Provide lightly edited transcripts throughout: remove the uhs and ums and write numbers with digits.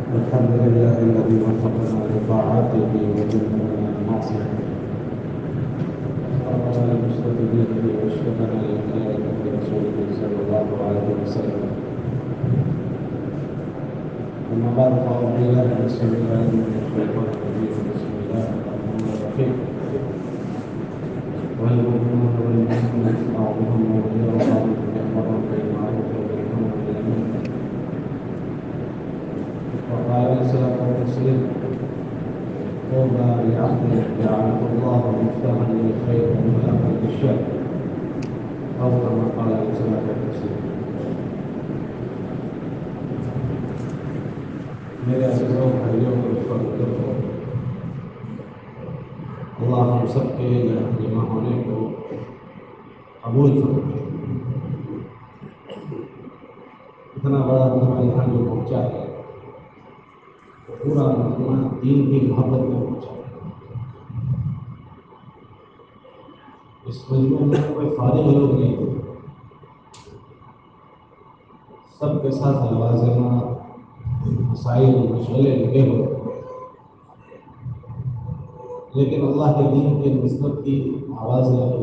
الحمد لله الذي وفقنا لطاعته وجنبنا معصيته وأمرنا بمستجيبه واشفقنا للخير برسوله صلى الله عليه وسلم. أما بعد فأعوذ بالله من السميع العليم من الشيطان الرجيم. بسم الله الرحمن الرحيم. والمؤمنون والمؤمنات بعضهم أولياء بعض يأمرون بالمعروف وينهون عن المنكر. وقال عليه الصلاة والسلام: طوبى لعبد جعله الله مفتاحا للخير ومغلقا للشر، أو كما قال عليه الصلاة والسلام. میرے عزیزوں بھائیوں کو اللہ ہم سب کے جمع ہونے کو قبول فرمائے. اتنا بڑا مجمع یہاں جو پہنچا ہے پورا مجمع دین کی محبت میں پہنچا ہے. اس مجمع میں کوئی فارغ لوگ نہیں ہوتے، سب کے ساتھ لوازمات مسائل مشغلے لگے ہوئے، لیکن اللہ کے دین کی نسبت کی آواز لگی،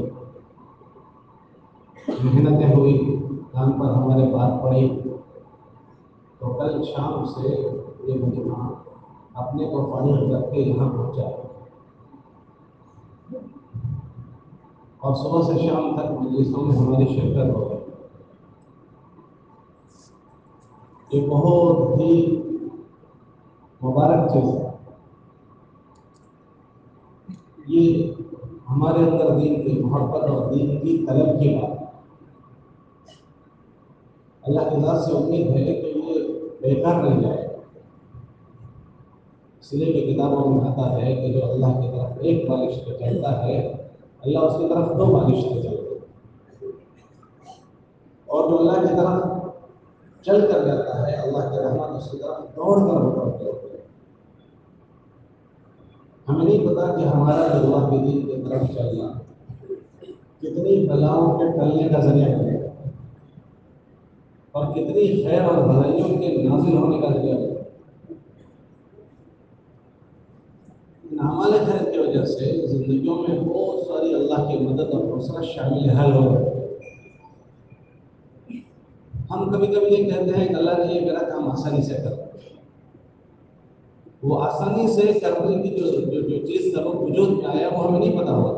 محنتیں ہوئی، کان پر ہمارے بات پڑی. تو کل شام سے یہ مجمع اپنے کو فارغ کر کے یہاں پہنچا اور صبح سے شام تک مجلسوں میں ہماری شرکت ہو گئی. یہ بہت ہی مبارک چیز ہے. یہ ہمارے اندر دین کی محبت اور دین کی طلب کی بات ہے. اللہ کی ذات سے امید ہے کہ یہ بیکار نہیں جائے. اس لیے کہ کتابوں میں آتا ہے کہ جو اللہ کی طرف ایک بالش پہ چلتا ہے اللہ اس کی طرف دو بالش پہ چلتا ہے، اور جو اللہ کی طرف چل کر جاتا ہے اللہ کے رحمت اس کی طرف دوڑ کر ہوتا ہے. ہمیں نہیں پتا کہ ہمارا جو اللہ کے دین کی طرف چلنا کتنی بلاؤں کے ٹلنے کا ذریعہ بنے گا اور کتنی خیر اور بھلائیوں کے نازل ہونے کا ذریعہ بنے گا. ان اعمال خیر کی وجہ سے زندگیوں میں بہت ساری اللہ کی مدد اور نصرت شامل حل ہو رہی ہے. ہم کبھی کبھی یہ کہتے ہیں کہ اللہ نے یہ میرا کام آسانی سے کر دیا. وہ آسانی سے کرنے کی جو چیز سبب وجود میں آیا وہ ہمیں نہیں پتا ہوتا.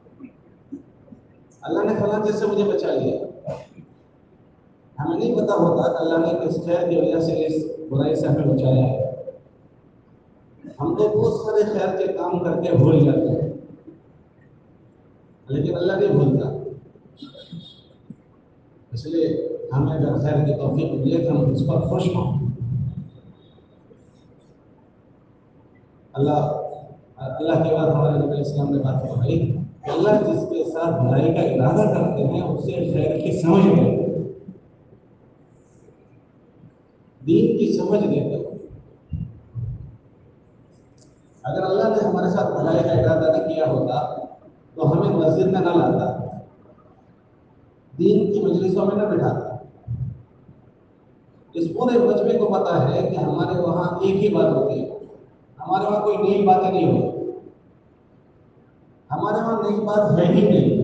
اللہ نے فلاں چیز سے مجھے بچا لیا، ہمیں نہیں پتا ہوتا کہ اللہ نے کس خیر کی وجہ سے اس برائی سے ہمیں بچایا ہے. ہم تو بہت سارے خیر کے کام کر کے بھول جاتے ہیں، لیکن اللہ نہیں بھولتا. اس لیے ہمیں اگر خیر کی توفیق ملے تو ہم اس پر خوش ہوں. اللہ کے بعد ہمارے نبی علیہ السلام نے بات فرمائی کہ اللہ جس کے ساتھ بھلائی کا ارادہ کرتے ہیں اسے خیر کی سمجھ دیتے ہیں، دین کی سمجھ دیتے ہیں. اگر اللہ نے ہمارے ساتھ بھلائی کا ارادہ نہ کیا ہوتا تو ہمیں مسجد میں نہ لاتا، دین کی مجلسوں میں نہ بٹھاتا. اس پورے مجمع کو پتا ہے کہ ہمارے وہاں ایک ہی بات ہوتی ہے، ہمارے وہاں کوئی نئی باتیں نہیں ہوتی، ہمارے وہاں نئی بات ہے ہی نہیں.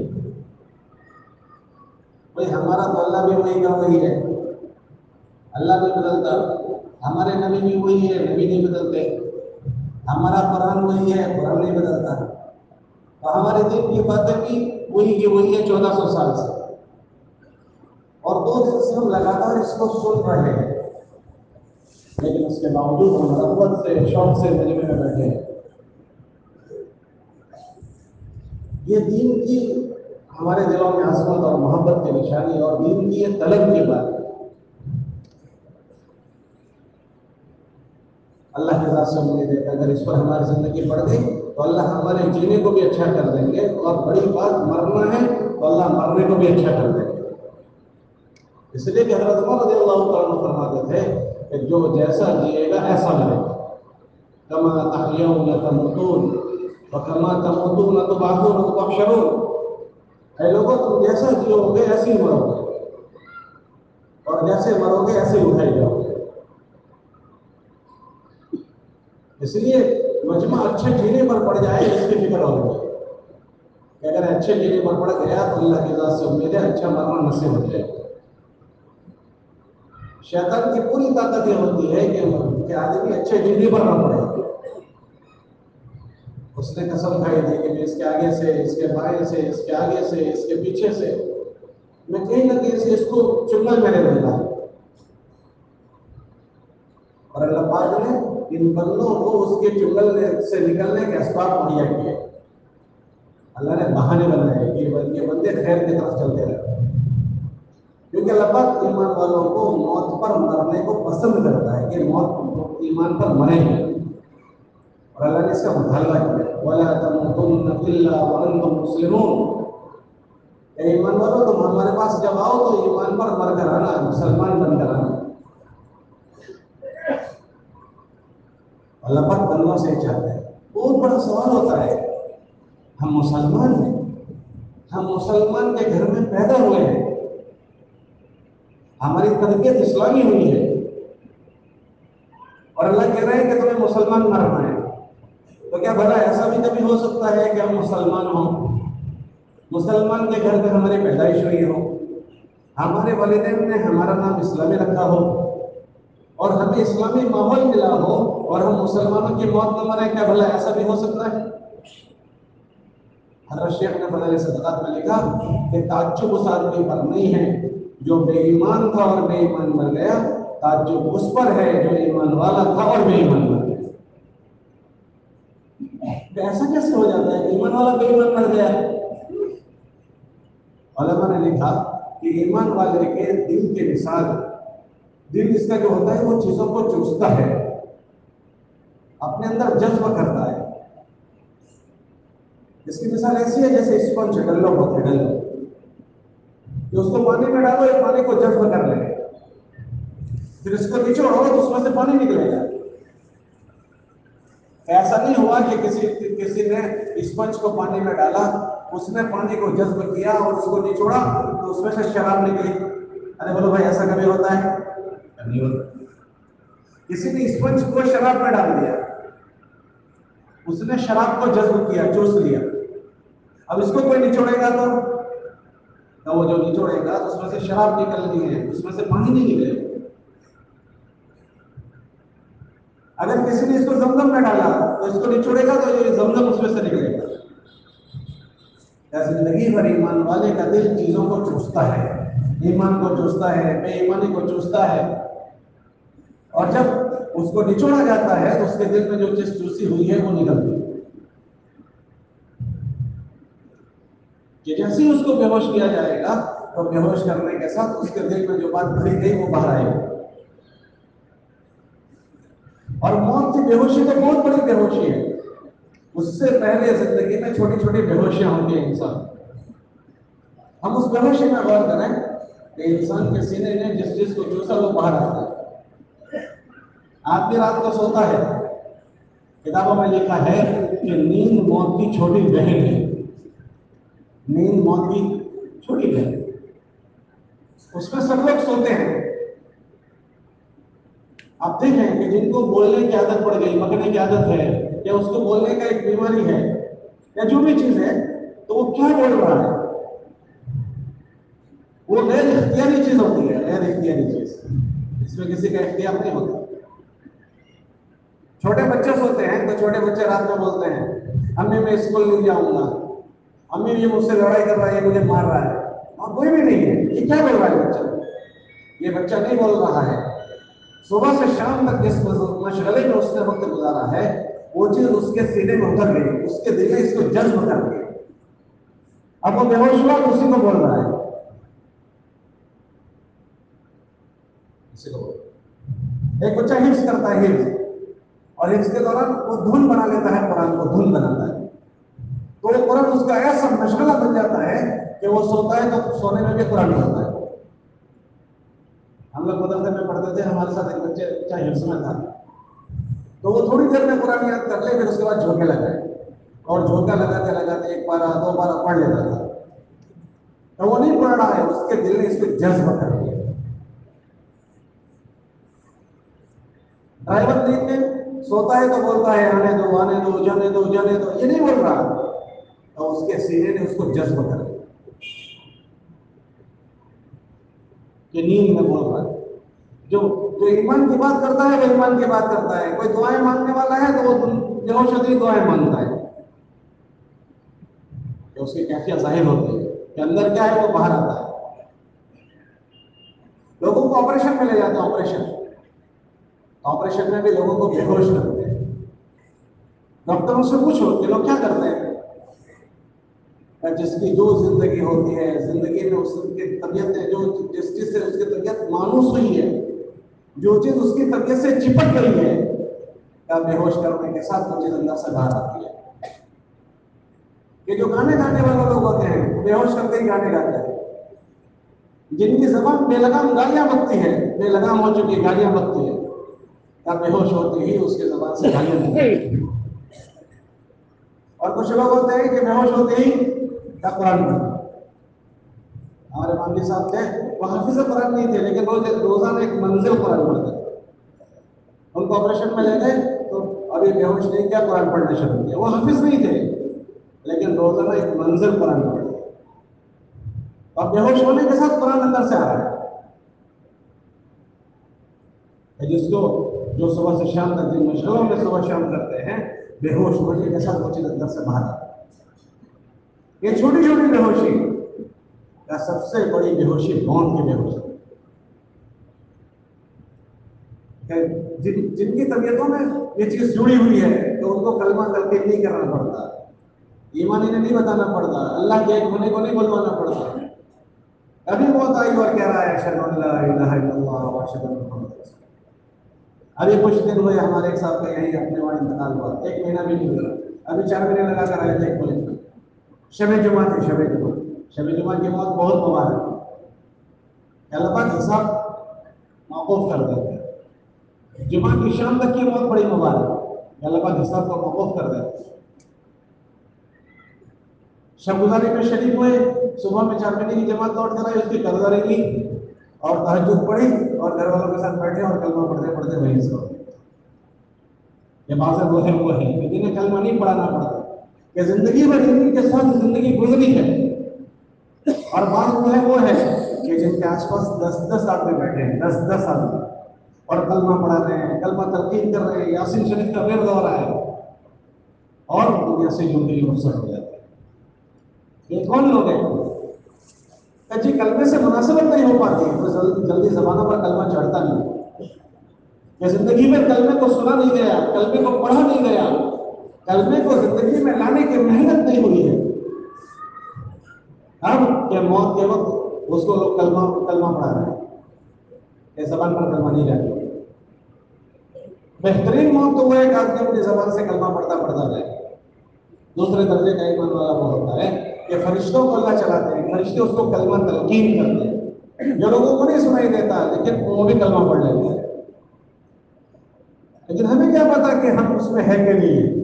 بھائی ہمارا تو اللہ بھی وہی کا وہی ہے، اللہ نہیں بدلتا. ہمارے نبی بھی وہی ہے، نبی نہیں بدلتے. ہمارا قرآن وہی ہے، قرآن نہیں بدلتا. اور ہمارے دین کی باتیں بھی وہی کی وہی ہے 1400 سال سے. اور 2 دن سے ہم لگاتار اس کو سن رہے ہیں، لیکن اس کے باوجود ہم رغبت سے شوق سے مجمع میں بیٹھے ہیں. یہ دین کی ہمارے دلوں میں عظمت اور محبت کی نشانی اور دین کی یہ طلب کی بات ہے. اللہ کے ذات سے امید ہے کہ اگر اس پر ہماری زندگی پڑ گئی تو اللہ ہمارے جینے کو بھی اچھا کر دیں گے، اور بڑی بات مرنا ہے تو اللہ مرنے کو بھی اچھا کر دیں گے. اس لیے کہ حضرت عمر رضی اللہ عنہ فرماتے تھے کہ جو جیسا جیے گا ایسا مرے گا. کما تحیون تموتون وکما تموتون تبعثون وتحشرون. اے لوگوں تم جیسا جیو گے ایسے ہی مرو گے، اور جیسے مرو گے ایسے ہی اٹھائے جاؤ گے. اس لیے مجمع اچھے جینے پر پڑ جائے اس کی فکر ہوگی کہ اگر اچھے جینے پر پڑ گیا تو اللہ کی ذات سے امید ہے اچھا مرنا نصیب ہو جائے. شیطان کی پوری طاقت یہ ہوتی ہے کہ آدمی اچھے جینے پر نہ پڑے. اس نے قسم کھائی تھی کہ میں اس کے آگے سے، اس کے بائیں سے، اس کے آگے سے، اس کے پیچھے سے، میں کہیں نہ کہیں سے اس کو چنگل میں دے دوں. اور اللہ پاک نے ان بندوں کو اس کے چنگل سے نکلنے کے اسباب مہیا کیے. اللہ نے بہانے بنائے کہ یہ بندے خیر کی طرف چلتے رہے، کیونکہ اللہ پاک ایمان والوں کو موت پر مرنے کو پسند کرتا ہے کہ موت ایمان پر مرے گی. اور اللہ نے اس کا مطالبہ کیا وَلَا تَمُوتُنَّ إِلَّا وَأَنْتُمْ مُسْلِمُونَ. ایمان والوں تم ہمارے پاس جب آؤ تو ایمان پر مر کر آنا، مسلمان بن کر آنا. اللہ پاک بندوں سے چاہتے ہیں. بہت بڑا سوال ہوتا ہے، ہم مسلمان ہیں، ہم مسلمان کے گھر میں پیدا ہوئے ہیں، ہماری تربیت اسلامی ہوئی ہے، اور اللہ کہہ رہے ہیں کہ تمہیں مسلمان مرنا ہے. تو کیا بھلا ایسا بھی کبھی ہو سکتا ہے کہ ہم مسلمان ہوں، مسلمان کے گھر میں ہماری پیدائش ہوئی ہو، ہمارے والدین نے ہمارا نام اسلامی رکھا ہو، اور ہمیں اسلامی ماحول ملا ہو، اور ہم مسلمانوں کی موت نہ مریں؟ کیا بھلا ایسا بھی ہو سکتا ہے؟ حضرت شیخ نے فضائل صدقات میں لکھا کہ تعجب اس آدمی پر نہیں ہے جو بے ایمان تھا اور بے ایمان مر گیا، تعجب اس پر ہے جو ایمان والا تھا اور بے ایمان مر گیا. ایسا کیسے ہو جاتا ہے کہ ایمان والا بے ایمان مر گیا؟ علماء نے لکھا کہ ایمان والے کے دل کے مثال، دل اس کا جو ہوتا ہے وہ چیزوں کو چوستا ہے، اپنے اندر جذب کرتا ہے. اس کی مثال ایسی ہے جیسے اسپنج ڈلو ہوتے ڈلو، جو اس کو پانی میں ڈالو یہ پانی کو جذب کر لے، پھر اس کو نچوڑو تو اس میں سے پانی نکلے گا. ایسا نہیں ہوا کہ کسی نے اسپنج کو پانی میں ڈالا، اس نے پانی کو جذب کیا اور اس کو نچوڑا تو اس میں سے شراب نکلی. ارے بولو بھائی ایسا کبھی ہوتا ہے؟ نہیں ہوتا. کسی نے اسپنج کو شراب میں ڈال دیا، اس نے شراب کو جذب کیا، چوس لیا. اب اس کو کوئی نچوڑے گا تو وہ جو نچوڑے گا اس میں سے شراب نکلنی ہے، اس میں سے پانی نہیں نکلے گا. اگر کسی نے اس کو زمزم میں ڈالا تو اس کو نچوڑے گا تو یہ زمزم اس میں سے نکلے گا. زندگی بھر ایمان والے کا دل چیزوں کو چوستا ہے، ایمان کو چوستا ہے، بے ایمانی کو چوستا ہے، اور جب اس کو نچوڑا جاتا ہے تو اس کے دل میں جو چیز چوسی ہوئی ہے وہ نکلتی ہے. کہ جیسے ہی اس کو بے ہوش کیا جائے گا تو بے ہوش کرنے کے ساتھ اس کے دل میں جو بات بھری گئی وہ باہر آئے گی. اور موت کی بے ہوشی تو بہت بڑی بے ہوشی ہے. اس سے پہلے زندگی میں چھوٹی چھوٹی بے ہوشیاں ہوتی ہیں انسان. ہم اس بے ہوشی میں غور کریں کہ انسان کے سینے نے جس چیز کو چوسا وہ باہر آتا ہے. آدمی رات کو سوتا ہے، کتابوں میں لکھا ہے کہ نیند موت کی چھوٹی بہن ہے. نیند موت کی چھوٹی بہن، اس میں سب لوگ سوتے ہیں. آپ دیکھیں کہ جن کو بولنے کی عادت پڑ گئی، مگنے کی عادت ہے، یا اس کو بولنے کا ایک بیماری ہے، یا جو بھی چیز ہے، تو وہ کیا بول رہا ہے؟ وہ غیر اختیاری چیز ہوتی ہے، غیر اختیاری چیز، اس میں کسی کا اختیار نہیں ہوتا. چھوٹے بچے سوتے ہیں تو چھوٹے بچے رات میں بولتے ہیں امی میں اسکول نہیں جاؤں گا، امی یہ مجھ سے لڑائی کر رہا ہے، مجھے مار رہا ہے. اور کوئی بھی نہیں ہے، یہ کیا بول رہا ہے بچہ؟ یہ بچہ نہیں بول رہا ہے. صبح سے شام تک جس مشغلے میں اس نے وقت گزارا ہے وہ چیز اس کے سینے میں اتر گئی، اس کے دل میں اس کو جذب کر گئی. اب وہ بے ہوش ہوا تو اسی کو بول رہا ہے. ایک بچہ حفظ کرتا ہے، حفظ، اور حفظ کے دوران وہ دھن بنا لیتا ہے، قرآن کو دھن بناتا ہے، تو وہ قرآن اس کا ایسا مشغلہ بن جاتا ہے کہ وہ سوتا ہے تو سونے میں بھی قرآن پڑھتا ہے. ہم لوگ مدرسے میں پڑھتے تھے، ہمارے ساتھ ایک بچے چاہے حفظ میں تھا تو وہ تھوڑی دیر میں قرآن یاد کر لے، پھر اس کے بعد جھونکے لگائے، اور جھونکا لگاتے لگاتے ایک پارہ دو پارہ پڑھ لیتا تھا. تو وہ نہیں پڑھ رہا ہے، اس کے دل نے اس کو جذب کر دیا. ڈرائیور نیند میں सोता है तो बोलता है आने दो आने दो, जाने दो जाने दो, ये नहीं बोल रहा, तो उसके सीने ने उसको जज्ब कर दिया कि नींद में बोल रहा है। जो जो ईमान की बात करता है वो ईमान की बात करता है। कोई दुआएं मांगने वाला है तो वो बेहोश होते ही दुआएं मांगता है, तो उसकी कैफियत जाहिर होती है कि अंदर क्या है वो बाहर आता है। लोगों को ऑपरेशन में ले जाते हैं, ऑपरेशन में भी लोगों को बेहोश करते हैं। डॉक्टरों से पूछो कि लोग क्या करते हैं, जिसकी जो जिंदगी होती है, जिंदगी में उसकी तबीयत है, जो जिस चीज से उसकी तबीयत मानूस हुई है, जो चीज उसकी तबीयत से चिपक गई है, क्या बेहोश करने के साथ वो चीज अंदर से बाहर आती है। ये जो गाने गाने वाले लोग होते हैं बेहोश करके ही गाने गाते हैं, जिनकी जबान बेलगाम गालियां बकती है, बेलगाम हो चुकी गालियां बकती है, क्या बेहोश होती ही उसके जबान से गालियां निकलती है। और कुछ लोग होते हैं कि बेहोश होते ही क्या कुरान पढ़ते। हमारे मामली साहब थे, वो हाफिज कुरान नहीं थे, लेकिन रोजाना एक मंजिल कुरान पढ़ते थे। उनको ऑपरेशन में ले गए तो अभी बेहोश नहीं किया, कुरान पढ़ना शुरू किया। वो हाफिज नहीं थे, लेकिन रोजाना एक मंजिल कुरान पढ़ते। अब बेहोश होने के साथ कुरान अंदर से आ रहा है। जिसको जो सुबह से शाम तक जिन मशगलों में सुबह शाम करते हैं, बेहोश होने के साथ वो चीज अंदर से बाहर आता है। ये छोटी छोटी बेहोशी का सबसे बड़ी बेहोशी मौत की बेहोशी। जिनकी तबीयतों में ये चीज जुड़ी हुई है तो उनको कलमा तलकीन नहीं करना पड़ता, ईमान इन्हें नहीं बताना पड़ता, अल्लाह के एक होने को नहीं बुलवाना पड़ता। अभी मौत आई और कह रहा है अशहदु अल्ला इलाहा इल्लल्लाह व अशहदु अन्ना मुहम्मदन रसूलुल्लाह। अभी कुछ दिन हुए हमारे एक साहब का यही अपने वहाँ इंतकाल हुआ, 1 महीना भी नहीं हुआ, अभी 4 महीने लगा कर आए थे। बोले शब जुमा थी, शब जुमा की मौत बहुत मुबारक है। अल्लाह पाक हिसाब मौकूफ कर देते हैं। जुमा की शाम तक की मौत बड़ी मुबारक है, अल्लाह पाक हिसाब को मौकूफ कर देते हैं। शब गुजारी में शरीक हुए, सुबह में 4 महीने की जमात लौट कर आई, उसकी कर्जदारी ली और तहज्जुद पढ़ी और घर वालों के साथ बैठे और कलमा पढ़ते पढ़ते वहीं सो गए। ये बात वो है लेकिन इन्हें कलमा नहीं पढ़ाना पड़ता कि जिंदगी भर जिंदगी के साथ जिंदगी गुजरी है। और बात वो है कि जिनके आसपास 10-10 आदमी बैठे हैं, 10-10 आदमी, और कलमा पढ़ा रहे हैं, कलमा तलकीन कर रहे हैं, यासीन शरीफ का विर्द हो रहा है, और दुनिया से जिंदगी मुफसद हो जाती है। ये कौन लोग हैं जी कलमे से मुनासिबत नहीं हो पाती है, तो जल्दी जमाना पर कलमा चढ़ता नहीं। ये जिंदगी में कलमे को सुना नहीं गया, कलमे को पढ़ा नहीं गया, कलमे को जिंदगी में लाने की मेहनत नहीं हुई है। अब ये मौत के वक्त उसको लोग कलमा पढ़ा रहे हैं, ये जबान पर कलमा नहीं जाती। बेहतरीन मौत तो वो एक आदमी अपनी जबान से कलमा पढ़ता जाए। दूसरे दर्जे का ईमान वाला वो होता है कि फरिश्तों को अल्लाह चलाते हैं, फरिश्ते उसको कलमा तलकीन करते हैं, जो लोगों को नहीं सुनाई देता लेकिन वो भी कलमा पढ़ लेते हैं। लेकिन हमें क्या पता कि हम उसमें है कि नहीं है।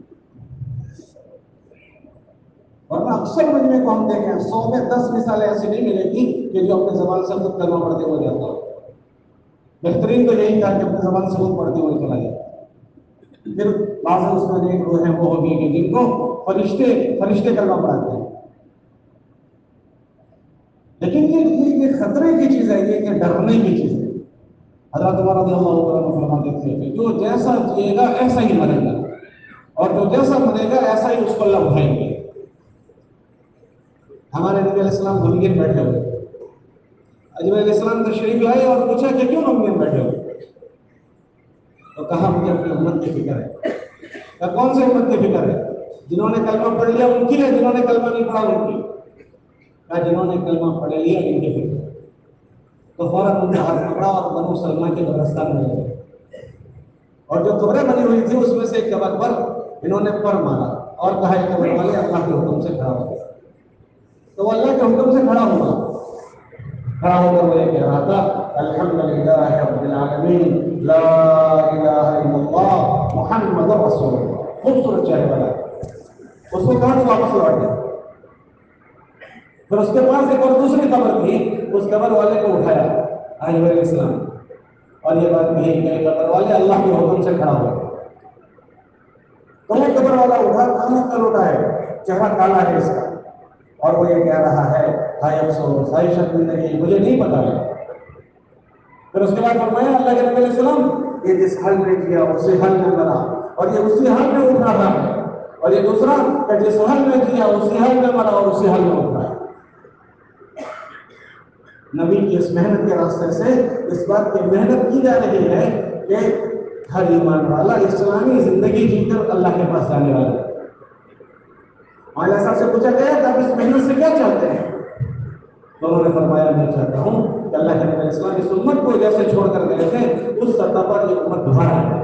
वरना अक्सर मजमे को हम देखें, 100 में 10 मिसालें ऐसी नहीं मिलेगी कि जो अपने जबान से खुद कलमा पढ़ते हुए जाता हो। बेहतरीन तो यही था कि अपने जबान से खुद पढ़ते हुए चला जाए। फिर बाज़ उसमें एक रूह है वो होगी कि जिनको फरिश्ते कलमा पढ़ाते हैं। लेकिन ये खतरे की चीज है, ये डरने की चीज है। हज़रत उमर रज़ियल्लाहु अन्हु फरमाते थे कि जो जैसा जिएगा ऐसा ही मरेगा, और जो जैसा मरेगा ऐसा ही उसको अल्लाह उठाएंगे। हमारे नबी अलैहिस्सलाम दुनिया में बैठे हुए, अजमेर अलैहिस्सलाम तशरीफ लाए और पूछा कि क्यों दुनिया में बैठे हुए, तो कहा मुझे अपनी उम्मत की फिक्र है। कौन से उम्मत की फिक्र है? जिन्होंने कलमा पढ़ लिया उनकी है, जिन्होंने कलमा नहीं पढ़ा उनकी। जिन्होंने कलमा पढ़ लिया इनकी फिक्र। तो फौरन उनका हाथ पकड़ा और बनु सलमा के कब्रिस्तान में गए, और जो कब्रें बनी हुई थी उसमें से एक कब्र पर इन्होंने पर मारा और कहा कब्र वाले अल्लाह के हुक्म से खड़ा हो। तो वो अल्लाह के हुक्म से खड़ा हुआ, खड़ा होकर वो ये कह रहा था अल्हम्दुलिल्लाह रब्बिल आलमीन ला इलाहा इल्लल्लाह मुहम्मदुर रसूलुल्लाह। खूबसूरत चेहरे वाला। उसको कहा तो वापस लौट गया। फिर उसके पास एक और दूसरी कब्र थी, उस कब्र वाले को उठाया इस्लाम, और ये बात कही कि कब्र वाले अल्लाह के हुक्म से खड़ा हुआ। दोनों कबर वाला उठा, खाना कल उठा है, चेहरा काला है इसका, और वो ये कह रहा है हाय अफसोस, हाय शर्मिंदगी, मुझे नहीं पता है। फिर उसके बाद फरमाया अल्लाह के नबी सल्लल्लाहु, ये जिस हाल में जिया उसी हाल में मरा, और ये उसी हाल में उठ रहा है, और ये दूसरा कि जिस हाल में जिया उसी हाल में मरा और उसी हाल में उठ रहा है। नबी की इस मेहनत के रास्ते से इस बात की मेहनत की जा रही है कि हर ईमान वाला इस्लामी जिंदगी जीकर अल्लाह के पास जाने वाला है। मौला साहब से पूछा गया कि आप इस मेहनत से क्या चाहते हैं? तो उन्होंने फरमाया मैं चाहता हूँ कि अल्लाह के नबी इस्लाम इस उम्मत को जैसे छोड़कर गए थे उस सतह पर ये उम्मत दोबारा है।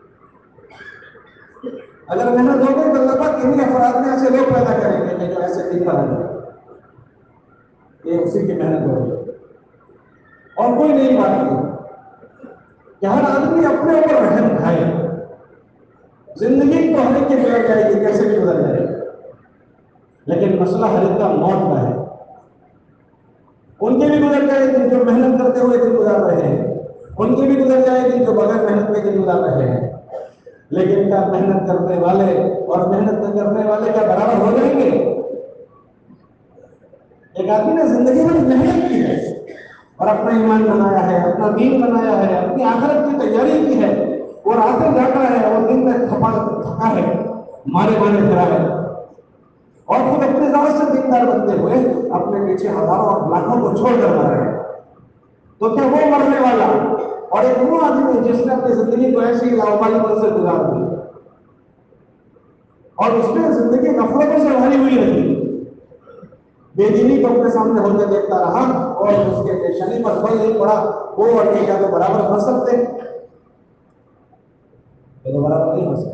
अगर मेहनत हो गई तो अल्लाह पाक इन्हीं अफराद में ऐसे लोग पैदा करेंगे कि जो ऐसे दिन पर आ जाए। ये उसी की मेहनत होगी और कोई नहीं बात नहीं कि हर आदमी अपने ऊपर रहम खाए। जिंदगी तो हर एक की गुजर जाएगी, कैसे भी गुजर जाएगी, लेकिन मसला हर एक का मौत का है। उनके भी गुजर जाएगी जो मेहनत करते हुए दिन गुजार रहे हैं, उनके भी गुजर जाएगी जो बगैर मेहनत के दिन गुजार रहे हैं। लेकिन क्या मेहनत करने वाले और मेहनत न करने वाले क्या बराबर हो जाएंगे? एक आदमी ने जिंदगी में मेहनत की है और अपना ईमान बनाया है, अपना दीन बनाया है, अपनी आखिरत की तैयारी की है, और आते जाता है और दिन में थका है, मारे फिरा है, और खुद अपने ज़ात से दीनदार बनते हुए अपने पीछे हजारों और लाखों को छोड़कर मर रहे हैं। तो क्या वो मरने वाला और एक वो आदमी जिसने अपनी जिंदगी को ऐसी लावारिस से गुजार दी और उसने जिंदगी नफरतों से भरी हुई रही, बेदीनी को अपने सामने होते देखता रहा और उसके शनि पर बल नहीं पड़ा, वो और ये क्या तो बराबर भर सकते? तो बराबर नहीं हो सकते।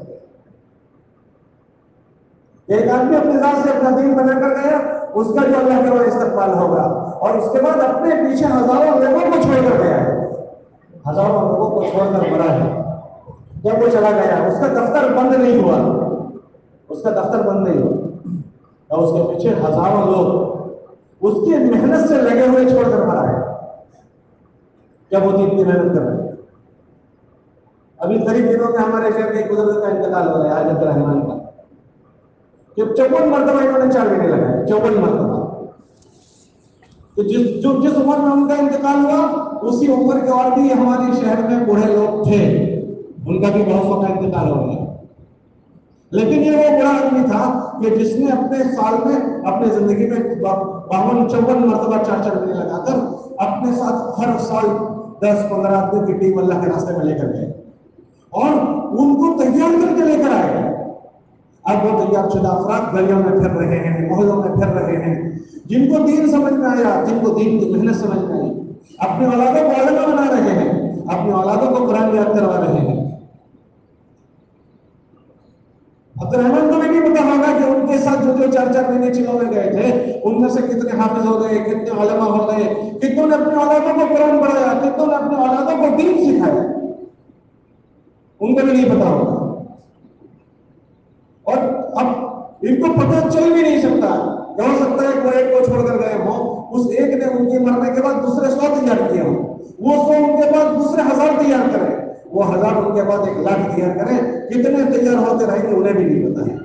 एक आदमी अपने ज़ात से अपना दीन बनाकर गया, उसका जो अल्लाह के वहाँ इस्तकबाल होगा, और उसके बाद अपने पीछे हजारों लोगों को छोड़कर गया है, हजारों लोगों को छोड़कर मरा है। जब वो चला गया उसका दफ्तर बंद नहीं हुआ, उसका दफ्तर बंद नहीं हुआ और उसके पीछे हजारों लोग उसकी मेहनत से लगे हुए छोड़कर मरा है। जब वो दीन की मेहनत कर रहे हैं। अभी करीब दिनों में हमारे शहर के बुजुर्ग का इंतकाल हो गया, हाजत रहमान का, जब 54 मरतबा इन्होंने 4 महीने लगाए, 54 मरतबा। तो जिस उम्र में उनका इंतकाल हुआ उसी उम्र के और भी हमारे शहर में बूढ़े लोग थे, उनका भी बहुतों का इंतकाल हो गया। लेकिन ये वो बड़ा आदमी था कि जिसने अपने साल में, अपने जिंदगी में 52-54 मरतबा 4-4 महीने लगाकर अपने साथ हर साल 10-15 आदमी की टीम अल्लाह के रास्ते में लेकर गए और उनको तैयार करके लेकर आए। अब वो तैयार शुदा अफराद गलियों में फिर रहे हैं, मोहल्लों में फिर रहे हैं, जिनको दीन समझ में आया, जिनको दीन की मेहनत समझ में आई, अपने औलादों को आलिम बना रहे हैं, अपने औलादों को कुरान याद करवा रहे हैं। अब्दुर्रहमान को भी नहीं पता होगा कि उनके साथ जो 4-4 महीने चिलों में गए थे उनमें से कितने हाफिज हो गए, कितने उलमा हो गए, कितनों ने अपने औलादों को कुरान पढ़ाया, कितनों ने अपने औलादों को दीन सिखाया, उनको भी नहीं पता होगा। और अब इनको पता चल भी नहीं सकता, हो सकता है कोई एक को छोड़कर गए हो, उस एक ने उनके मरने के बाद दूसरे 100 तैयार किए हो, वो 100 उनके बाद दूसरे 1000 तैयार करें, वो 1000 उनके बाद 1 लाख तैयार करें, कितने तैयार होते रहेंगे उन्हें भी नहीं पता है।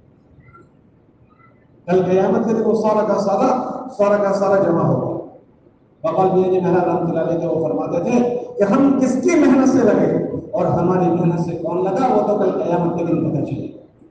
कल क़यामत के दिन वो सारा का सारा जमा होगा। बकल भी महरा रहमतुल्लाह के वो फरमाते थे कि हम किसकी मेहनत से लगे और हमारी मेहनत से कौन लगा, वो तो कल क़यामत के दिन पता चलेगा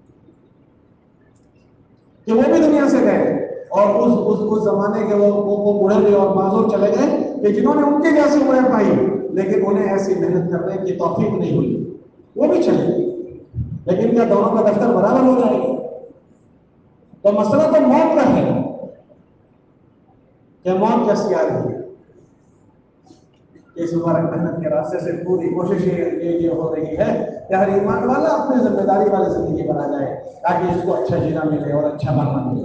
कि वो भी दुनिया से गए और उस जमाने के वो बूढ़े भी और माजूर चले गए कि जिन्होंने उनके जैसी उम्र पाई लेकिन उन्हें ऐसी मेहनत करने की तौफीक नहीं हुई, वो भी चले गए। लेकिन क्या दोनों का दफ्तर बराबर हो जाएगा? तो मसला तो मौत का है कि मौत कैसी आ रही है। इस मुबारक मेहनत के रास्ते से पूरी कोशिश ये हो रही है कि हर ईमान वाला अपनी जिम्मेदारी वाली जिंदगी बना जाए ताकि इसको अच्छा जीना मिले और अच्छा मरना मिले।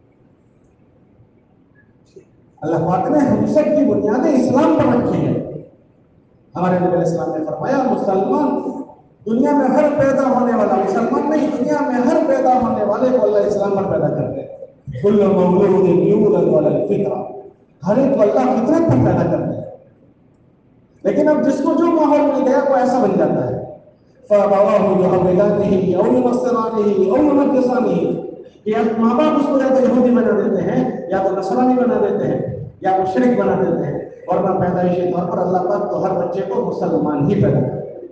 अल्लाह पाक ने हम सब की बुनियादें इस्लाम पर रखी है। हमारे नबी इस्लाम ने फरमाया मुसलमान दुनिया में हर पैदा होने वाला, मुसलमान नहीं दुनिया में हर पैदा होने वाले को अल्लाह इस्लाम पर पैदा करते हैं। कुल्लु मौलूदिन यूलद अलल फितरा, हर एक को अल्लाह फितरत पर पैदा करते हैं। लेकिन अब जिसको जो माहौल मिल गया वो ऐसा बन जाता है। فأبواه يهودانه أو ينصرانه أو يمجسانه، کہ ماں باپ اس کو یا تو یہودی بنا دیتے ہیں یا تو نصرانی بنا دیتے ہیں یا مشرک بنا دیتے ہیں، ورنہ پیدائشی طور پر اللہ پاک تو ہر بچے کو مسلمان ہی پیدا کرتے ہیں۔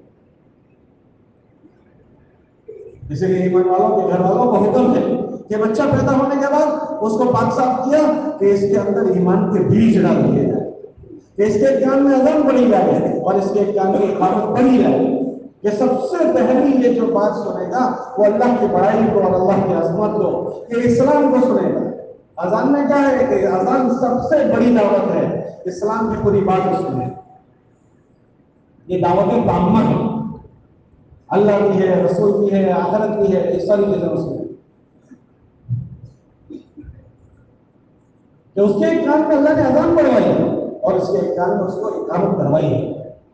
اسی لیے ایمان والوں کے گھر والوں کو حکم ہے کہ بچہ پیدا ہونے کے بعد اس کو پاک صاف کیا کہ اس کے اندر ایمان کے بیج ڈال دیے جائے، کہ اس کے کان میں اذان پڑھی جائے اور اس کے کان میں اقامت پڑھی جائے، کہ سب سے پہلی یہ جو بات سنے گا وہ اللہ کی بڑائی کو اور اللہ کی عظمت کو، کہ اسلام کو سنے گا۔ اذان میں کیا ہے کہ اذان سب سے بڑی دعوت ہے، اسلام کی پوری بات کو سنے، یہ دعوت تامہ ہے، اللہ کی ہے، رسول کی ہے، آخرت کی ہے، یہ ساری چیزیں اس میں، کہ اس کے ایک کان میں اللہ نے اذان پڑھوائی ہے اور اس کے ایک کان میں اس کو اقامت کروائی ہے۔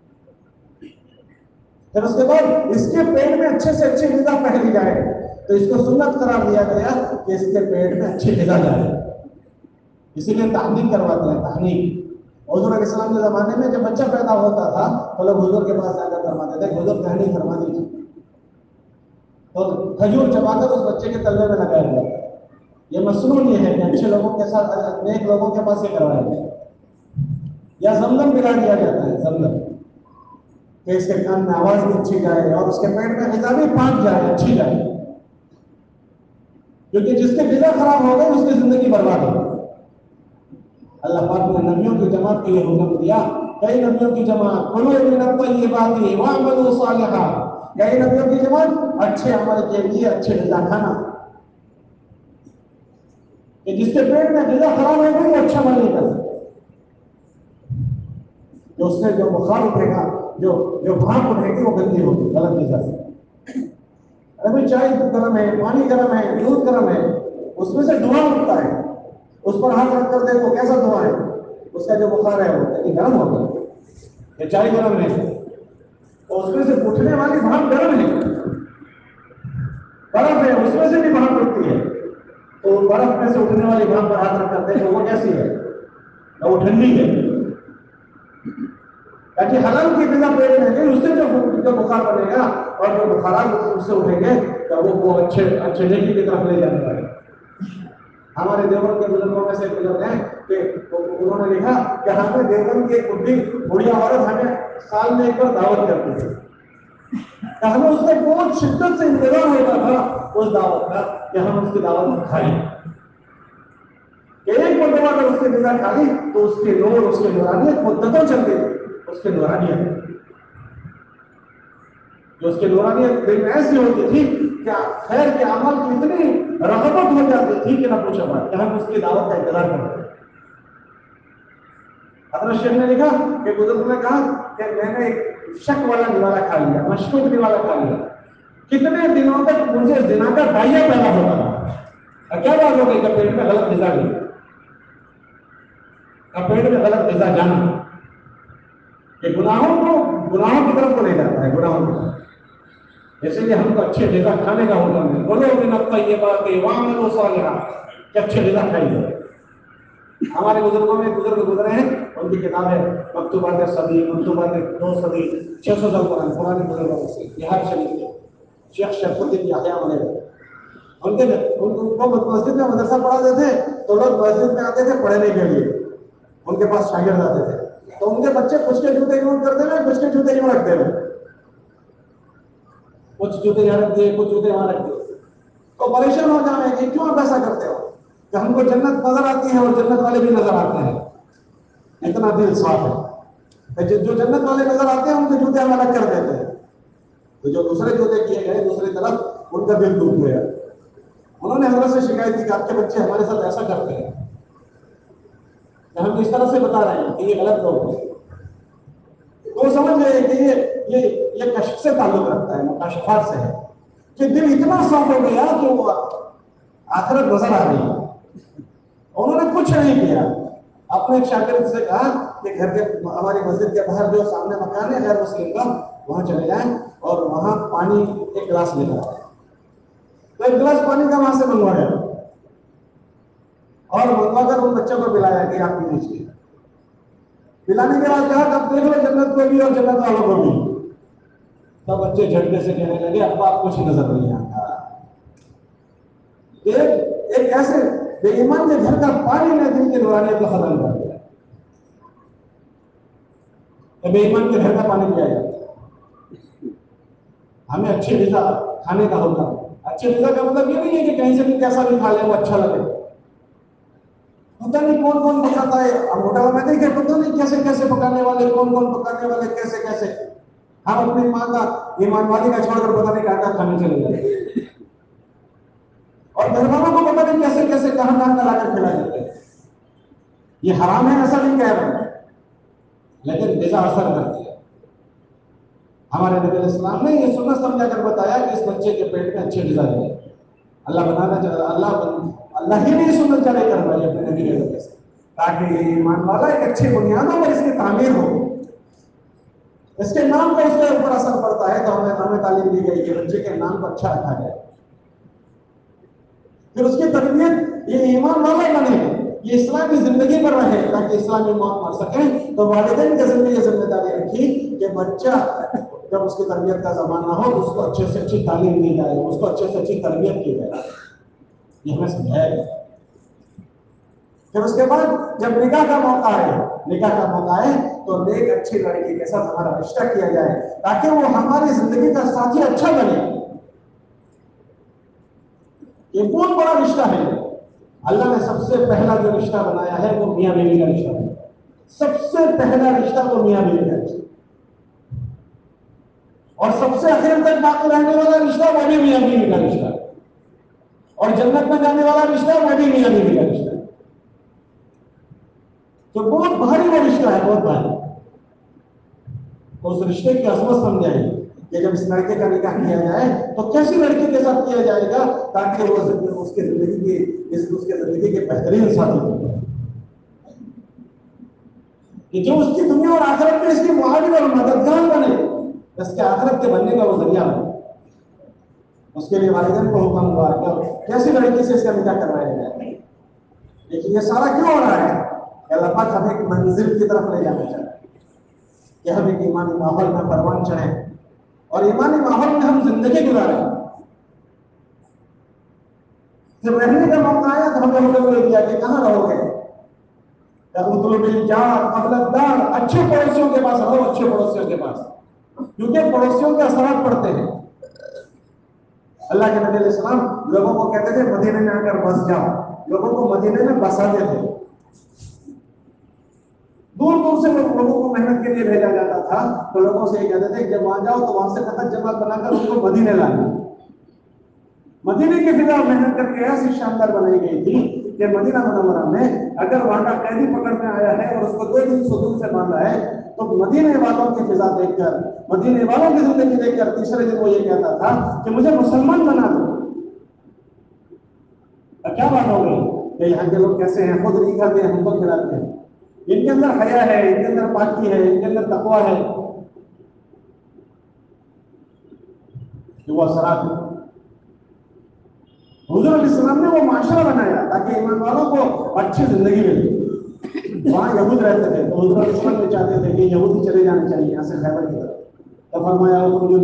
پھر اس کے بعد اس کے پیٹ میں اچھے سے اچھی غذا پہلی جائے، تو اس کو سنت قرار دیا گیا کہ اس کے پیٹ میں اچھی غذا جائے، اسی لیے تحنیک کرواتے ہیں، تحنیک۔ حضور علیہ السلام کے زمانے میں جب بچہ پیدا ہوتا تھا تو لوگ حضور کے پاس جا کر فرماتے تھے حضور تحنیک فرما دیجیے، تو کھجور چبا کر اس بچے کے تلوے میں لگایا گیا۔ یہ مسنون یہ ہے کہ اچھے لوگوں کے ساتھ، نیک لوگوں کے پاس یہ کروایا گیا، یا زمزم پلا دیا جاتا ہے، زمزم، کہ اس کے کان میں آواز بھی اچھی جائے اور اس کے پیٹ میں غذا بھی پاک جائے، اچھی جائے، کیونکہ جس کی غذا خراب ہو گئی اس کی زندگی برباد ہو گئی۔ اللہ پاک نے نبیوں کی جماعت کے لیے حکم دیا، کئی نبیوں کی جماعت کلوا من الطیبات واعملوا صالحا، کئی نبیوں کی جماعت اچھے عمل کے لیے اچھے غذا کھانا، کہ جس کے پیٹ میں غذا خراب ہو گئی وہ اچھا عمل نہیں کر سکتا، جو اس سے جو بخار اٹھے گا، جو بھاپ اٹھے گی وہ گندی ہوگی، غلط غذا سے۔ ابھی چائے گرم ہے، پانی گرم ہے، دودھ گرم ہے، اس میں سے دھواں اٹھتا ہے، اس پر ہاتھ رکھ کر دیکھو کیسا دھواں ہے، اس کا جو بخار ہے وہ گرم ہوگا، یہ چائے گرم ہے اور اس میں سے اٹھنے والی بھاپ گرم ہے، برف ہے اس میں سے بھی بھاپ اٹھتی ہے، تو برف میں سے اٹھنے والی بھاپ پر ہاتھ رکھ کر دیکھو وہ کیسی ہے، وہ ٹھنڈی ہے، تاکہ حلال کی غذا پیٹ میں گئی، اس سے جو بخار بنے گا اور جو بخارات اس سے اٹھیں گے تو وہ اچھے نیکی کی طرف لے جانے والے۔ ہمارے دیوبند کے بزرگوں میں سے بزرگ ہیں کہ انہوں نے لکھا کہ ہمیں دیوبند کی ایک بڑھیا عورت ہمیں سال میں ایک بار دعوت کرتی تھی، کہ ہمیں اس میں بہت شدت سے انتظار ہوتا تھا اس دعوت کا کہ ہم اس کی دعوت کھائیں، کہ ایک مرتبہ اگر اس کی غذا کھائی تو اس کے نور، اس کی نورانیت مدتوں چلتی تھی، اس کی نورانیت جو اس کی نورانیت دل میں ایسی ہوتی تھی کہ خیر کے عمل کی اتنی رغبت ہو جاتی تھی کہ نہ پوچھو بات، کہ ہم اس کی دعوت کا انتظار کرتے ہیں۔ حضرت شیخ نے لکھا کہ بزرگ نے کہا کہ میں نے ایک شک والا نوالا کھا لیا، مشکوک نوالا کھا لیا، کتنے دنوں تک مجھے زنا کا دائیا پیدا ہوتا تھا، کیا بات ہو گئی کہ پیٹ میں غلط غذا گئی، پیٹ میں غلط غذا جانا، کہ گناہوں کی طرف کو لے جاتا ہے، گناہوں کی طرف، اس لیے ہم کو اچھے غذا کھانے کا حکم ہے، کلوا من الطیبات واعملوا صالحا، کہ اچھے غذا کھائیے۔ ہمارے بزرگوں میں بزرگ گزرے ہیں، ان کی کتاب ہے مکتوبات صدی، مکتوبات 2 صدی 600 سال پرانے بزرگوں سے، بہار شریف کے شیخ شرف الدین یحییٰ وغیرہ، ان کو مسجد میں مدرسہ پڑھاتے تھے تو لوگ مسجد میں آتے تھے پڑھنے کے لیے، ان کے پاس شاگرد آتے تھے تو ان کے بچے کچھ کے جوتے یوں کرتے ہوئے، کچھ کے جوتے یوں رکھتے ہوئے، کچھ جوتے یہاں رکھ دیے، کچھ جوتے وہاں رکھ دیے، تو پریشان ہو جائیں کہ کیوں آپ ایسا کرتے ہو، کہ ہم کو جنت نظر آتی ہے اور جنت والے بھی نظر آتے ہیں، اتنا دل صاف ہے، جو جنت والے نظر آتے ہیں ان کے جوتے ہم الگ کر دیتے ہیں، تو جو دوسرے جوتے کیے گئے دوسری طرف ان کا دل ڈوب گیا، انہوں نے حضرت سے شکایت کی کہ آپ کے بچے ہمارے ساتھ ایسا کرتے ہیں، کہ ہم اس طرح سے بتا رہے ہیں کہ یہ غلط لوگ ہیں، تو وہ سمجھ گئے کہ یہ کشف سے تعلق رکھتا ہے، مکاشفات سے ہے، کہ دل اتنا صاف ہو گیا کہ وہ آخرت نظر آ رہی ہے۔ انہوں نے کچھ نہیں کیا، اپنے ایک شاگرد سے کہا کہ گھر کے ہماری مسجد کے باہر جو سامنے مکان ہے غیر مسلم کا، وہاں چلے جائیں اور وہاں پانی ایک گلاس لے کر آئے، تو ایک گلاس پانی کا وہاں سے منگوایا اور منگوا کر ان بچوں کو پلایا کہ آپ پی لیجیے، پلانے کے بعد کہا کہ اب دیکھ لو جنت کو بھی اور جنت والوں کو بھی، تو بچے جھٹکے سے کہنے لگے ابا آپ کچھ نظر نہیں آتا. ایک ایسے بے ایمان کے گھر کا پانی نے دل کے نورانے کو ختم کر دیا. بے ایمان کے گھر کا پانی پیا جاتا ہے. ہمیں اچھی غذا کھانے کا ہوتا ہے. اچھی غذا کا مطلب یہ نہیں ہے کہ کہیں سے بھی کیسا بھی کھا لیں وہ اچھا لگے. پتہ نہیں کون کون پکاتا ہے. اب ہوٹل میں دیکھیں پتہ نہیں کیسے کیسے پکانے والے, کون کون پکانے والے, کیسے کیسے. ہم اپنی ماں کا ایمان والی کا چھوڑ کر پتہ نہیں کہاں کھانے چلے جاتے, اور مہمانوں کو پتہ نہیں کیسے کیسے کہاں کہاں لا کر کھلا دیتے ہیں. یہ حرام ہے ایسا نہیں کہہ رہا, لیکن غذا اثر کرتی ہے. ہمارے نبی علیہ السلام نے یہ سنت سمجھا کر بتایا کہ اس بچے کے پیٹ میں اچھی غذا ہے. اللہ بنانا چاہتا, اللہ ہی نے سنت جاری کروائی اپنے نبی کے ذریعے سے, تاکہ یہ ایمان والا ایک اچھی بنیادوں پر اس کی تعمیر ہو. اس کے نام پر اس کے اوپر اثر پڑتا ہے, تو ہمیں تعلیم دی گئی کہ بچے کے نام کو اچھا رکھا جائے. پھر اس کی تربیت یہ ایمان والا بنے, یہ اسلامی زندگی پر رہے تاکہ اسلامی موت مر سکیں. تو والدین کے ذمہ یہ ذمہ داری رکھی کہ بچہ جب اس کی تربیت کا زمانہ ہو تو اس کو اچھے سے اچھی تعلیم دی جائے, اس کو اچھے سے اچھی تربیت کی جائے. یہ ہمیں سمجھایا گیا. پھر اس کے بعد جب نکاح کا موقع آئے تو ایک اچھی لڑکی کے ساتھ ہمارا رشتہ کیا جائے تاکہ وہ ہماری زندگی کا ساتھی اچھا بنے. یہ بہت بڑا رشتہ ہے. اللہ نے سب سے پہلا جو رشتہ بنایا ہے وہ میاں بیوی کا رشتہ ہے. سب سے پہلا رشتہ وہ میاں بیوی کا رشتہ, اور سب سے آخر تک باقی رہنے والا رشتہ وہ بھی میاں بیوی کا رشتہ, اور جنت میں جانے والا رشتہ وہ بھی میاں بیوی کا رشتہ. تو بہت بھاری وہ رشتہ ہے, بہت بھاری. اس رشتے کی عظمت سمجھائیں کہ جب اس لڑکے کا نکاح کیا جائے تو کیسی لڑکی کے ساتھ کیا جائے گا تاکہ وہ اس کے زندگی کے بہترین ساتھی بنے, کہ جو اس کی دنیا اور آخرت میں اس کی معاون اور مددگار بنے, اس کے آخرت کے بننے کا وہ ذریعہ بنے. اس کے لیے والدین کو حکم ہوا کہ کیسی لڑکی سے اس کا نکاح کروایا جائے. لیکن یہ سارا کیوں ہو رہا ہے کہ اللہ پاک ہمیں ایک منزل کی طرف لے جانا چاہتا ہے کہ ہم ایک ایمانی ماحول میں پروان چڑھیں اور ایمانی ماحول میں ہم زندگی گزاریں. جب رہنے کا موقع آیا تو ہمیں حکم دے دیا کہ کہاں رہو گے, اچھے پڑوسیوں کے پاس رہو, اچھے پڑوسیوں کے پاس, کیونکہ پڑوسیوں کے اثرات پڑتے ہیں. اللہ کے نبی علیہ السلام لوگوں کو کہتے تھے مدینے میں آ کر بس جاؤ, لوگوں کو مدینے میں بساتے تھے. دور دور سے لوگوں کو محنت کے لیے بھیجا جاتا تھا تو لوگوں سے یہ کہتے تھے کہ جب وہاں جاؤ تو وہاں سے خط جمع بنا کر ان کو مدینے لانا. مدینے کی فضا محنت کر کے ایسی شاندار بنائی گئی تھی کہ مدینہ منورہ میں اگر وہاں کا قیدی پکڑ میں آیا ہے اور اس کو 2 دن ستون سے باندھا ہے تو مدینے والوں کی فضا دیکھ کر, مدینے والوں کی زندگی دیکھ کر تیسرے دن وہ یہ کہتا تھا کہ مجھے مسلمان بنا دو. کیا بات ہو گئی کہ یہاں کے لوگ کیسے ہیں, خود نہیں کھاتے ہیں, ہم کو کھلاتے ہیں. ان کے اندر حیا ہے, ان کے اندر پاکی ہے, ان کے اندر تقویٰ ہے. جو وہ اثرات ہیں حضور علیہ السلام نے وہ معاشرہ بنایا تاکہ ایمان والوں کو اچھی زندگی ملے. وہاں یہود رہتے تھے تو حضور علیہ السلام یہ چاہتے تھے کہ یہودی چلے جانے چاہیے یہاں سے خیبر کی طرف. تو فرمایا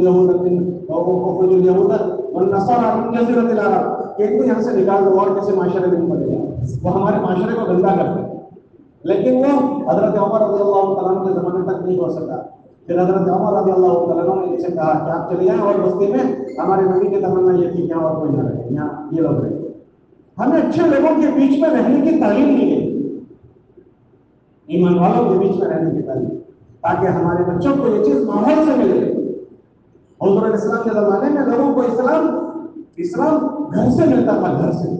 کہ ان کو یہاں سے نکال دو اور کسی معاشرے میں نہیں پڑے گا, وہ ہمارے معاشرے کو گندا کرتے ہیں. لیکن وہ حضرت عمر رضی اللہ تعالیٰ عنہ کے زمانے تک نہیں ہو سکا. پھر حضرت عمر رضی اللہ تعالیٰ عنہ نے ان سے کہا کہ آپ چلے جائیں اور بستی میں ہمارے نبی کی تمنا یہ تھی کہ یہاں اور کوئی نہ رہے, یہاں یہ لوگ رہے. ہمیں اچھے لوگوں کے بیچ میں رہنے کی تعلیم دی گئی, ایمان والوں کے بیچ میں رہنے کی تعلیم, تاکہ ہمارے بچوں کو یہ چیز ماحول سے ملے. حضور علیہ السلام کے زمانے میں لوگوں کو اسلام گھر سے ملتا تھا, گھر سے.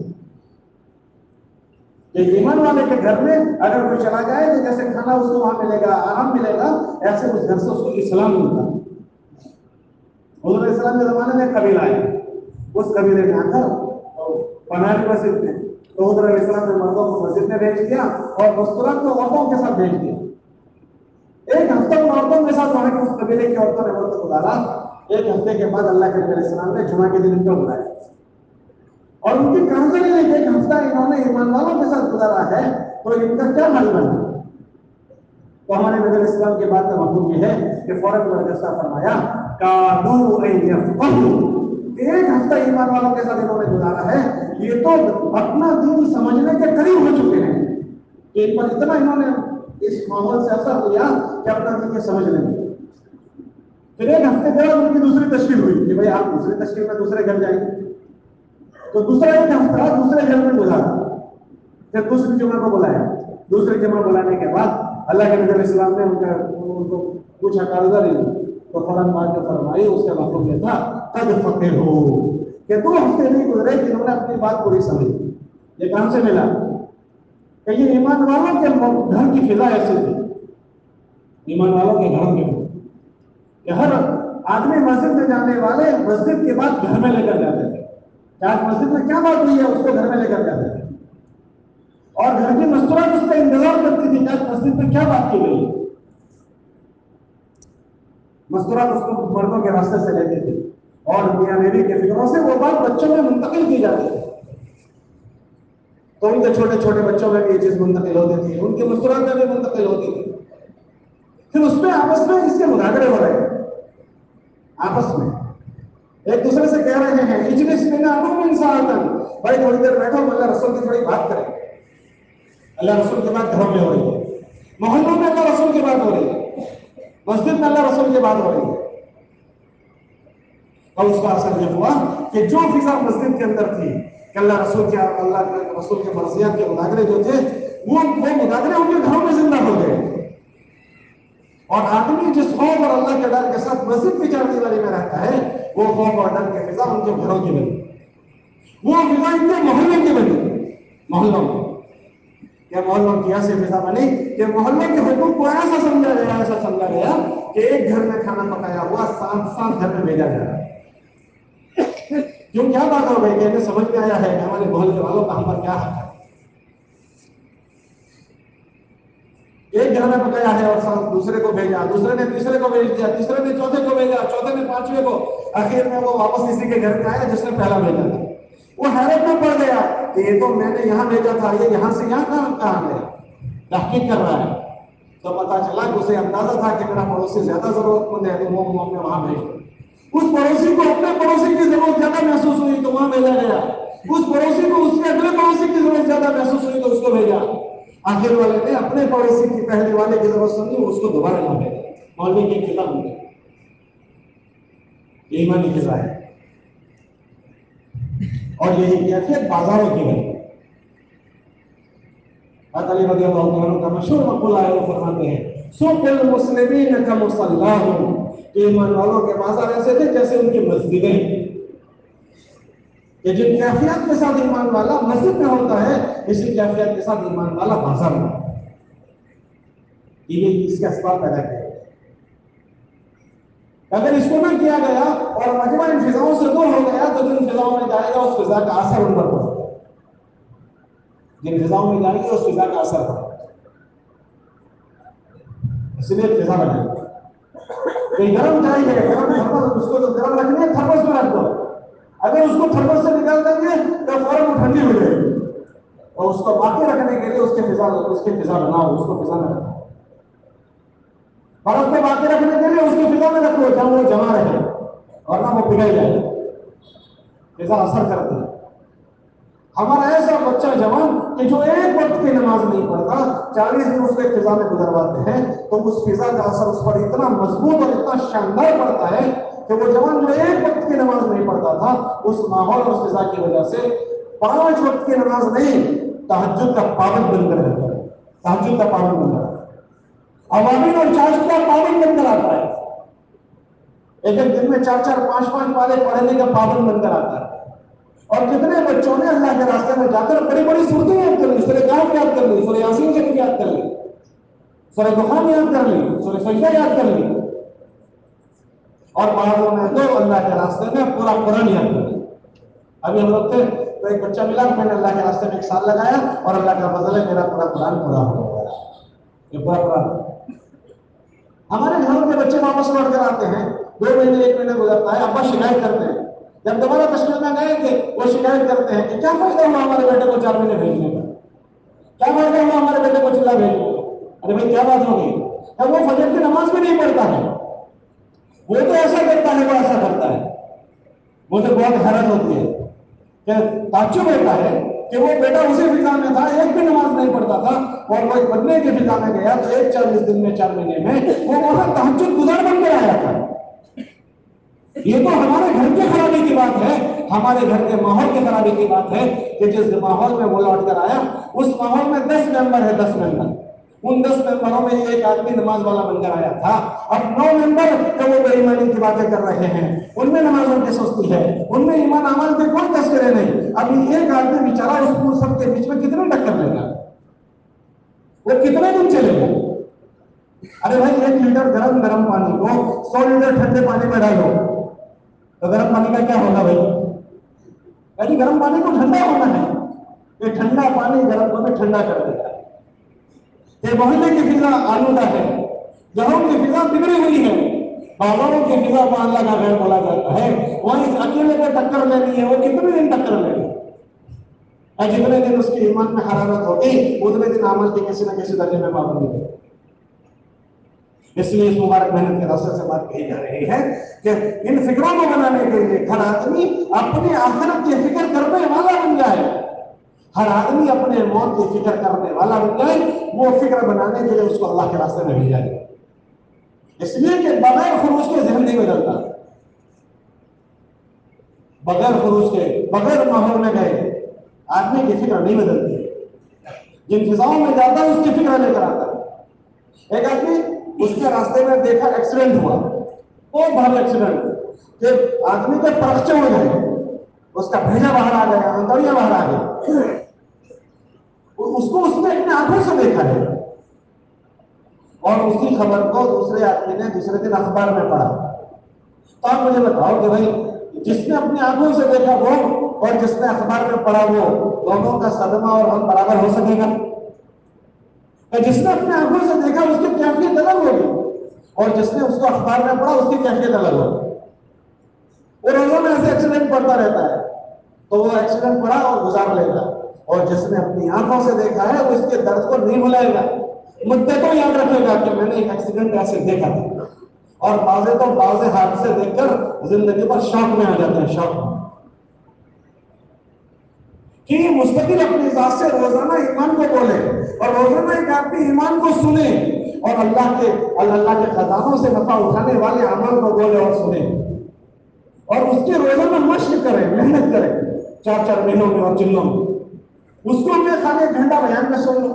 کہ ایمان والے کے گھر میں اگر کوئی چلا جائے تو جیسے کھانا اس کو وہاں ملے گا, آرام ملے گا, ایسے اس گھر سے اس کو اسلام ملتا. حضور علیہ السلام کے زمانے میں قبیلہ آئے, اس قبیلے میں آ کر پناہی مسجد میں تو حضور علیہ السلام نے مردوں کو مسجد میں بھیج دیا اور مستورات کو عورتوں کے ساتھ بھیج دیا. 1 ہفتہ عورتوں کے ساتھ وہاں کے اس قبیلے کی عورتوں نے وقت گزارا. 1 ہفتے کے بعد اللہ کے نبی علیہ السلام نے جمعہ کے دن ان کو بلایا اور ان کی کہانی نہیں. 1 ہفتہ انہوں نے ایمان والوں کے ساتھ گزارا ہے تو ان کا کیا حال بنا. تو ہمارے نبی علیہ السلام کے بعد کا مطلب یہ ہے کہ فوراً فیصلہ فرمایا कादू अन यफ़क़हू, एक हफ्ता ईमान वालों के साथ इन्होंने गुजारा है, ये तो अपना दीन समझने के करीब हो चुके हैं कि इन पर इतना इन्होंने इस माहौल से असर लिया कि अपना दीन समझ लेंगे। फिर एक हफ्ते के बाद उनकी दूसरी तशरीफ हुई कि भाई आप दूसरी तशरीफ में दूसरे घर जाएंगे, तो दूसरा एक हफ्ता दूसरे घर में गुजारा। फिर दूसरी जुमा को बुलाया, दूसरी जुमा बुलाने के बाद अल्लाह के नबी इस्लाम ने उनको पूछा कागजा नहीं, तो फौरन बात जो फरमाई उसका मतलब ये था कद फक़ीहू, कि 2 हफ्ते नहीं गुजरे कि इन्होंने अपनी बात पूरी समझी। ये कहां से मिला? कि ये ईमान वालों के घर की फिजा ऐसी थी, ईमान वालों के घरों के कि हर आदमी मस्जिद में जाने वाले मस्जिद के बाद घर में लेकर जाते थे, क्या मस्जिद में क्या बात हुई है उसको घर में लेकर जाते थे, और घर की मस्तूरात उसका इंतजार करती थी कि मस्जिद में क्या बात की गई है। मस्तूरात उसको मर्दों के रास्ते से लेती थी और मियां बीवी के फिक्रों से वो बात बच्चों में मुंतकिल की जाती थी। तो उनके छोटे छोटे बच्चों में भी ये चीज मुंतकिल होती थी, उनके मस्तूरात में भी मुंतकिल होती थी। फिर उसमें आपस में इसके मुनाजरे हो रहे हैं, आपस में एक दूसरे से कह रहे हैं इजलिस बिना इंसान, भाई थोड़ी देर बैठो, अल्लाह रसूल की थोड़ी बात करें। अल्लाह रसूल की बात घरों में हो रही है, मोहल्लों में अल्लाह रसूल की बात हो रही है, मस्जिद में अल्लाह रसूल की बात हो रही है। और उसका असर यह हुआ कि जो फिजा मस्जिद के अंदर थी कि अल्लाह रसूल के मर्जियात के मुनाजरे जो थे वो मुनाजरे उनके घरों में जिंदा हो गए। और आदमी जिस खौफ और अल्लाह के डर के साथ मस्जिद की चारदीवारी में रहता है, वो खौफ और डर के फिजा उनके घरों की बनी, वो फिजा इनके मोहल्ले की बनी। मोहल्लों में या मोहल्लों की ऐसी फिजा बनी कि मोहल्ले के हुकूक को ऐसा समझा गया कि एक घर में खाना पकाया हुआ 7 घर में भेजा जा रहा है। क्यों, क्या बात हो गई कि इन्हें समझ में आया है कि हमारे मोहल्ले वालों का हम पर क्या हक है। एक घर में पकाया है और साथ दूसरे को भेजा, दूसरे ने तीसरे को भेज दिया, तीसरे ने चौथे को भेजा, चौथे ने 5वें को, आखिर में वो वापस इसी के घर में आया जिसने पहला भेजा था। वो हैरत में पड़ गया कि ये तो मैंने यहाँ भेजा था, ये यहाँ से यहाँ कहाँ गया, तहकीक कर रहा है। तो पता चला कि उसे अंदाजा था कि मेरा पड़ोसी ज्यादा जरूरतमंद है, तो वो मैं वहां भेज। उस पड़ोसी को अपने पड़ोसी की जरूरत ज्यादा महसूस हुई तो वहां भेजा गया, उस पड़ोसी को उसके अगले पड़ोसी की जरूरत ज्यादा महसूस हुई तो उसको भेजा। आखिर वाले ने अपने पड़ोसी की पहले वाले की जरूरत समझी, उसको दोबारा ना भेजा। मोहल्ले की खिला बन गई, ईमानी खिला है। और यही कैफियत बाजारों की है। अली रज़ी अल्लाह तआला अन्हु का मशहूर मक़ूला है, वो फरमाते हैं सुक़ुल मुस्लिमीन का मुसल्लाहुम, ईमान वालों के बाजार ऐसे थे जैसे उनकी मस्जिदें। ये जिन कैफियत के साथ ईमान वाला मस्जिद में होता है, इसी कैफियत के साथ ईमान वाला बाजार में। ये इसके असबाब पैदा किए। अगर इसको ना किया गया और मजमा इन फिजाओं से दूर हो गया तो जिन फिजाओं में जाएगा उस फिजा का असर उन पर पड़ेगा, जिन फिजाओं में जाएंगे उस फिजा का असर पड़ेगा। इसलिए फिजा बनेगा। कहीं गर्म जाएंगे, गर्म थर्मस, उसको तो गर्म रखने थर्मस में रख दो। अगर उसको थर्मस से निकाल देंगे तो फौरन वो ठंडी हो जाएगी, और उसको बाकी रखने के लिए उसके फिजा बनाओ, उसको फिजा में रखो। बर्फ को बाकी रखने के लिए उसको फिजा में रखो जब वो जमा रहे, और ना वो पिघल जाए। फिजा असर करती है। हमारा ऐसा बच्चा जवान कि जो एक वक्त की नमाज नहीं पढ़ता, 40 दिन उसके फिजा में गुजरवाते हैं, तो उस फिजा का असर उस पर इतना मजबूत और इतना शानदार पड़ता है कि वो जवान जो एक वक्त की नमाज नहीं पढ़ता था, उस माहौल और फिजा की वजह से 5 वक्त की नमाज नहीं, तहज्जुद का पाबंद बनकर रहता है। तहज्जुद का पाबंद बनकर अवामीन और चाश का पाबंद बनकर आता है। एक दिन में 4-4, 5-5 पाले पढ़ने का पाबंद बनकर आता है। और कितने बच्चों ने अल्लाह के रास्ते में जाकर बड़ी बड़ी सूरतें याद कर ली, सूरह काफ याद कर ली, सूरह यासीन शरीफ याद कर ली, सूरह दुखान याद कर ली, सूरह सजदा याद कर ली, और बाज़ों ने तो अल्लाह के रास्ते में पूरा कुरान याद कर लिया। अभी हम लोग थे तो एक बच्चा मिला, मैंने अल्लाह के रास्ते में 1 साल लगाया और अल्लाह का फजल है मेरा पूरा कुरान पूरा हो गया। ये पूरा कुरान। हमारे घरों के बच्चे वापस लौट कर आते हैं, 2 महीने 1 महीना गुजरता है, अब्बा शिकायत करते हैं। जब दोबारा कश्मीर में गए थे वो शिकायत करते हैं कि क्या फायदा हुआ हमारे बेटे को 4 महीने भेजने का, क्या फायदा हुआ हमारे बेटे को चिल्ला भेजने का। अरे भाई क्या बात हो गई, वो फजर की नमाज भी नहीं पढ़ता है, وہ تو ایسا کرتا ہے، وہ ایسا کرتا ہے. مجھے بہت حیرت ہوتی ہے کہ تعجب ہوتا ہے کہ وہ بیٹا اسی فضا میں تھا، ایک بھی نماز نہیں پڑھتا تھا، اور وہ ایک بدلے کی فضا میں گیا تو ایک 40 دن میں 4 مہینے میں وہ وہاں تہجد گزار بن کے آیا تھا. یہ تو ہمارے گھر کی خرابی کی بات ہے، ہمارے گھر کے ماحول کی خرابی کی بات ہے کہ جس ماحول میں وہ لوٹ کر آیا اس ماحول میں 10 ممبر ہے، 10 ممبر، ان 10 ممبروں میں ایک آدمی نماز والا بن کر آیا تھا. اب 9 ممبر کہ وہ بے ایمانی کی باتیں کر رہے ہیں، ان میں نمازوں کی سستی ہے، ان میں ایمان عمل کے کوئی تذکرے نہیں. ابھی ایک آدمی بیچارہ اس سب کے بیچ میں کتنے ٹکر لے گا، وہ کتنے دن چلے گا؟ ارے بھائی 1 لیٹر گرم گرم پانی کو 100 لیٹر ٹھنڈے پانی میں ڈالو تو گرم پانی کا کیا ہوگا بھائی؟ یعنی گرم پانی کو ٹھنڈا ہونا ہے، یہ ٹھنڈا پانی گرم کو بھی ٹھنڈا کر دیتا ہے. یہ محلے کی فضا آلودہ ہے، گھروں کی فضا بگڑی ہوئی ہے، بازاروں کی فضا کو اللہ کا غیر بولا جاتا ہے. وہاں اس اکیلے کو ٹکر لینی ہے، وہ کتنے دن ٹکر لے گا؟ جتنے دن اس کی ایمان میں حرارت ہوگی اتنے دن عمل کی کسی نہ کسی درجے میں پابندی ہوگی. اس لیے اس مبارک محنت کے راستے سے بات کہی جا رہی ہے کہ ان فکروں کو بنانے کے لیے ہر آدمی اپنی آخرت کی فکر کرنے والا بن جائے، ہر آدمی اپنے موت کی فکر کرنے والا بن جائے. وہ فکر بنانے کے لیے اس کو اللہ کے راستے میں بھیجا جائے، اس لیے کہ بغیر خروج کے ذہن نہیں بدلتا، بغیر خروج کے بغیر ماحول میں گئے آدمی کی فکر نہیں بدلتی. جن فضاؤں میں جاتا ہے اس کی فکر لے کر آتا ہے. ایک آدمی اس کے راستے میں دیکھا ایکسیڈنٹ ہوا، بہت بڑا ایکسیڈنٹ کہ آدمی کے پرخچے ہو گئے، اس کا بھیجا باہر آ گیا، انتڑیاں باہر آ گئی. اس کو اس نے اپنے آنکھوں سے دیکھا ہے اور اس کی خبر کو دوسرے آدمی نے دوسرے دن اخبار میں پڑھا. تو آپ مجھے بتاؤ کہ بھائی جس نے اپنی آنکھوں سے دیکھا وہ اور جس نے اخبار میں پڑھا وہ دونوں کا صدمہ اور غم برابر ہو سکے گا؟ جس نے اپنی آنکھوں سے دیکھا اس کی کیفیت الگ ہوگی اور جس نے اس کو اخبار میں پڑھا اس کی کیفیت الگ ہوگی. وہ روزانہ ایسے ایکسیڈنٹ پڑتا رہتا ہے تو وہ ایکسیڈنٹ پڑا اور گزار لے گا، اور جس نے اپنی آنکھوں سے دیکھا ہے وہ اس کے درد کو نہیں بھلائے گا، مدت کو یاد رکھے گا کہ میں نے ایک ایکسیڈنٹ ایسے دیکھا تھا. اور بعضے تو بعضے حادثے دیکھ کر زندگی پر شوق میں آ جاتے ہیں، شوق میں کہ مستقل اپنی ذات سے روزانہ ایمان کو بولے اور روزانہ ایک آدمی ایمان کو سنے اور اللہ کے خزانوں سے نفع اٹھانے والے عمل کو بولے اور سنے اور اس کی روزانہ مشق کرے، محنت کرے 4 مہینوں میں اور چلوں میں. اس کو میں خالی 1 گھنٹہ بیان میں سن لوں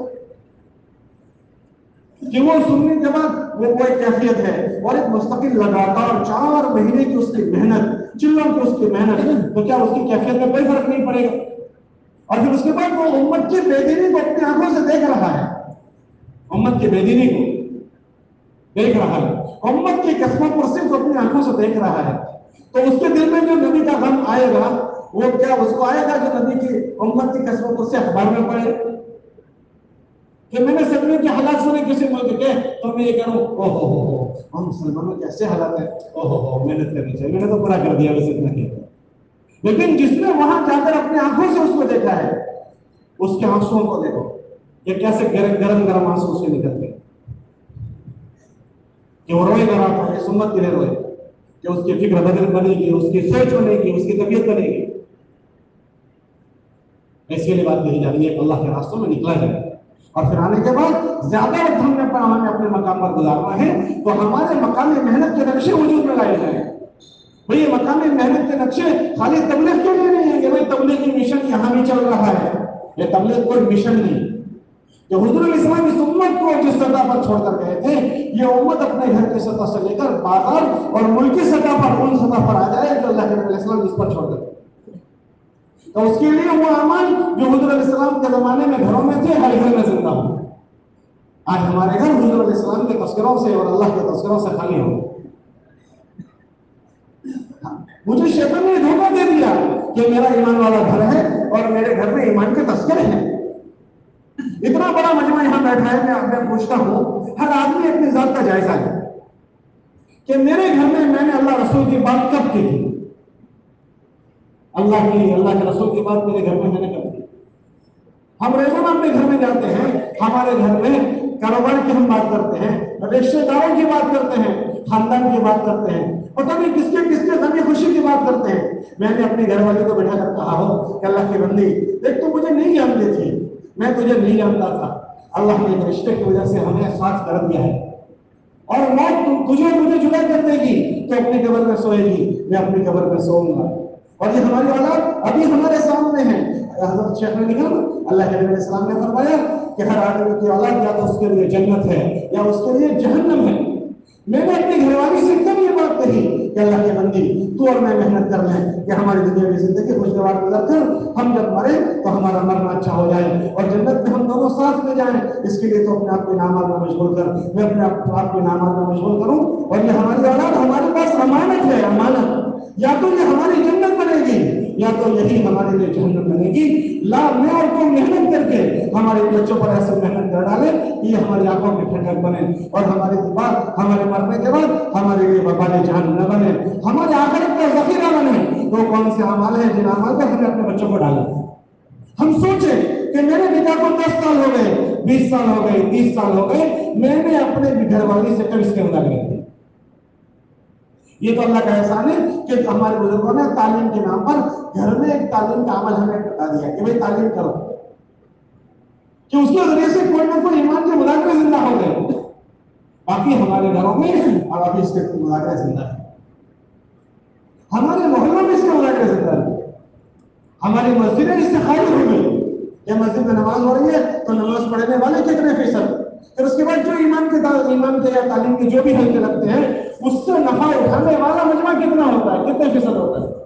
کہ وہ سننے کے بعد وہ کوئی کیفیت ہے، اور ایک مستقل لگاتار 4 مہینے کی اس کی محنت، چلوں کی اس کی محنت، تو کیا اس کی کیفیت میں کوئی فرق نہیں پڑے گا؟ اور پھر اس کے بعد وہ امت کی بے دینی کو اپنی آنکھوں سے دیکھ رہا ہے، امت کی بے دینی کو دیکھ رہا ہے، امت کی قسمت پرسی کو اپنی آنکھوں سے دیکھ رہا ہے، تو اس کے دل میں جو نبی کا غم آئے گا وہ کیا اس کو آئے گا جو نبی کی امت کی قسمت پرسی اخبار میں پڑھے کہ میں نے سدمے کے حالات سنے کسی ملک کے تو میں یہ کہہ رہا ہوں او ہم مسلمانوں کے ایسے حالات ہیں، محنت کرنی چاہیے، میں نے تو پورا کر دیا ویسے اتنا کیا. لیکن جس نے وہاں جا کر اپنی آنکھوں سے اس کو دیکھا ہے اس کے آنسوؤں کو دیکھو کہ کیسے گرم گرم آنسو اس کے نکلتے کہ وہ روئے گا رات میں، اس امت کے لیے روئے کہ اس کی فکر بدل بنے گی، اس کی سوچ بنے گی، اس کی طبیعت بنے گی. ایسی لیے بات کہی جا رہی ہے کہ اللہ کے راستوں میں نکلا جائے اور پھر آنے کے بعد زیادہ وقت ہمیں اپنے مقام پر گزارنا ہے تو ہمارے مقامی محنت کے نقشے وجود میں لائے جائیں. بھئی یہ مقامی محنت کے نقشے خالی تبلیغ کے لیے نہیں ہے کہ بھئی تبلیغی مشن یہاں بھی چل رہا ہے، یہ تبلیغ کوئی مشن نہیں کہ حضور علیہ السلام اس امت کو جس سطح پر چھوڑ کر گئے تھے یہ امت اپنے گھر کی سطح سے لے کر بازار اور ملکی سطح پر ان سطح پر آ جائے جو اللہ کے نبی علیہ السلام اس پر چھوڑ کر گئے. تو اس کے لیے وہ اعمال جو حضور علیہ السلام کے زمانے میں گھروں میں تھے ہر گھر میں زندہ ہوں. آج ہمارے گھر حضور علیہ السلام کے تذکروں سے اور اللہ کے تذکروں سے خالی ہوں. مجھے شیطان نے دھوکہ دے دیا کہ میرا ایمان والا گھر ہے اور میرے گھر میں ایمان کے تذکرے ہیں. اتنا بڑا مجمع یہاں بیٹھا ہے، میں پوچھتا ہوں ہر آدمی اپنی ذات کا جائزہ لے کہ میرے گھر میں نے اللہ رسول کی بات کب کی تھی، اللہ کے رسول کی بات میرے گھر میں نے کب کی. ہم روزانہ اپنے گھر میں جاتے ہیں، ہمارے گھر میں کاروبار کی ہم بات کرتے ہیں، رشتے داروں کی بات کرتے ہیں، خاندان کی بات کرتے ہیں، پتہ نہیں کس کے غمی خوشی کی بات کرتے ہیں. میں نے اپنی گھر والی کو بیٹھا کر کہا ہو کہ اللہ کی بندی دیکھ تو مجھے نہیں جانتی تھی, میں تجھے نہیں جانتا تھا, اللہ نے ایک رشتے کی وجہ سے ہمیں ساتھ کر دیا ہے, اور موت تجھے مجھے جدا کر دے گی تو اپنی قبر میں سوئے گی, میں اپنی قبر میں سوؤں گا. اور یہ ہماری اولاد ابھی ہمارے سامنے ہے. حضرت شیخ نے لکھا اللہ کے نبی علیہ السلام نے فرمایا کہ ہر آدمی کی اولاد یا تو اس کے لیے جنت ہے یا اس کے لیے جہنم ہے. میں نے اپنی گھر والی سے کب یہ بات کہی کہ اللہ کی بندی تو اور میں محنت کر لیں کہ ہماری دنیا کی زندگی خوشگوار گزر کر ہم جب مرے تو ہمارا مرنا اچھا ہو جائے اور جنت میں ہم دونوں ساتھ میں جائیں. اس کے لیے تو اپنے آپ کو انعامات میں مشغول کر, میں اپنے آپ کو انعامات میں مشغول کروں. اور یہ ہماری اولاد ہمارے پاس امانت ہے, امانت. یا تو یہ ہماری جنت بنے گی یا تو یہی ہمارے لیے جہنم بنے گی. لا میں اور تم محنت کر کے ہمارے بچوں پر ایسے محنت کر ڈالے کہ یہ ہماری آنکھوں کی ٹھنڈک بنے اور ہمارے مرنے کے بعد ہمارے لیے وبال جان نہ بنے, ہمارے آخرت کا ذخیرہ بنے. تو کون سے اعمال ہیں جن اعمال کا ہمیں اپنے بچوں کو ڈالیں. ہم سوچیں کہ میرے نکاح کو 10 سال ہو گئے, 20 سال ہو گئے, 30 سال ہو گئے, میں نے اپنے گھر والی سے کب اس کے مطابق. یہ تو اللہ کا احسان ہے کہ ہمارے بزرگوں نے تعلیم کے نام پر گھر میں ایک تعلیم کا عمل ہمیں بتا دیا کہ بھائی تعلیم کرو, کہ اس کے ذریعے سے کوئی نہ کوئی ایمان کے مذاکرے زندہ ہو گئے. باقی ہمارے گھروں میں اب ابھی اس کے مذاکرے زندہ ہے, ہمارے محلوں میں اس کے مذاکرے زندہ ہے, ہماری مسجدیں اس سے خالی ہو گئی. یہ مسجد میں نماز ہو رہی ہے تو نماز پڑھنے والے کتنے فیصد, پھر اس کے بعد جو ایمان کے یا تعلیم کے جو بھی حلقے لگتے ہیں اس سے نفع اٹھانے والا مجمع کتنا ہوتا ہے, کتنے فیصد ہوتا ہے.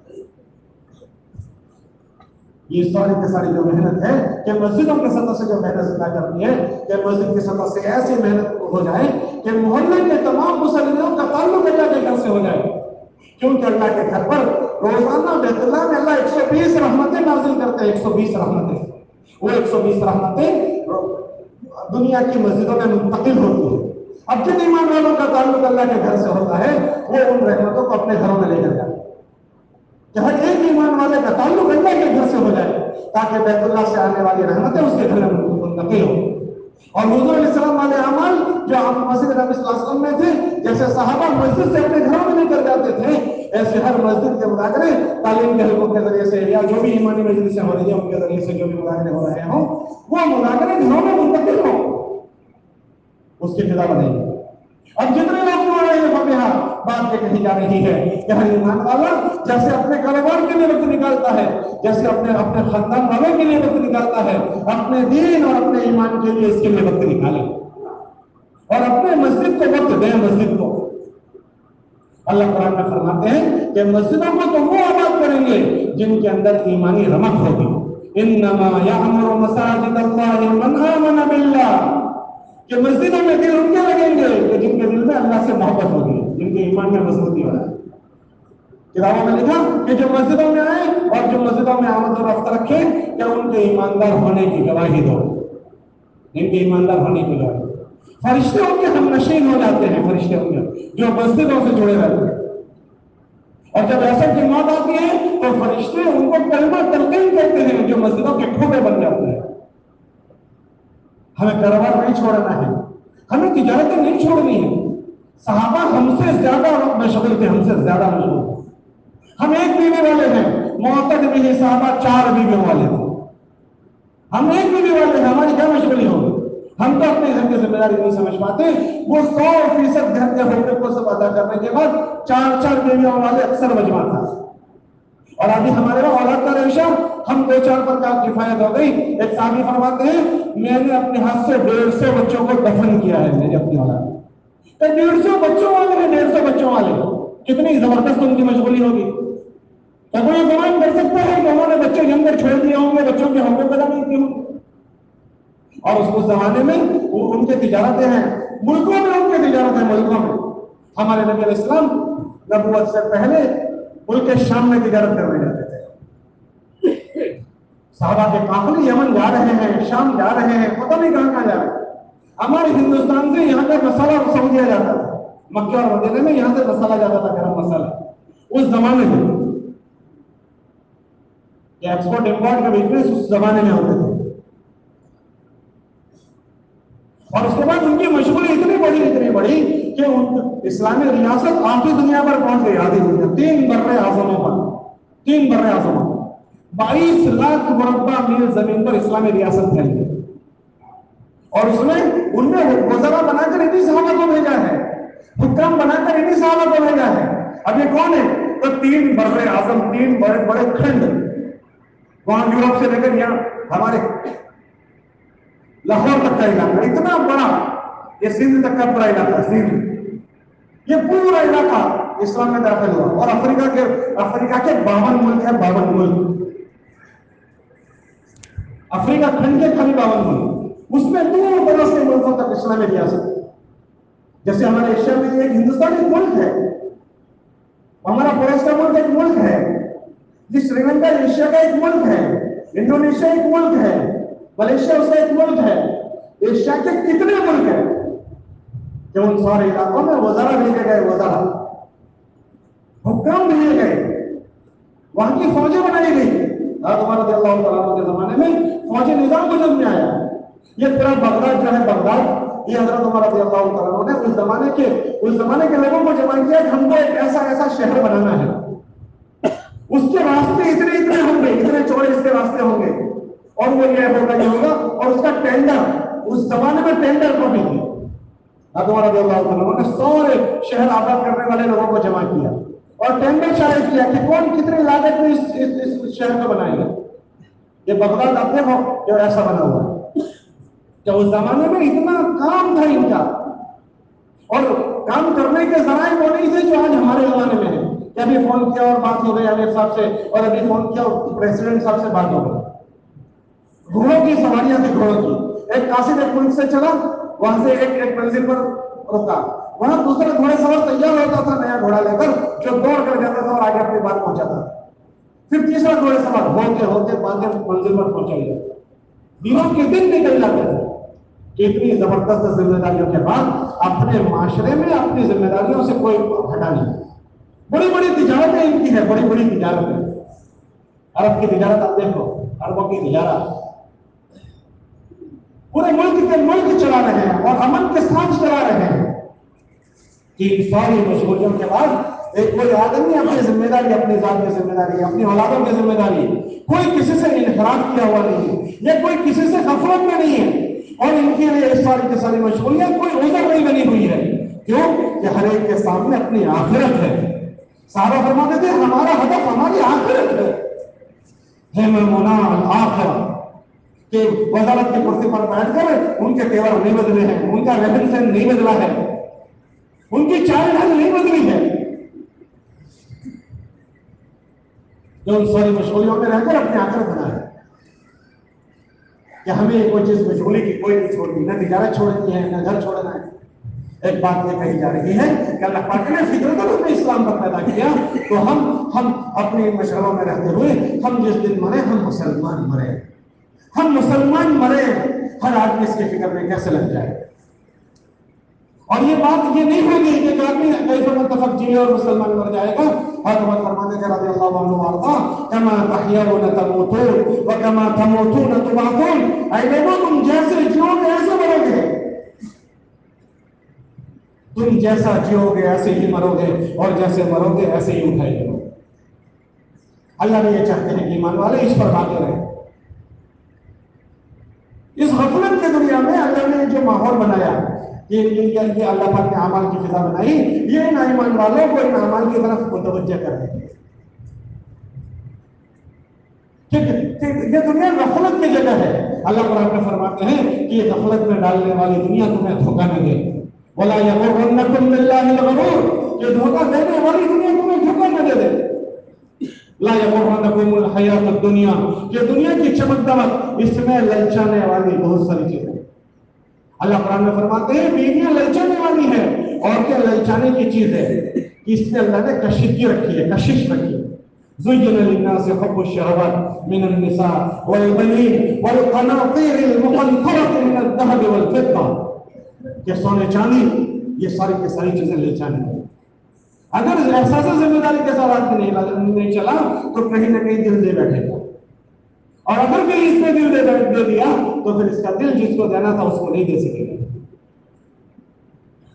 یہ ساری کی ساری جو محنت ہے کہ مسجدوں کے سطح سے جو محنت زندہ کرنی ہے کہ مسجد کی سطح سے ایسی محنت ہو جائے کہ محلے کے تمام مسلمانوں کا تعلق اللہ کے گھر سے ہو جائے. کیونکہ اللہ کے گھر پر روزانہ بیت اللہ میں اللہ 120 رحمتیں نازل کرتے ہیں. 120 رحمتیں, وہ 120 رحمتیں دنیا کی مسجدوں میں منتقل ہوتی ہیں. اب جن ایمان والوں کا تعلق اللہ کے گھر سے ہوتا ہے وہ ان رحمتوں کو اپنے گھروں میں لے کر جاتے ہیں کہ ہر ایک ایمان والے کا تعلق اللہ کے گھر سے ہو جائے تاکہ بیت اللہ سے آنے والی رحمتیں اس کے گھر میں منتقل ہوں. اور حضور علیہ السلام والے اعمال جو آپ مسجد نبی صلی اللہ علیہ وسلم میں تھے, جیسے صحابہ مسجد سے اپنے گھروں میں لے کر جاتے تھے, ایسے ہر مسجد کے مذاکرے تعلیم کے حلقوں کے ذریعے سے یا جو بھی ایمانی مجلسیں ہو رہی ہیں ان کے ذریعے سے جو بھی مذاکرے ہو رہے ہوں وہ مذاکرے گھروں میں منتقل ہوں, اس کی فضا بنے گی. اب جتنے لوگ ہو رہے ہیں فقیہ بات یہ کہی جا رہی ہے کہ ہر ایمان والا جیسے اپنے کاروبار کے لیے وقت نکالتا ہے, جیسے اپنے خاندان والوں کے لیے وقت نکالتا ہے, اپنے دین اور اپنے ایمان کے لیے اس کے لیے وقت نکالے اور اپنے مسجد کو وقت دیں. مسجد کو اللہ قرآن میں فرماتے ہیں کہ مسجدوں کو تو وہ آباد کریں گے جن کے اندر ایمانی رمق ہوگی. انما یعمر مساجد اللہ من آمن باللہ, کہ مسجدوں میں دل ان کے لگیں گے کہ جن کے دل میں اللہ سے محبت ہوگی, جن کے ایمان میں مضبوطی ہو رہا ہے. کتابوں میں لکھا کہ جو مسجدوں میں آئے اور جو مسجدوں میں آمد و رفت رکھے کہ ان کے ایماندار ہونے کی گواہی دو, ان کے ایماندار ہونے کی گواہی. فرشتے ان کے ہم نشین ہو جاتے ہیں, فرشتے ان کے جو مسجدوں سے جڑے رہتے ہیں, اور جب ایسا کی موت آتی ہے تو فرشتے ان کو کلمہ تلقین کرتے ہیں جو مسجدوں کے کھوٹے بن جاتے ہیں. ہمیں کاروبار نہیں چھوڑنا ہے, ہمیں تجارتیں نہیں چھوڑنی ہے. صحابہ ہم سے زیادہ مشغول تھے, ہم سے زیادہ مشغول. ہم ایک بیوی والے ہیں, معتد بھی صحابہ 4 بیویوں والے تھے. ہم ایک بیوی والے ہیں, ہماری کیا مشغولی ہوگی. ہم تو اپنے گھر کی ذمہ داری نہیں سمجھ پاتے. وہ 100% گھر کے حقوق کو سب ادا کرنے کے بعد 4 بیویوں والے اکثر مجمع تھا. اور ابھی ہمارے وہاں اولاد کا ریشہ ہم 2-4 پر کام کفایت ہو گئی. ایک صحابی فرماتے ہیں میں نے اپنے ہاتھ سے 150 بچوں کو دفن کیا ہے, میری اپنی اولاد. 150 بچوں والے ہیں, 150 بچوں والے, کتنی زبردست ان کی مشغولی ہوگی. کیا کوئی گمان کر سکتا ہے کہ انہوں نے بچے جن کر چھوڑ دیے ہوں گے, بچوں کے حقوق ادا نہیں کیے ہوں گے. اور اس زمانے میں ان کے تجارتیں ہیں, ملکوں میں ان کے تجارتیں, ملکوں میں. ہمارے نبی علیہ السلام نبوت سے پہلے ملک شام میں تجارت کرنے جاتے تھے. صحابہ کے قافلے یمن جا رہے ہیں, شام جا رہے ہیں, پتہ نہیں کہاں جا رہے ہیں. ہمارے ہندوستان سے یہاں کا مسالہ سعودیہ جاتا تھا, مکہ اور مدینہ میں یہاں سے مسالہ جاتا تھا, گرم مسالہ. اس زمانے میں ایکسپورٹ امپورٹ کے بزنس اس زمانے میں ہوتے تھے. اور اس کے بعد ان کی مشغولی اتنی بڑی کہ اسلامی ریاست آخری دنیا پر پہنچ گئی، آدھی دنیا، 3 بر اعظموں پر، 3 بر اعظموں پر 22 لاکھ مربع میل زمین پر اسلامی ریاست پھیل گئی۔ اور اس میں ان نے وزراء بنا کر انہیں صحابہ کو بھیجا ہے، حکام بنا کر انہیں صحابہ کو بھیجا ہے۔ اب یہ کون ہے؟ تو 3 بر اعظم، 3 بڑے بڑے کھنڈ، وہاں یورپ سے لے کر یہاں ہمارے لاہور تک کا علاقہ، اتنا بڑا، یہ سندھ تک کا پورا علاقہ، سندھ، یہ پورا علاقہ اسلام میں داخل ہوا۔ اور افریقہ کے 52 ملک ہیں، 52 ملک، افریقہ کھنڈ کے خالی 52 ملک، اس میں دور دراز کے ملکوں تک اسلامی ریاست۔ جیسے ہمارے ایشیا میں ایک ہندوستان ایک ملک ہے، ہمارا پڑوس کا ملک ایک ملک ہے، جس سری لنکا ایشیا کا ایک ملک ہے، انڈونیشیا ایک ملک ہے، ملیشیا اس کا ایک ملک ہے۔ ایشیا کے کتنے ملک ہیں کہ ان سارے علاقوں میں وزراء بھیجے گئے، وزراء، حکام بھیجے گئے، وہاں کی فوجیں بنائی گئی۔ حضرت عمر رضی اللہ تعالیٰ کے زمانے میں فوجی نظام وجود میں آیا۔ یہ پورا بغداد جو ہے، بغداد، یہ حضرت عمر رضی اللہ تعالیٰ نے اس زمانے کے لوگوں کو جمع کیا کہ ہم کو ایک ایسا شہر بنانا ہے، اس کے راستے اتنے ہوں گے، اتنے چوڑے اس کے راستے ہوں گے، اور وہ یہ ہوگا، یہ ہوگا، اور اس کا ٹینڈر، اس زمانے میں ٹینڈر کو بھی دی۔ حضرت عمر رضی اللہ عنہ نے سارے شہر آباد کرنے والے لوگوں کو جمع کیا اور ٹینڈر شائع کیا کہ کون کتنے لاگت میں اس شہر کو بنائے گا۔ یہ بغداد آپ دیکھو جو ایسا بنا ہوا ہے، کہ اس زمانے میں اتنا کام تھا ان کا، اور کام کرنے کے ذرائع وہ نہیں تھے جو آج ہمارے زمانے میں ہے کہ ابھی فون کیا اور بات ہو گئی امیر صاحب سے، اور ابھی فون کیا اور پریزیڈنٹ صاحب سے بات ہو گئی۔ گھوڑوں کی سواریاں تھی، گھوڑوں کی، ایک قاصد ایک ملک سے چلا، وہاں سے ایک منزل پر رکا، وہاں دوسرا گھوڑے سوار تیار ہوتا تھا نیا گھوڑا لے کر، جو دوڑ کر جاتا تھا اور آگے اپنی بات پہنچاتا تھا۔ پھر تیسرا گھوڑے سوار ہوتے بعد منزل پر پہنچائی، دنوں کے دن نکل جاتے تھے۔ اتنی زبردست ذمہ داریوں کے بعد اپنے معاشرے میں اپنی ذمہ داریوں سے کوئی ہٹا نہیں۔ بڑی بڑی تجارتیں ان کی ہے، بڑی بڑی تجارتیں، عرب کی تجارت آپ دیکھو، عربوں کی تجارت پورے ملک کے ملک چلا رہے ہیں اور امن کے ساتھ چلا رہے ہیں۔ کہ ساری مشغولیوں کے بعد ایک کوئی آدمی اپنی ذمہ داری، اپنی ذات کی ذمہ داری، اپنی اولادوں کی ذمہ داری، کوئی کسی سے انحراف کیا ہوا نہیں ہے، یہ کوئی کسی سے غفلت میں نہیں ہے، اور ان کے لیے اس ساری کی ساری مشغولیاں کوئی عذر نہیں بنی ہوئی ہے۔ کیوں کہ ہر ایک کے سامنے اپنی آخرت ہے۔ صحابہ فرماتے تھے ہمارا ہدف ہماری آخرت ہے، ہمنا الآخرہ، کہ وزارت کی کرسی پر بیٹھ کر ان کے تیور نہیں بدلے ہیں، ان کا رہن سہن نہیں بدلا ہے، ان کی چال ڈھال نہیں بدلی ہے، جو ان ساری مشغولیوں میں رہ کر اپنی آخرت بنائے۔ کہ ہمیں کوئی چیز مشغولی کی کوئی نہیں چھوڑنی، نہ تجارت چھوڑنی ہے، نہ گھر چھوڑنا ہے۔ ایک بات یہ کہی جا رہی ہے کہ اللہ پاک نے فطرت ہمیں اسلام پر پیدا کیا، تو ہم اپنی مشغلوں میں رہتے ہوئے ہم جس دن مرے ہم مسلمان مرے، ہم مسلمان مرے۔ ہر آدمی اس کی فکر میں کیسے لگ جائے، اور یہ بات یہ نہیں ہوگی کہ ایک آدمی کئی پر متفق جیے اور مسلمان مر جائے گا۔ حضرت فرماتے ہیں رضی اللہ عنہ وارضا کما تحیون تموتون وکما تموتون تبعثون، اے لوگوں تم جیسے جیو گے ایسے مرو گے، تم جیسا جیو گے ایسے ہی مرو گے، اور جیسے مرو گے ایسے ہی اٹھائے جاؤ گے۔ اللہ نے یہ چاہتے ہیں کہ ایمان والے اس پر باقی رہیں۔ اس غفلت کی دنیا میں اللہ نے جو ماحول بنایا، یہ اللہ پاک نے اعمال کی فضا بنائی، یہ ان ایمان والوں کو ان اعمال کی طرف متوجہ کر رہے ہیں۔ یہ دنیا غفلت کی جگہ ہے۔ اللہ قرآن میں فرماتے ہیں کہ یہ غفلت میں ڈالنے والی دنیا تمہیں دھوکہ نہ دے، وَلَا يَغُرَّنَّكُم بِاللَّهِ الْغَرُورُ، یہ دھوکہ دینے والی دنیا تمہیں دھوکہ نہ دے دے۔ لا يغرنكم الحیات الدنیا، یہ دنیا کی چمک دمک، اس میں للچانے والی بہت ساری چیزیں۔ اللہ قرآن میں فرماتے ہیں بیویاں للچانے والی ہیں، عورتیں للچانے کی چیز ہے، اس میں اللہ نے کشیدگی رکھی ہے، کشش رکھی ہے۔ زُيِّنَ لِلنَّاسِ حُبُّ الشَّهَوَاتِ مِنَ النِّسَاءِ وَالْبَنِينَ وَالْقَنَاطِيرِ الْمُقَنطَرَةِ مِنَ الذَّهَبِ وَالْفِضَّةِ، کہ سونے چاندی یہ ساری کی ساری چیزیں للچانے ہیں۔ اگر احساس ذمہ داری کے ساتھ آدمی نہیں چلا تو کہیں نہ کہیں دل دے بیٹھے گا، اور اگر کوئی اس میں دل دے دیا تو پھر اس کا دل جس کو دینا تھا اس کو نہیں دے سکے گا۔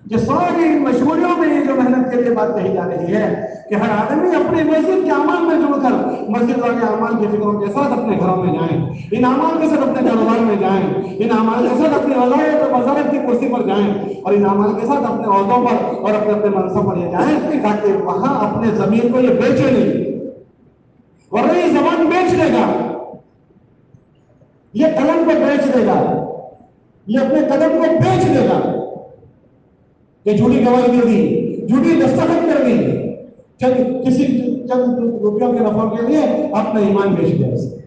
کہ ساری مشغولیوں میں یہ جو محنت کے لیے بات کہی جا رہی ہے کہ ہر آدمی اپنے مسجد کے اعمال میں جڑ کر مسجد والے اعمال کی فکروں کے ساتھ اپنے گھروں میں جائیں، ان اعمال کے ساتھ اپنے کاروبار میں جائیں، ان اعمال کے ساتھ اپنی وزارت اور وزارت کی کرسی پر جائیں، اور ان اعمال کے ساتھ اپنے عہدوں پر اور اپنے اپنے منصب پر یہ جائیں، تاکہ وہاں اپنے زمین کو یہ بیچے نہیں، ورنہ یہ زبان بیچ دے گا، یہ قلم کو بیچ دے گا، یہ اپنے قدم کو بیچ دے گا کہ جھوٹی گواہی دے دی، جھوٹی دستخط کر دی، چند روپیوں کے نفع کے لیے اپنا ایمان بیچ دیا اسے۔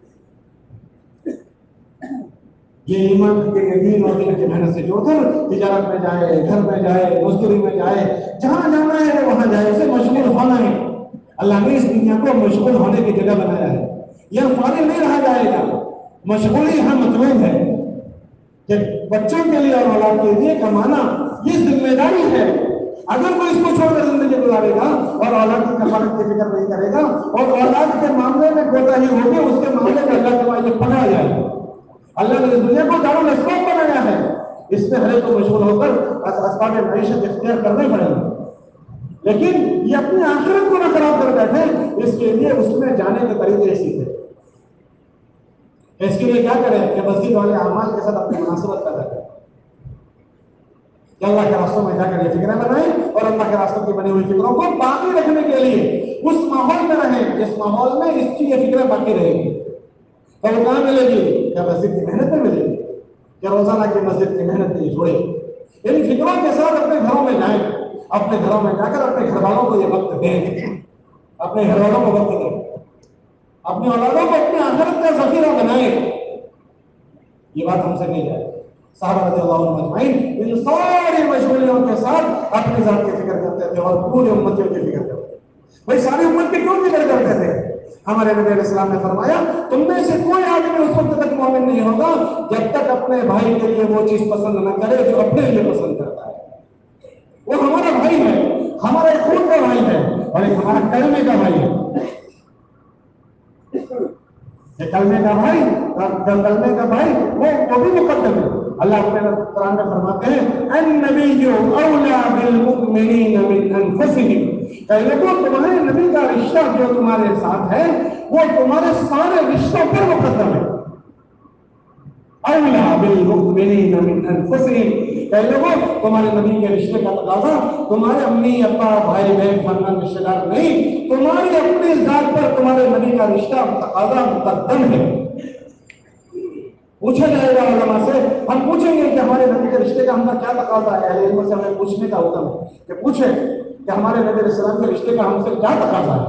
یہ ایمان کے دین اور دین کی محنت سے جوڑ کر تجارت میں جائے، گھر میں جائے، مزدوری میں جائے، جہاں جانا ہے وہاں جائے، اسے مشغول ہونا ہے۔ اللہ نے اس دنیا کو مشغول ہونے کی جگہ بنایا ہے، یہ فارغ نہیں رہا جائے گا، مشغولی یہاں مطلوب ہے کہ بچوں کے لیے اور اولاد کے لیے کمانا یہ ذمہ داری ہے۔ اگر کوئی اس کو چھوڑ کر زندگی گزارے گا اور اولاد کی کفالت کی فکر نہیں کرے گا اور اولاد کے معاملے میں کوتاہی ہوگی، اس کے معاملے میں اللہ کے وعدے پکڑا جائے گا۔ اللہ نے اس دنیا کو دارالاسباب بنایا ہے، اس میں ہر ایک کو مشغول ہو کر اسباب معیشت اختیار کرنے پڑیں گے، لیکن یہ اپنی آخرت کو نہ خراب کر بیٹھے، اس کے لیے اس میں جانے کے طریقے سیکھے۔ اس کے لیے کیا کریں کہ مسجد والے اعمال کے ساتھ اپنی مناسبت پیدا کریں، کہ اللہ کے راستوں میں جا کر یہ فکریں بنائیں اور اللہ کے راستوں کی بنی ہوئی فکروں کو باقی رکھنے کے لیے اس ماحول میں رہیں جس ماحول میں اس کی یہ فکریں باقی رہیں گی۔ تو وہ کہاں ملے گی؟ کیا مسجد کی محنت میں ملے گی؟ کیا روزانہ کی مسجد کی محنت میں جڑے ان فکروں کے ساتھ اپنے گھروں میں جائیں، اپنے گھروں میں جا کر اپنے گھر والوں کو یہ وقت دیں، اپنے گھر والوں کو وقت دیں، اپنے اولادوں کو اپنے آخرت کا ذخیرہ بنائیں۔ یہ بات ہم سے نہیں جائے۔ صحابہ رضی اللہ عنہ اجمعین ان ساری مشغولیوں کے ساتھ اپنی ذات کی فکر کرتے تھے اور پوری امتیوں کی فکر کرتے تھے۔ بھائی ساری امت کی کیوں فکر کرتے تھے؟ ہمارے نبی علیہ السلام نے فرمایا تم میں سے کوئی آدمی اس وقت تک مومن نہیں ہوگا جب تک اپنے بھائی کے لیے وہ چیز پسند نہ کرے جو اپنے لیے پسند کرتا ہے۔ وہ ہمارا بھائی ہے، ہمارا ایک خون کا بھائی ہے اور ایک ہمارا کلمے کا بھائی ہے۔ کلمے کا بھائی کلمے کا بھائی وہ بھی مقدم ہے۔ اللہ اپنے قرآن میں فرماتے ہیں النبی اولا بالمؤمنین من انفسهم، کہ لوگوں تمہارے نبی کا رشتہ جو تمہارے ساتھ ہے وہ تمہارے سارے رشتوں پر مقدم ہے۔ اولا بالمؤمنین من انفسهم، کہ لوگوں تمہارے نبی کے رشتے کا تقاضا تمہارے امی ابا بھائی بہن خاندان رشتے دار نہیں، تمہاری اپنی ذات پر تمہارے نبی کا رشتہ تقاضا مقدم ہے۔ پوچھا جائے گا علماء سے، ہم پوچھیں گے کہ ہمارے نبی کے رشتے کا ہم کا کیا تقاضا ہے؟ اہل علم سے ہمیں پوچھنے کا حکم ہے کہ پوچھیں کہ ہمارے نبی علیہ السلام کے رشتے کا ہم سے کیا تقاضا ہے۔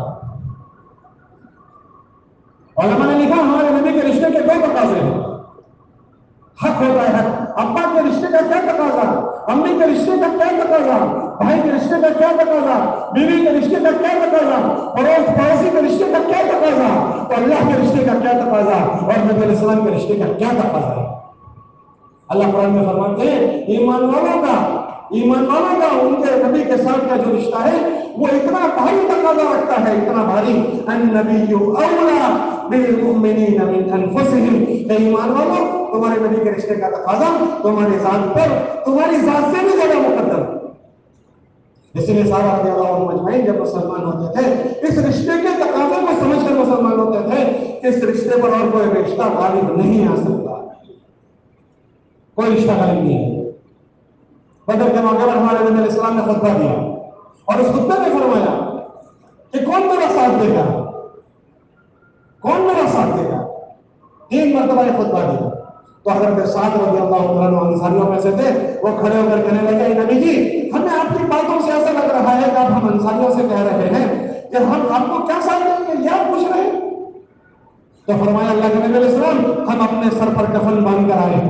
علماء نے لکھا ہمارے نبی کے رشتے کے دو تقاضے ہیں۔ حق ہوتا ہے حق، ابا کے رشتے کا کیا تقاضا، امی کے رشتے کا کیا تقاضا، بھائی کے رشتے کا کیا تقاضا، بیوی کے رشتے کا کیا تقاضا، پڑوسی کے رشتے کا کیا تقاضا، تو اللہ کے رشتے کا کیا تقاضا اور نبی علیہ السلام کے رشتے کا کیا تقاضا ہے۔ اللہ قرآن میں فرماتے ہیں ایمان والوں کا ان کے نبی کے ساتھ کا جو رشتہ ہے وہ اتنا بھاری تقاضا رکھتا ہے، اتنا بھاری، النبی اولا بالمؤمنین من انفسهم، کہ ایمان والوں تمہارے نبی کے رشتے کا تقاضا تمہاری ذات پر تمہاری ذات سے بھی زیادہ مقدم ہے۔ اسی لیے صحابہ رضی اللہ عنہم اجمعین جب مسلمان ہوتے تھے اس رشتے کے تقاضے کو سمجھ کر مسلمان ہوتے تھے کہ اس رشتے پر اور کوئی رشتہ غالب نہیں آ سکتا، کوئی رشتہ غالب نہیں ہے۔ بدر کے موقع پر ہمارے نبی علیہ السلام نے خطبہ دیا اور اس خطبے میں فرمایا کہ کون میرا ساتھ دے گا، کون میرا ساتھ دے گا؟ 3 مرتبہ یہ خطبہ دیا تو حضرت سعد رضی اللہ عنہ انصاریوں میں سے تھے، وہ کھڑے ہو کر کہنے لگے نبی جی ہمیں آپ کی باتوں سے ایسا لگ رہا ہے کہ آپ ہم انصاریوں سے کہہ رہے ہیں کہ ہم آپ کو کیا ساتھ دیں گے، یہ پوچھ رہے ہیں؟ تو فرمایا اللہ کے نبی علیہ السلام ہم اپنے سر پر کفن باندھ کر آئے ہیں۔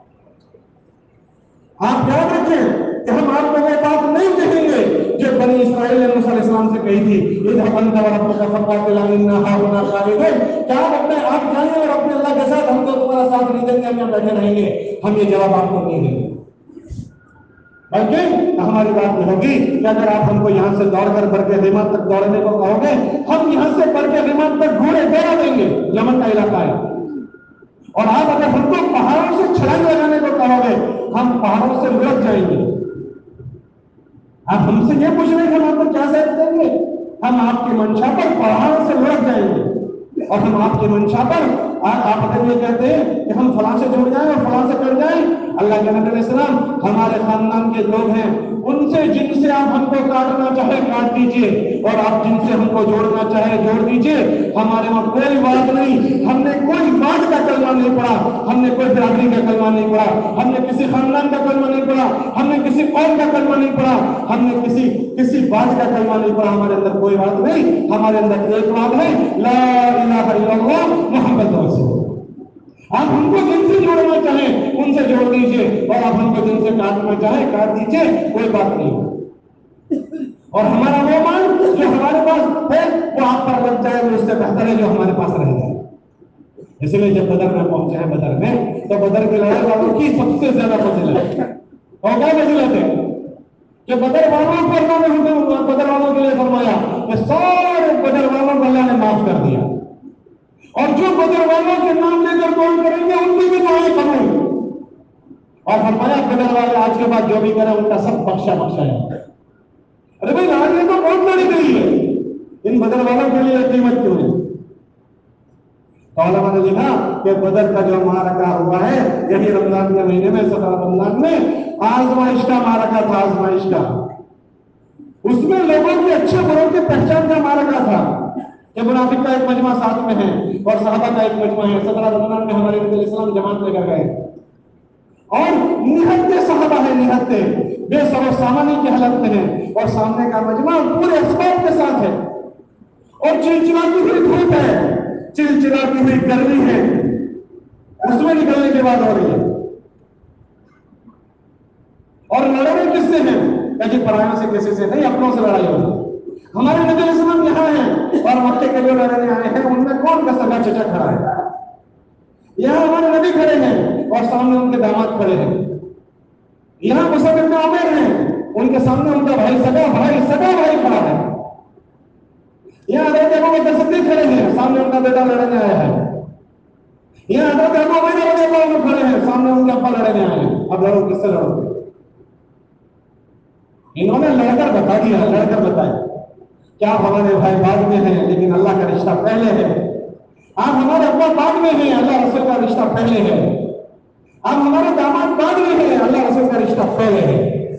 آپ یاد رکھیں کہ ہم آپ کو وہ بات نہیں کہیں گے جو بنی اسرائیل نے موسیٰ علیہ السلام سے کہی تھی اذهب انت وربك فقاتلا انا هاهنا قاعدون، کیا آپ جائیں اور اپنے اللہ کے ساتھ ہم تو تمہارا ساتھ نہیں دیں گے، ہم یہاں بیٹھے رہیں گے؟ ہم یہ جواب آپ کو نہیں دیں گے، بلکہ ہماری بات یہ ہوگی کہ اگر آپ ہم کو یہاں سے دوڑ کر بر کے ریمات تک دوڑنے کو کہو گے ہم یہاں سے بر کے ریمات تک گھوڑے دوڑا دیں گے، یمن کا علاقہ ہے، اور آپ اگر ہم کو پہاڑوں سے چھلانگ لگانے کو کہو گے ہم پہاڑوں سے لڑک جائیں گے۔ آپ ہم سے یہ پوچھ رہے ہیں کہ ہم آپ کو کیا صحت دیں گے؟ ہم آپ کی منشا پر پہاڑوں سے لڑک جائیں گے، اور ہم آپ کی منشا پر آپ اگر یہ کہتے ہیں کہ ہم فلاں سے جڑ جائیں اور فلاں سے کٹ جائیں، اللہ کے نبی علیہ السلام ہمارے خاندان کے لوگ ہیں، ان سے جن سے آپ ہم کو کاٹنا چاہے کاٹ دیجئے، اور آپ جن سے ہم کو جوڑنا چاہے جوڑ دیجئے، ہمارے وہاں کوئی بات نہیں، ہم نے کوئی بات کا کلمہ نہیں پڑھا، ہم نے کوئی برادری کا کلمہ نہیں پڑھا، ہم نے کسی خاندان کا کلمہ نہیں پڑھا، ہم نے کسی قوم کا کلمہ نہیں پڑھا، ہم نے کسی بات کا کلمہ نہیں پڑھا، ہمارے اندر کوئی بات نہیں، ہمارے اندر ایک بات ہے، لا الہ الا اللہ محمد رسول اللہ۔ آپ ہم کو جن سے جوڑنا چاہیں ان سے جوڑ دیجئے، اور آپ ہم کو جن سے کاٹنا چاہیں کاٹ دیجئے، کوئی بات نہیں۔ اور ہمارا وہ مال جو ہمارے پاس ہے وہ آپ پر لگ جائے، وہ اس سے بہتر ہے جو ہمارے پاس رہ جائے۔ اس لیے جب بدر میں پہنچے ہیں بدر میں، تو بدر کی لڑائی والوں کی سب سے زیادہ فضیلت ہے، اور کیا فضیلت ہے کہ بدر والوں کو اللہ نے حکم بدر والوں کے لیے فرمایا کہ سارے بدر والوں کو اللہ نے معاف کر دیا، اور جو بدر والوں کے نام لے کر دعا کریں گے ان کی بھی دعائیں قبول، اور فرمایا بدر والے آج کے بعد جو بھی کریں ان کا سب بخشا ہے۔ ارے بھائی لڑائی تو بہت لڑی گئی ہے، ان بدر والوں کے لیے قیمت کیوں ہے؟ علماء نے لکھا کہ بدر کا جو معرکہ ہوا ہے یہی رمضان کے مہینے میں 17 رمضان میں آزمائش کا معرکہ تھا، آزمائش کا، اس میں لوگوں کی اچھے بروں کی پہچان کا معرکہ تھا کہ منافق کا ایک مجمع ساتھ میں ہے اور صحابہ کا ایک مجمع ہے۔ 17 رمضان میں ہمارے نبی علیہ السلام جماعت لے کر گئے، اور نہتے صحابہ ہیں، نہتے بے سر و سامانی کی حالت میں ہیں، اور سامنے کا مجمع پورے اسباب کے ساتھ ہے، اور چلچلاتی ہوئی دھوپ ہے، چلچلاتی ہوئی گرمی ہے، اس میں نکلنے کے بعد ہو رہی ہے، اور لڑائی کس سے ہے؟ کہ پرایوں سے کسی سے نہیں، اپنوں سے لڑائی ہوگی۔ ہمارے نبی علیہ السلام یہاں ہیں اور مکے کے جو لڑنے آئے ہیں ان میں کون کا سگا چچا کھڑا ہے؟ یہاں ہمارے نبی کھڑے ہیں اور سامنے ان کے داماد کھڑے ہیں، یہاں مصعب بن عمیر ہیں، ان کے سامنے ان کا سگا بھائی کھڑا ہے، یہاں حضرت ابو بکر صدیق کھڑے ہیں، سامنے ان کا بیٹا لڑنے آیا ہے، یہاں حضرت ابو عبیدہ رضی اللہ عنہ کھڑے ہیں، سامنے ان کے ابا لڑنے آئے ہیں۔ اب لڑو کس سے لڑو گے؟ انہوں نے لڑ کر بتا دیا، لڑ کر بتایا کیا ہمارے بھائی بعد میں ہیں لیکن اللہ کا رشتہ پہلے ہے، آپ ہمارے ابا بعد میں ہیں، اللہ رسول کا رشتہ پہلے ہے، آپ ہمارے داماد بعد میں ہیں، اللہ رسول کا رشتہ پہلے ہے۔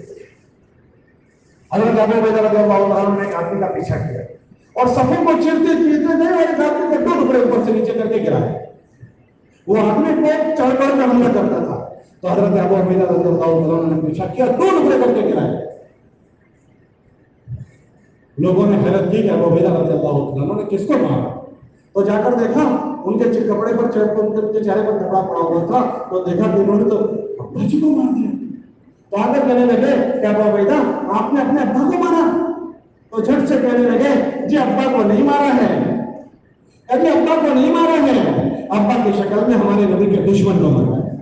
حضرت ابو عبیدہ رضی اللہ عنہ نے ایک آدمی کا پیچھا کیا اور صفوں کو چیرتے گئے اور ایک آدمی کے 2 ٹکڑے اوپر سے نیچے کر کے گرائے، وہ آدمی کو چڑھ کر حملہ کرتا تھا، تو حضرت ابو عبیدہ رضی اللہ عنہ نے پیچھا کیا، 2 ٹکڑے کر کے گرائے۔ لوگوں نے حیرت کی کہ ابو عبیدہ رضی اللہ عنہ نے کس کو مارا، تو جا کر دیکھا ان کے کپڑے پر ان کے چہرے پر کپڑا پڑا ہوا تھا، تو دیکھا کہ انہوں نے تو ابا جی کو مار دیا، تو آ کر کہنے لگے کہ ابو عبیدہ آپ نے اپنے ابا کو مارا، تو جھٹ سے کہنے لگے جی ابا کو نہیں مارا ہے، ابھی ابا کو نہیں مارا ہے، ابا کی شکل میں ہمارے نبی کے دشمن کو مارا ہے،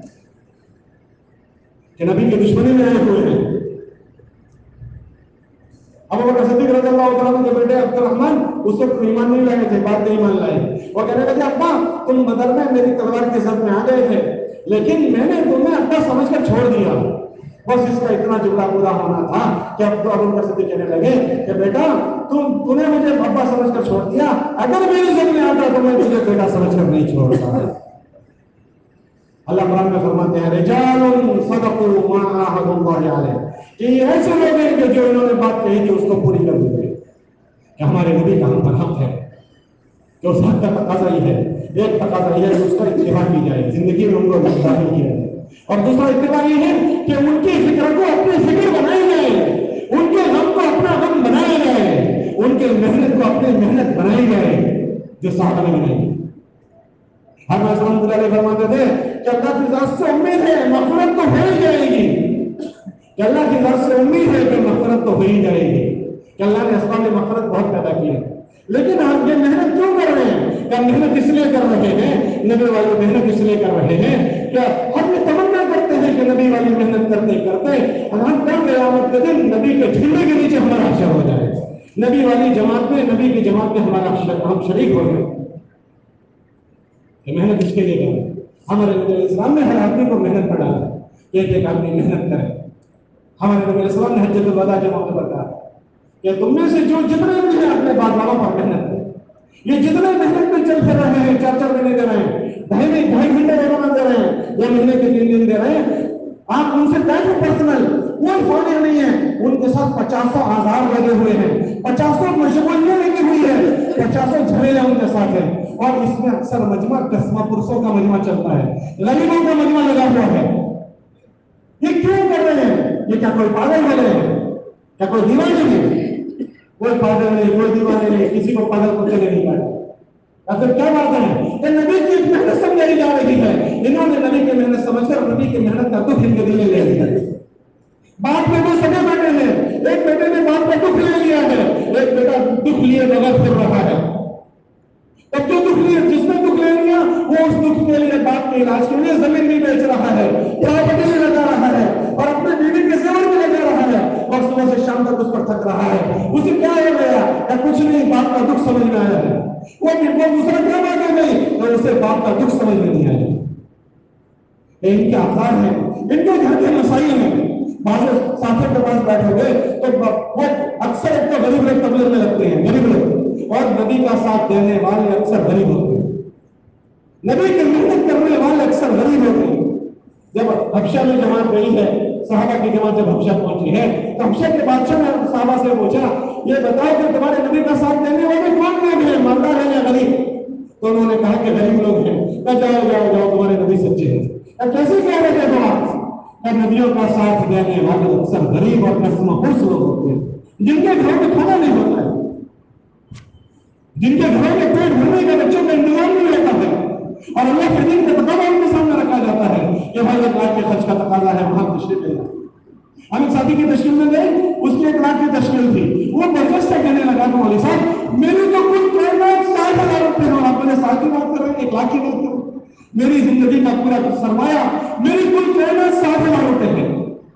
کہ نبی کے دشمنی میں آئے ہوئے ہیں۔ ابو بکر صدیق رضی اللہ عنہ کے بیٹے عبد الرحمن اس وقت ایمان نہیں لائے تھے، بات نہیں مان لائے، وہ کہنے لگے ابا تم بدر میں میری تلوار کے ساتھ میں آ گئے تھے لیکن میں نے تمہیں ابا سمجھ کر چھوڑ دیا، بس اس کا اتنا جملہ پورا ہونا تھا کہ ابو بکر صدیق کہنے لگے کہ بیٹا تم نے مجھے ابا سمجھ کر چھوڑ دیا، اگر میری ذہن میں آتا تو میں تجھے بیٹا سمجھ کر نہیں چھوڑتا۔ اللہ قرآن میں فرماتے ہیں رجال صدقوا ما عاهدوا الله علیہ، کہ یہ ایسے لوگ ہیں کہ جو انہوں نے بات کہی تھی اس کو پوری کر دی کہ ہمارے نبی کا ہم پر حق ہے، کہ اس حق کا تقاضا یہ ہے، ایک تقاضا یہ ہے کہ اس کا اتباع کی جائے، زندگی میں ان کو گرفتاری کیا جائے، اور دوسرا اتباع یہ ہے کہ ان کی فکر کو اپنی فکر بنائی جائے، ان کے غم کو اپنا غم بنایا جائے، ان کے محنت کو اپنی محنت بنائی جائے جو صحابہ نے بنائی۔ ہر مسلمان مجھے فرماتے تھے کہ اللہ کی ذات سے امید ہے مغفرت تو ہو ہی جائے گی، کہ اللہ کی ذات سے امید ہے کہ مغفرت تو ہو ہی جائے گی، کہ اللہ نے اسباب مغفرت بہت پیدا کی ہے، لیکن آپ یہ محنت کیوں کر رہے ہیں؟ کہ محنت اس لیے کر رہے ہیں، نبی والی محنت اس لیے کر رہے ہیں کہ ہم یہ تمنا کرتے ہیں کہ نبی والی محنت کرتے کرتے ہم کل قیامت کے دن نبی کے جھنڈے کے نیچے ہمارا حشر ہو جائے، نبی والی جماعت میں، نبی کی جماعت میں ہم شریک ہو گئے۔ محنت اس کے لیے کریں، ہمارے نبی علیہ السلام نے ہر آدمی کو محنت پڑھا ہے کہ ایک آدمی محنت کرے، हमारे नबी अलैहि सलाम ने हज्जतुल वदा के मौके पर कहा कि तुम में से जो जितने भी हैं अपने बाप दादों पर मेहनत करें। ये जितने मेहनत में चल फिर रहे हैं, 4-4 महीने दे रहे हैं, ढाई घंटे रोजाना दे रहे हैं, या महीने के 3 दिन दे रहे हैं, आप उनसे बैठो पर्सनल, कोई फायदा नहीं है। उनके साथ 50 आज़ार लगे हुए हैं, 50 मशगूलियां लगी हुई है, 50 झमेले उनके साथ है। और इसमें अक्सर मजमा कस्मा पुरुषों का मजमा चलता है, गरीबों का मजमा लगा हुआ है। ये क्यों कर रहे हैं? ये क्या कोई पागल हो रहे हैं? क्या कोई दीवाने हैं? कोई पागल नहीं, कोई दीवाने नहीं, किसी को पागल को चले नहीं पाए। फिर क्या बात है? ये नबी की मेहनत समझाई जा रही है। इन्होंने नबी की मेहनत समझकर नबी की मेहनत का दुख इनके दिल में ले लिया। बाप के दो सगे बेटे हैं, एक बेटे ने बाप का दुख ले लिया है, एक बेटा दुख लिए बगैर फिर रहा है। तब जो दुख लिए, जिसने दुख ले लिया वो उस दुख के लिए बाप के इलाज के लिए जमीन भी बेच रहा है, प्रॉपर्टी भी लगा रहा है, और अपने बीवी के सेवन में लगा रहा है, और सुबह से शाम तक उस पर थक रहा है। उसे क्या हो गया? या कुछ नहीं, बाप का दुख समझ में आया है। वो दूसरा क्या बात है नहीं, तो उसे बाप का दुख समझ में नहीं आया। इनके आसार है, इनके घर के मसाइल हैं। बाहर साथियों के पास बैठोगे तो वो अक्सर एक तो गरीब लोग तबलीग में लगते हैं, गरीब लोग, और नबी का साथ देने वाले अक्सर गरीब होते हैं, नबी की मेहनत करने वाले अक्सर गरीब होते हैं। जब हबशा में जमात गई है, सहाबा की जमात जब हबशा पहुंची है, तो हबशा के बादशाह ने सहाबा से पूछा, ये बताओ कि तुम्हारे नबी का साथ देने वाले कौन लोग हैं, मालदार है या गरीब? तो उन्होंने कहा कि गरीब लोग हैं। जाओ जाओ जाओ, तुम्हारे नबी सच्चे हैं। कैसे कह रहे थे तुम? नबियों का साथ देने वाले अक्सर गरीब और नस्मपुरुष लोग होते हैं, जिनके घरों में खाना नहीं होता है, जिनके घरों में पेट भरने के बच्चों का इंतजाम नहीं रहता है, और अल्लाह के दिन का तकाजा उनके सामने रखा जाता है कि भाई 1 लाख के खर्च का तकाजा है, वहां तशरीफ ले जाए। हम एक साथी की तशकील में गए, उसकी 1 लाख की तशकील थी, वो बरगश से कहने लगा कि मौलवी साहब मेरी तो कुल पेमेंट 60,000 रुपये हो, आप मैंने 60 की बात कर रहे हैं, 1 लाख की बात कर, मेरी जिंदगी का पूरा सरमाया, मेरी कुल पेमेंट 60,000 रुपये है,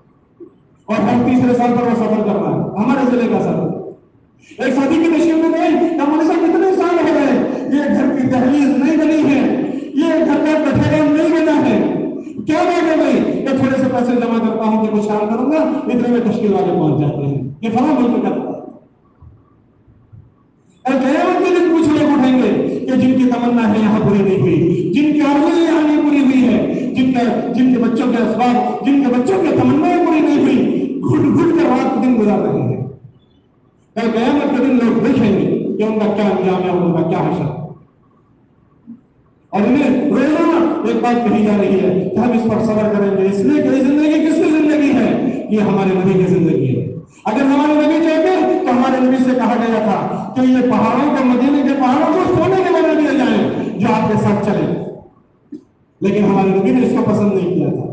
और हम 3रे साल पर वो सफर कर रहा है, हमारे जिले का सफर। एक शादी की तशकील में गए, हमारे साथ कितने साल हो गए, ये घर की दहलीज नहीं बनी है, ये घर का कठेरा नहीं बना है, क्या बात है भाई? कि थोड़े से पैसे जमा करता हूं कि कुछ काम करूंगा, इतने में तश्कील वाले पहुंच जाते हैं, ये फला बोल करता है। और क़यामत के दिन कुछ लोग उठेंगे कि जिनकी तमन्ना है यहाँ पूरी नहीं हुई, जिनकी आरज़ू यहाँ नहीं पूरी हुई है, जिनके बच्चों के असबाब, जिनके बच्चों की तमन्नाएं पूरी नहीं हुई, घुट घुट कर रात दिन गुजार रहे हैं। कल क़यामत के दिन लोग देखेंगे कि उनका क्या अंजाम है, उनका क्या हशर। और इन्हें रोजाना एक बात कही जा रही है कि हम इस पर सब्र करेंगे, इसलिए कि जिंदगी किसकी जिंदगी है? ये हमारे नबी की जिंदगी है। अगर हमारे नबी चाहते तो हमारे नबी से कहा गया था कि ये पहाड़ों को, मदीने के पहाड़ों को सोने के बना दिए जाए जो आपके साथ चले, लेकिन हमारे नबी ने इसको पसंद नहीं किया था।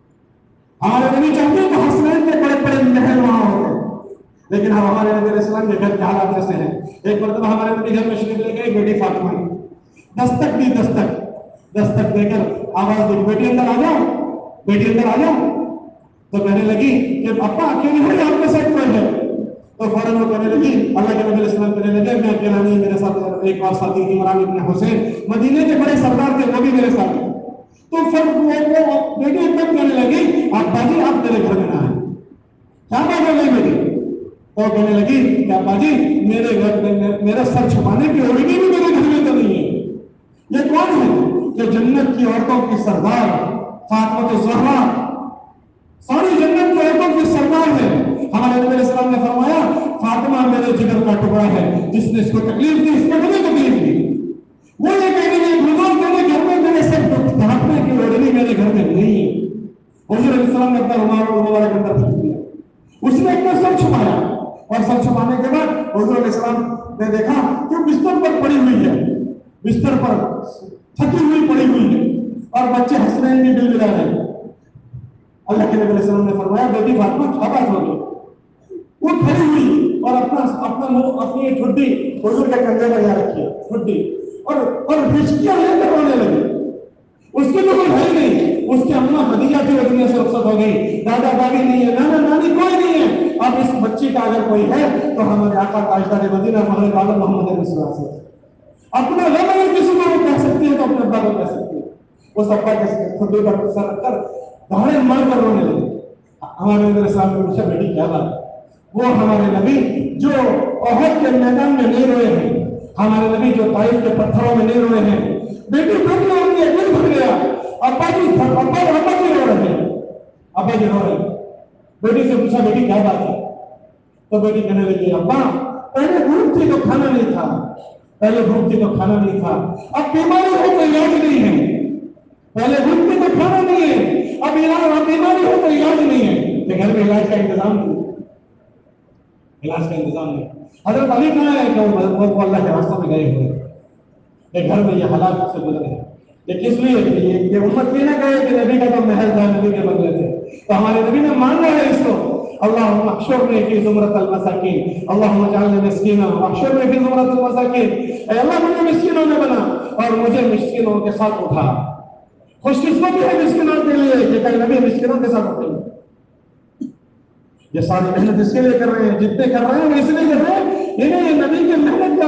हमारे नबी चाहते तो हसनैन के बड़े बड़े महल वहां होते, लेकिन हम हमारे नबी अलैहिस्सलाम के घर के हालात ऐसे हैं। एक मरतबा हमारे नबी घर में शरीफ ले गए, बेटी फातिमा दस्तक दी, दस्तक देकर आवाज दी, बेटी अंदर आ जाओ, बेटी अंदर आ जाओ। तो कहने लगी कि अब्बा अकेली हो या आपके साथ कोई है? तो फौरन वो कहने लगी, अल्लाह के नबी अलैहि सलाम कहने लगे, मैं अकेला नहीं, मेरे साथ एक और साथी इमरान इब्न हुसैन, मदीने के बड़े सरदार थे, वो भी मेरे साथ। तो फिर वो बेटी एकदम कहने लगी, अब्बा जी आप मेरे घर में ना आए। क्या बात हो गई बेटी? तो कहने लगी कि अब्बा जी मेरे घर में मेरा सर छुपाने की ओढ़नी भी मेरे घर में तो नहीं है। ये कौन है? कि जन्नत की औरतों की सरदार फातिमा ज़हरा, सारी जन्नत की औरतों की सरदार है। हमारे नबी अलैहि सलाम ने फरमाया, फातिमा मेरे जिगर का टुकड़ा है, जिसने इसको तकलीफ दी, इसको बड़ी तकलीफ दी। वो ये कहने लगी, मेरे घर में मेरे सर ढांकने की ओढ़नी मेरे घर में नहीं है। हुजूर अलैहि सलाम ने अपना रुमाल मुबारक अंदर फेंक दिया, उसने अपना सर छुपाया, और सर छुपाने के बाद हुजूर अलैहि सलाम ने देखा कि बिस्तर पर पड़ी हुई है, बिस्तर पर थकी हुई पड़ी हुई है, और बच्चे हसनैन की बिल रहे हैं। अल्लाह के नबी सल्लल्लाहु अलैहि वसल्लम ने फरमाया, बेटी फातिमा क्या बात हो गई? वो खड़ी हुई और अपना मुंह, अपनी ठुड्डी हुजूर के कंधे पर रखी, ठुड्डी, और हिचकियां लेकर रोने लगी। उसके तो कोई भाई नहीं, उसकी अम्मा खदीजा थी, वो दुनिया से रुखसत हो गई, दादा दादी नहीं है, नाना नानी कोई नहीं है। अब इस बच्ची का अगर कोई है तो हमारे आका ताजदार मदीना मौला आलम मोहम्मद रसूलुल्लाह से अपना गम अगर किसी को कह सकती है तो अपने अब्बा को कह सकती है। उस अब्बा के खुद पर सर रखकर धाड़े मार कर रोने लगे। ہمارے نبی صاحب نے پوچھا بیٹی کیا بات؟ وہ ہمارے نبی جو احد کے میدان میں نہیں روئے ہیں، ہمارے نبی جو طائف کے پتھروں میں نہیں روئے ہیں، بیٹی بیٹی ہوتی ہے، دل بھر گیا، ابا جی رو رہے ہیں، ابا جی رو رہے ہیں۔ بیٹی سے پوچھا بیٹی کیا بات ہے؟ تو بیٹی کہنے لگی ابا پہلے بھوک تھی تو کھانا نہیں تھا، پہلے بھوک تھی تو کھانا نہیں تھا، اب بیماری ہو تو علاج نہیں ہے، پہلے بھوک تھی تو کھانا نہیں ہے، اب بیماری ہو تو علاج نہیں ہے، کہ گھر میں علاج کا انتظام نہیں، علاج کا انتظام نہیں۔ حضرت علی کہاں ہے کہ وہ اللہ کے راستوں میں گئے ہوئے کہ گھر میں یہ حالات سے گزرے ہیں، یہ کس لیے کہ یہ امت یہ نہ کہے کہ نبی کا تو محل تھا، نبی کے بنگلے تھے، تو ہمارے نبی نے ماننا ہے اس کو۔ اللہم احشرنی فی زمرۃ المساکین، اللہم اجعلنی مسکینا واحشرنی فی زمرۃ المساکین، اے اللہ مجھے مسکینوں میں بنا اور مجھے مسکینوں کے ساتھ اٹھا۔ خوش قسمتی ہے مسکینوں کے لیے کہ کئی نبی مسکینوں کے ساتھ اٹھیں گے۔ یہ ساری محنت اس کے لیے کر رہے ہیں، جتنے کر رہے ہیں وہ اس لیے کر رہے ہیں، انہیں یہ نبی کی محنت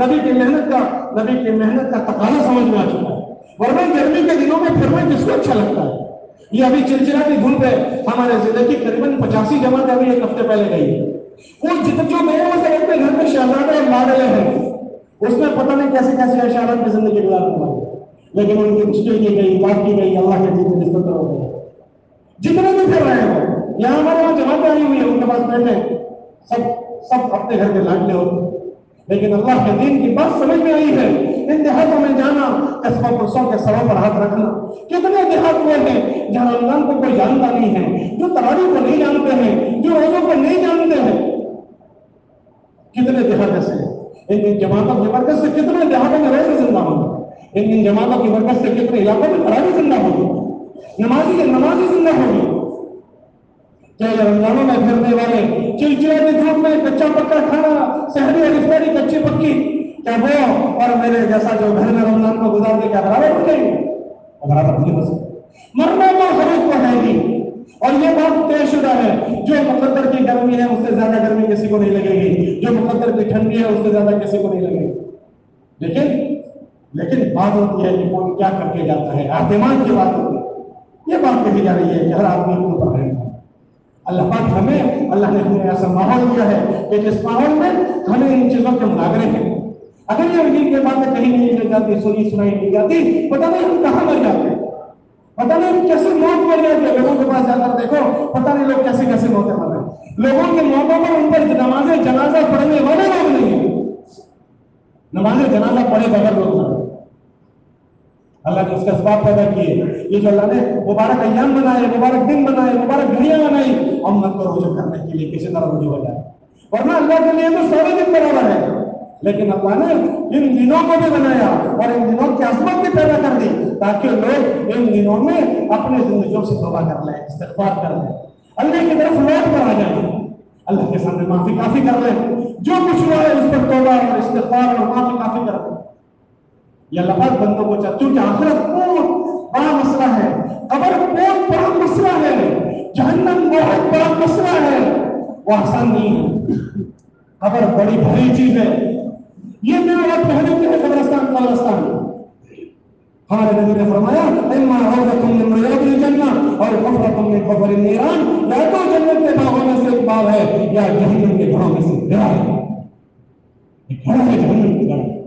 کا تقاضا سمجھ میں آ چکا ہے۔ ورنہ گرمی کے دنوں میں پھرنا کس کو اچھا لگتا ہے؟ یہ ابھی چلچلاتی دھوپ ہے، ہمارے ضلع کی قریباً 85 جماعت ابھی ایک ہفتے پہلے گئی ہے، وہ جو گئے وہ سب اپنے گھر میں شہزادے اور لاڈلے ہیں، اس میں پتہ نہیں کیسے کیسے اشارات کی زندگی گزارنے والے، لیکن ان کی مشکل کی گئی، بات کی گئی، اللہ کے دین میں نسبت ہو گئی۔ جتنے بھی پھر رہے ہیں یہاں ہمارے وہاں جماعتیں آئی ہوئی ہیں، ان کے پاس بیٹھے سب اپنے گھر کے لاڈلے ہوتے، لیکن اللہ کے دین کی بات سمجھ میں آئی ہے۔ ان دیہاتوں میں جانا، قصبہ پرسوں کے سروں پر ہاتھ رکھنا، کتنے دیہات وہ ہیں جہاں رمضان کو کوئی جانتا نہیں ہے، جو تراویح کو نہیں جانتے ہیں، جو روزوں کو نہیں جانتے ہیں، کتنے دیہات ایسے ہیں۔ ان جماعتوں کی برکت سے کتنے دیہاتوں میں روزے زندہ ہوگی، ان جماعتوں کی برکت سے کتنے علاقوں میں تراویح زندہ ہوگی، نمازی زندہ ہوگی۔ کیا یہ رمضانوں میں پھرنے والے چلچلاتے دھوپ میں کچا پکا کھانا، سحری اور افطاری کچی پکی، کیا وہ اور میرے جیسا جو گھر میں رمضان کو گزار دے کیا برابر ہو جائیں گے؟ برابر نہیں ہو سکتے۔ مرنا تو ہر ایک کو ہے ہی، اور یہ بات طے شدہ ہے، جو مقدر کی گرمی ہے اس سے زیادہ گرمی کسی کو نہیں لگے گی، جو مقدر کی ٹھنڈی ہے اس سے زیادہ کسی کو نہیں لگے گی۔ لیکن بات ہوتی ہے کہ کون کیا کر کے جاتا ہے، اعتماد کی بات ہوتی ہے۔ یہ بات کہی جا رہی ہے کہ ہر آدمی اپنے اوپر رہے گا۔ اللہ پاک اللہ نے ہمیں ایسا ماحول دیا ہے کہ جس ماحول میں ہمیں ان چیزوں کے مناظرے ہیں۔ اگر یہ دین کی باتیں کہیں نہیں لے جاتی، سنائی نہیں جاتی، پتہ نہیں ہم کہاں مر جاتے ہیں، پتہ نہیں ہم کیسے موت مر جاتے ہیں۔ لوگوں کے پاس جا کر دیکھو، پتہ نہیں لوگ کیسے کیسے موتیں مر رہے ہیں۔ لوگوں کی موتوں پر ان پر نماز جنازہ پڑھنے والے لوگ نہیں ہیں، نماز جنازہ پڑھے بغیر لوگ مر رہے ہیں۔ اللہ نے اس کا اسباب پیدا کیے، یہ جو اللہ نے مبارک ایام بنائے، مبارک دن بنائے، مبارک گھڑیاں بنائی، امت کو رجوع کرنے کے لیے کسی طرح رجوع ہو جائے، ورنہ اللہ کے لیے تو سارے دن برابر ہے، لیکن اللہ نے ان دنوں کو بھی بنایا اور ان دنوں کی عظمت بھی پیدا کر دی تاکہ لوگ ان دنوں میں اپنے زندگیوں سے توبہ کر لیں، استغفار کر لیں، اللہ کی طرف لوٹ کر آ جائیں، اللہ کے سامنے معافی کافی کر لیں، جو کچھ ہوا ہے اس پر توبہ اور استغفار اور معافی کافی کر لیں۔ یہ اللہ پاک بندوں کو چاہتے ہیں کہ آخرت بہت بڑا مسئلہ ہے، قبر بہت بڑا مسئلہ ہے، جہنم بہت بڑا مسئلہ ہے، وہ آسان نہیں ہے، قبر بڑی بھاری چیز ہے۔ یہ میرے بات کہنے کے ہے قبرستان ہمارے نبی نے فرمایا اما روضۃ من ریاض الجنہ اور حفرۃ من حفر النیران، یا تو جنت کے باغوں میں سے ایک باغ ہے یا جہنم کے گڑھوں میں سے ایک گڑھا ہے، ایک گڑھا ہے جہنم کا گڑھا۔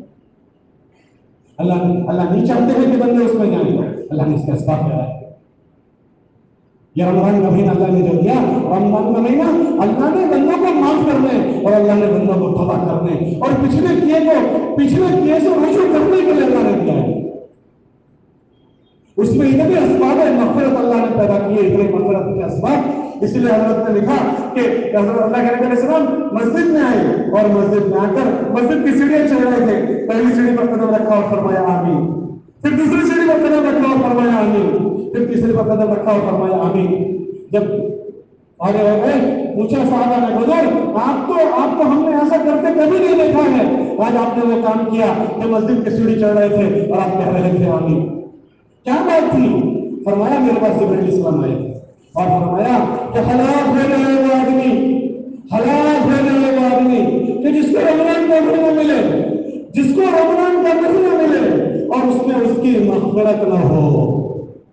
اللہ نہیں چاہتے ہیں کہ بندے اس میں جائیں، اللہ نے اس کا اسباب کیا ہے۔ یہ رمضان کا مہینہ اللہ نے جو دیا، رمضان کا مہینہ اللہ نے بندوں کو معاف کرنے اور اللہ نے بندوں کو توبہ کرنے اور پچھلے کیے سے رجوع کرنے کے لیے اللہ نے دیا ہے۔ اس میں اتنے اسباب مغفرت اللہ نے پیدا کیے، اتنے مغفرت کے اسباب، اس لیے حضرت نے لکھا کہ حضرت اللہ کے نبی علیہ السلام مسجد میں آئے اور مسجد میں آ کر مسجد کی سیڑھیاں چڑھ رہے تھے، پہلی سیڑھی پر قدم رکھا اور فرمایا آمین، پھر دوسری سیڑھی پر قدم رکھا اور فرمایا آمین، پھر تیسری پر قدم رکھا اور فرمایا آمین۔ جب آگے ہو گئے پوچھا صحابہ نے، حضور آپ کو ہم نے ایسا کرتے کبھی نہیں دیکھا ہے، آج آپ نے وہ کام کیا کہ مسجد کی سیڑھی چڑھ رہے تھے اور آپ کہہ رہے تھے آمین، کیا بات تھی؟ فرمایا میرے پاس جبرائیل علیہ السلام آئے اور فرمایا کہ ہلاک ہو جائے وہ آدمی، ہلاک ہو جائے وہ آدمی کہ جس کو رمضان کا مہینہ ملے، جس کو رمضان کا مہینہ ملے اور اس میں اس کی مغفرت نہ ہو،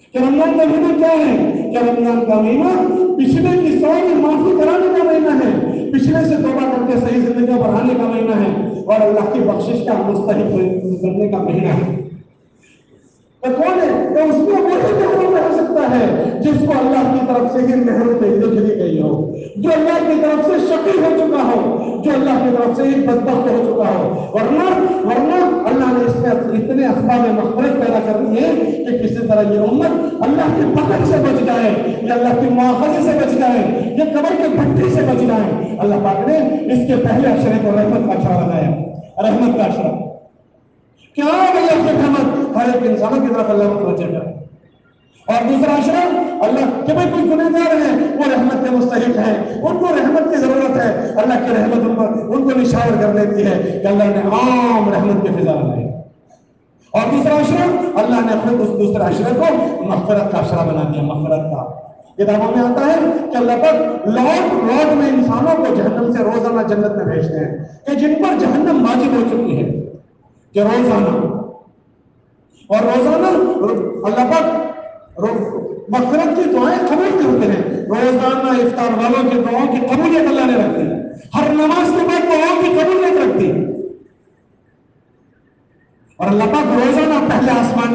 کہ رمضان کا مہینہ کیا ہے؟ کہ رمضان کا مہینہ پچھلے کی سو کی معافی کرانے کا مہینہ ہے، پچھلے سے توبہ کر کے صحیح زندگی بڑھانے کا مہینہ ہے، اور اللہ کی بخشش کا مستحق بننے کا مہینہ ہے۔ تو کون ہے؟ تو اس میں وہی محروم رہ سکتا ہے جس کو اللہ کی طرف سے ہی محروم بھیجی گئی ہو، جو اللہ کی طرف سے شقی ہو چکا ہو، جو اللہ کی طرف سے ہی بدبخت ہو چکا ہو۔ ورنہ اللہ نے اس میں اتنے اسباب مغفرت پیدا کر دی ہے کہ کسی طرح یہ امت اللہ کی پکڑ سے بچ جائے، یا اللہ کی مواخذے سے بچ جائے، یا قبر کے بھٹی سے بچ جائے۔ اللہ پاک نے اس کے پہلے اشرے کو رحمت کا اشرہ بنایا، رحمت کا اشرہ۔ کیا اللہ کی رحمت ہر ایک انسانوں کی طرف اللہ متوجہ کرے، اور دوسرا اشرا اللہ کہ بھائی کوئی گنہگار ہے وہ رحمت کے مستحق ہیں، ان کو رحمت کی ضرورت ہے، اللہ کی رحمت ان کو نشاور کر دیتی ہے کہ اللہ نے عام رحمت کی فضا بنائی۔ اور دوسرا اشرا اللہ نے خود اس دوسرے اشرے کو مغفرت کا اشرا بنا دیا، مغفرت کا۔ کتابوں میں آتا ہے کہ اللہ پاک لوٹ میں انسانوں کو جہنم سے روزانہ جنت میں بھیجتے ہیں کہ جن پر جہنم واجب ہو چکی ہے، کہ روزانہ اور روزانہ اللہ پاک مغفرت کی دعائیں قبول کرتے ہیں۔ روزانہ افطار والوں کی دعاؤں کی قبولیت اللہ نے رکھتی ہے، ہر نماز کے بعد دعاؤں کی قبولیت رکھتی ہے، اور اللہ پاک روزانہ پہلے آسمان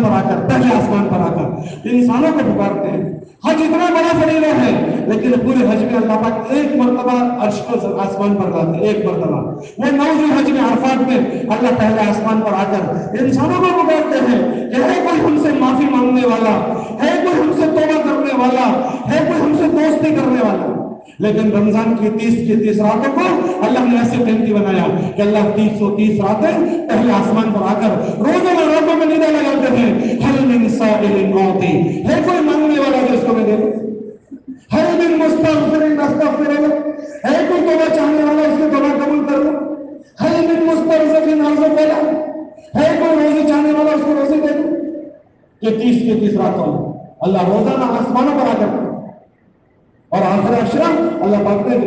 پر آ کر انسانوں کو پکارتے ہیں۔ حج اتنا بڑا فریضہ ہے، لیکن پورے حج میں اللہ پاک ایک مرتبہ عرش کو آسمان پر لاتے ہیں، ایک مرتبہ۔ وہ 9 ذوالحج میں عرفات میں اللہ پہلے آسمان پر آ کر انسانوں کو پکارتے ہیں کہ ہے کوئی ہم سے معافی مانگنے والا، ہے کوئی ہم سے توبہ کرنے والا، ہے کوئی ہم سے دوستی کرنے والا۔ لیکن رمضان کی 30 راتوں کو اللہ نے ایسے قیمتی بنایا کہ اللہ 330 راتیں پہلے آسمان پر آ کر روزانہ راتوں میں ندا لگاتے ہیں، ہل من سائل اعطی، ہے کوئی مانگنے والا جس کو میں دے دوں، ہل من مستغفر استغفر له، ہے کوئی توبہ چاہنے والا اس کی توبہ قبول کر لوں، ہل من مسترزق ارزق له، ہے کوئی روزی چاہنے والا اس کو روزی دے دوں۔ یہ 30 راتوں میں اللہ روزانہ آسمانوں پر آ کر، اور آخر اشرا اللہ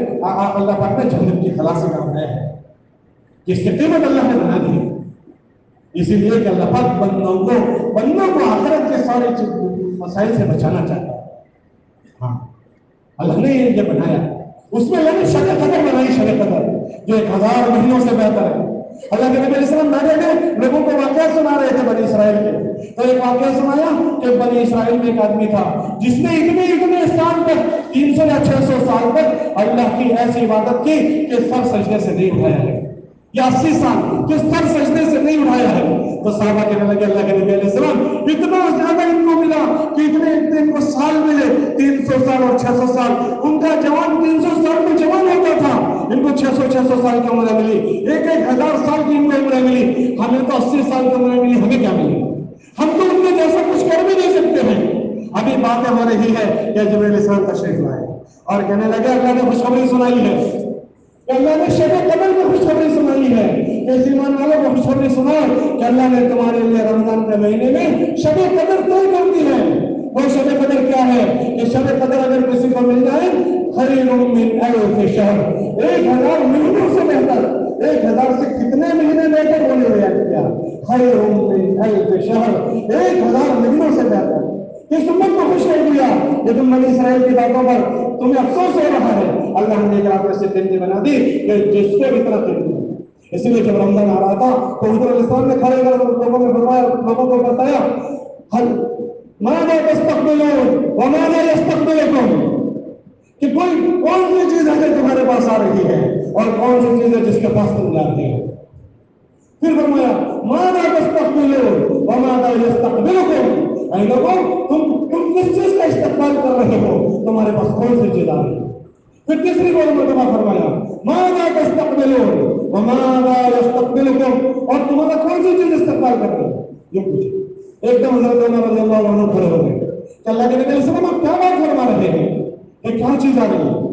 پاک نے جنت کی خلاصی کا بنایا ہے، جس کی قیمت اللہ نے بنا دی ہے۔ اسی لیے کہ اللہ پاک بندوں کو آخرت کے سارے مسائل سے بچانا چاہتا ہے۔ ہاں اللہ نے یہ بنایا، اس میں یعنی شب قدر بنائی، شب قدر جو 1000 مہینوں سے بہتر ہے۔ اللہ کے نبی علیہ السلام بیٹھے تھے، لوگوں کو واقعہ سنا رہے تھے بنی اسرائیل کے، تو ایک واقعہ سنایا کہ بنی اسرائیل میں ایک آدمی تھا جس نے اتنے سال تک 300 یا 600 سال تک اللہ کی ایسی عبادت کی کہ سر سجدے سے نہیں اٹھایا ہے، یا 80 سال کہ سر سجدے سے نہیں اٹھایا ہے۔ تو صحابہ کہنے لگے اللہ کے نبی علیہ السلام اتنا زیادہ ان کو ملا کہ اتنے ان کو سال ملے، 300 سال اور 600 سال، ان کا جوان 300 سال میں جوان ہوتا تھا، ان کو 600 سال کی عمریں ملی، 1000 سال کی ان کو عمریں ملی، ہمیں تو 80 سال کی عمریں ملی، ہمیں کیا ملی؟ ہم تو ان کے جیسا کچھ کر بھی نہیں سکتے ہیں۔ ابھی باتیں ہو رہی ہے کہ جبرائیل علیہ السلام تشریف لائے اور کہنے لگے اللہ نے خوشخبری سنائی ہے، اللہ نے شب قدر میں خوشخبری سنائی ہے کہ ایمان والوں کو خوشخبری سنائے کہ اللہ نے تمہارے لیے رمضان کے مہینے میں شب قدر طے کر دی ہے۔ وہ شب قدر کیا ہے کہ شب قدر اگر کسی کو مل جائے خیر من الف شہر، 1000 مہینوں سے بہتر، 1000 سے کتنے مہینے بہتر ہونے ہوئے کیا؟ خیر من الف شہر، 1000 مہینوں سے بہتر۔ اس امت کو خوش کر دیا کہ تم بنی اسرائیل کی باتوں پر تمہیں افسوس ہو رہا ہے، اللہ نے ایک رات ایسے قیمتی بنا دی کہ جس کو اتنا قیمتی ہے۔ اسی لیے جب رمضان آ رہا تھا تو حضور علیہ السلام نے کھڑے کر لوگوں میں فرمایا، لوگوں کو بتایا ماذا تستقبلون وماذا يستقبلكم، کہ کون سی چیز ہے جو تمہارے پاس آ رہی ہے اور کون سی چیز ہے جس کے پاس تم جاتے ہو۔ پھر فرمایا ماذا تستقبلون وماذا يستقبلكم، اے لوگوں تم کس چیز کا استقبال کر رہے ہو، تمہارے پاس کون سی چیز آ رہی ہے۔ پھر تیسری بار مرتبہ فرمایا ماذا تستقبلون وماذا يستقبلكم، اور تمہارا کون سی چیز استقبال کر رہے ہو، یہ پوچھے۔ ایک دم حضرت عمر رضی اللہ عنہ کھڑے ہو گئے کہ اللہ کے نبی علیہ السلام آپ کیا بات فرما رہے ہیں کہ کیا چیز آ رہی ہے؟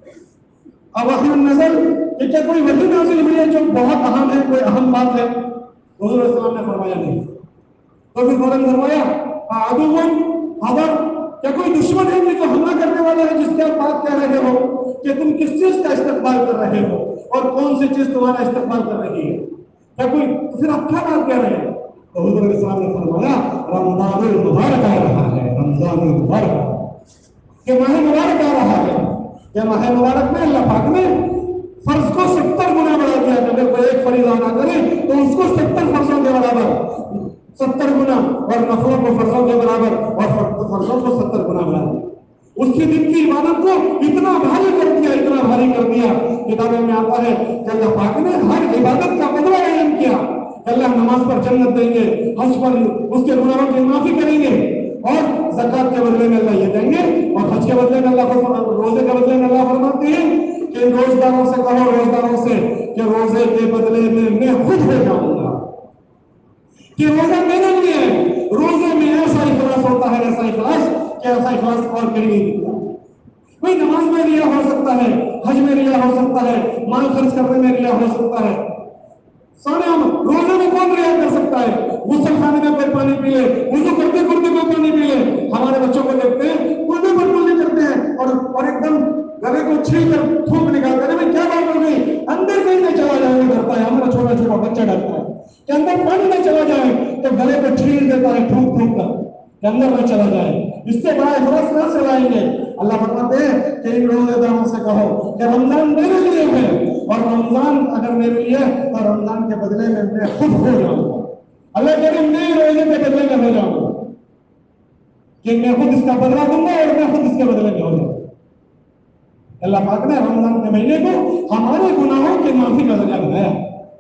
اب وحی النزل کہ کیا کوئی وحی نازل ہوئی ہے جو بہت اہم ہے، کوئی اہم بات ہے؟ حضور علیہ السلام نے فرمایا نہیں۔ تو پھر فوراً فرمایا عدو حضر، کیا کوئی دشمن ہے جو حملہ کرنے والا ہے جس کی آپ بات کہہ رہے ہو کہ تم کس چیز کا استقبال کر رہے ہو اور کون سی چیز تمہارا استقبال کر رہی ہے؟ کیا کوئی، پھر آپ کیا بات کہہ رہے ہیں؟ تو حضور علیہ السلام نے فرمایا رمضان المبارک آ رہا ہے، रमजान मुबारक, कि माह मुबारक आ रहा है। या माह मुबारक में अल्लाह पाक ने फर्ज को 70 गुना बढ़ा दिया। अगर कोई एक फरीज़ा अदा करे तो उसको 70 फर्जों के बराबर 70 गुना, और नफलों को फर्जों के बराबर, और फर्जों को 70 गुना बढ़ा दिया। उसकी दिन की इबादत को इतना भारी कर दिया, इतना भारी कर दिया। किताबों में आता है कि अल्लाह पाक ने हर इबादत का बदला ऐलान किया। अल्लाह नमाज पर जन्नत देंगे, हज पर उसके गुनाहों की माफी करेंगे, और ज़कात के बदले में अल्लाह ये देंगे, और हज के बदले में अल्लाह, रोजे के बदले में अल्लाह फरमाते हैं कि रोजदारों से कहो, रोजदारों से, कि रोजे के बदले में मैं खुद हो जाऊंगा, कि रोजा मेरे लिए है। रोजे में ऐसा इखलास होता है, ऐसा इखलास कि ऐसा इखलास और कहीं नहीं दिखता। कोई नमाज में रिया हो सकता है, हज में रिया हो सकता है, माल खर्च करने में रिया हो सकता है, सारे रोजे में कौन रिया कर सकता है? गुस्ल खाने में कोई पानी पी ले, वुजू करते करते कोई पानी पी ले। हमारे बच्चों को देखते हैं कुल्ले पर कुल्ले करते हैं, और एकदम गले को छील कर थूक निकालते हैं। क्या बात हो गई? अंदर कहीं नहीं चला जाए डरता है। हमारा छोटा छोटा बच्चा डरता है कि अंदर पानी नहीं चला जाए, तो गले को छील देता है थूक थूक कर कि अंदर न चला जाए। इससे बड़ा इखलास ना चलाएंगे। अल्लाह फरमाते हैं कि इन रोजेदारों से कहो कि रमजान मेरे लिए है, और रमजान अगर मेरे लिए है तो रमजान के बदले में मैं खुद हो जाऊंगा। अल्लाह कह रहे मैं रोजे के बदले में हो जाऊंगा, कि मैं खुद इसका बदला दूंगा और मैं खुद इसके बदले में हो जाऊंगा। अल्लाह पाक ने रमजान के महीने को हमारे गुनाहों की माफी का जरिया बनाया।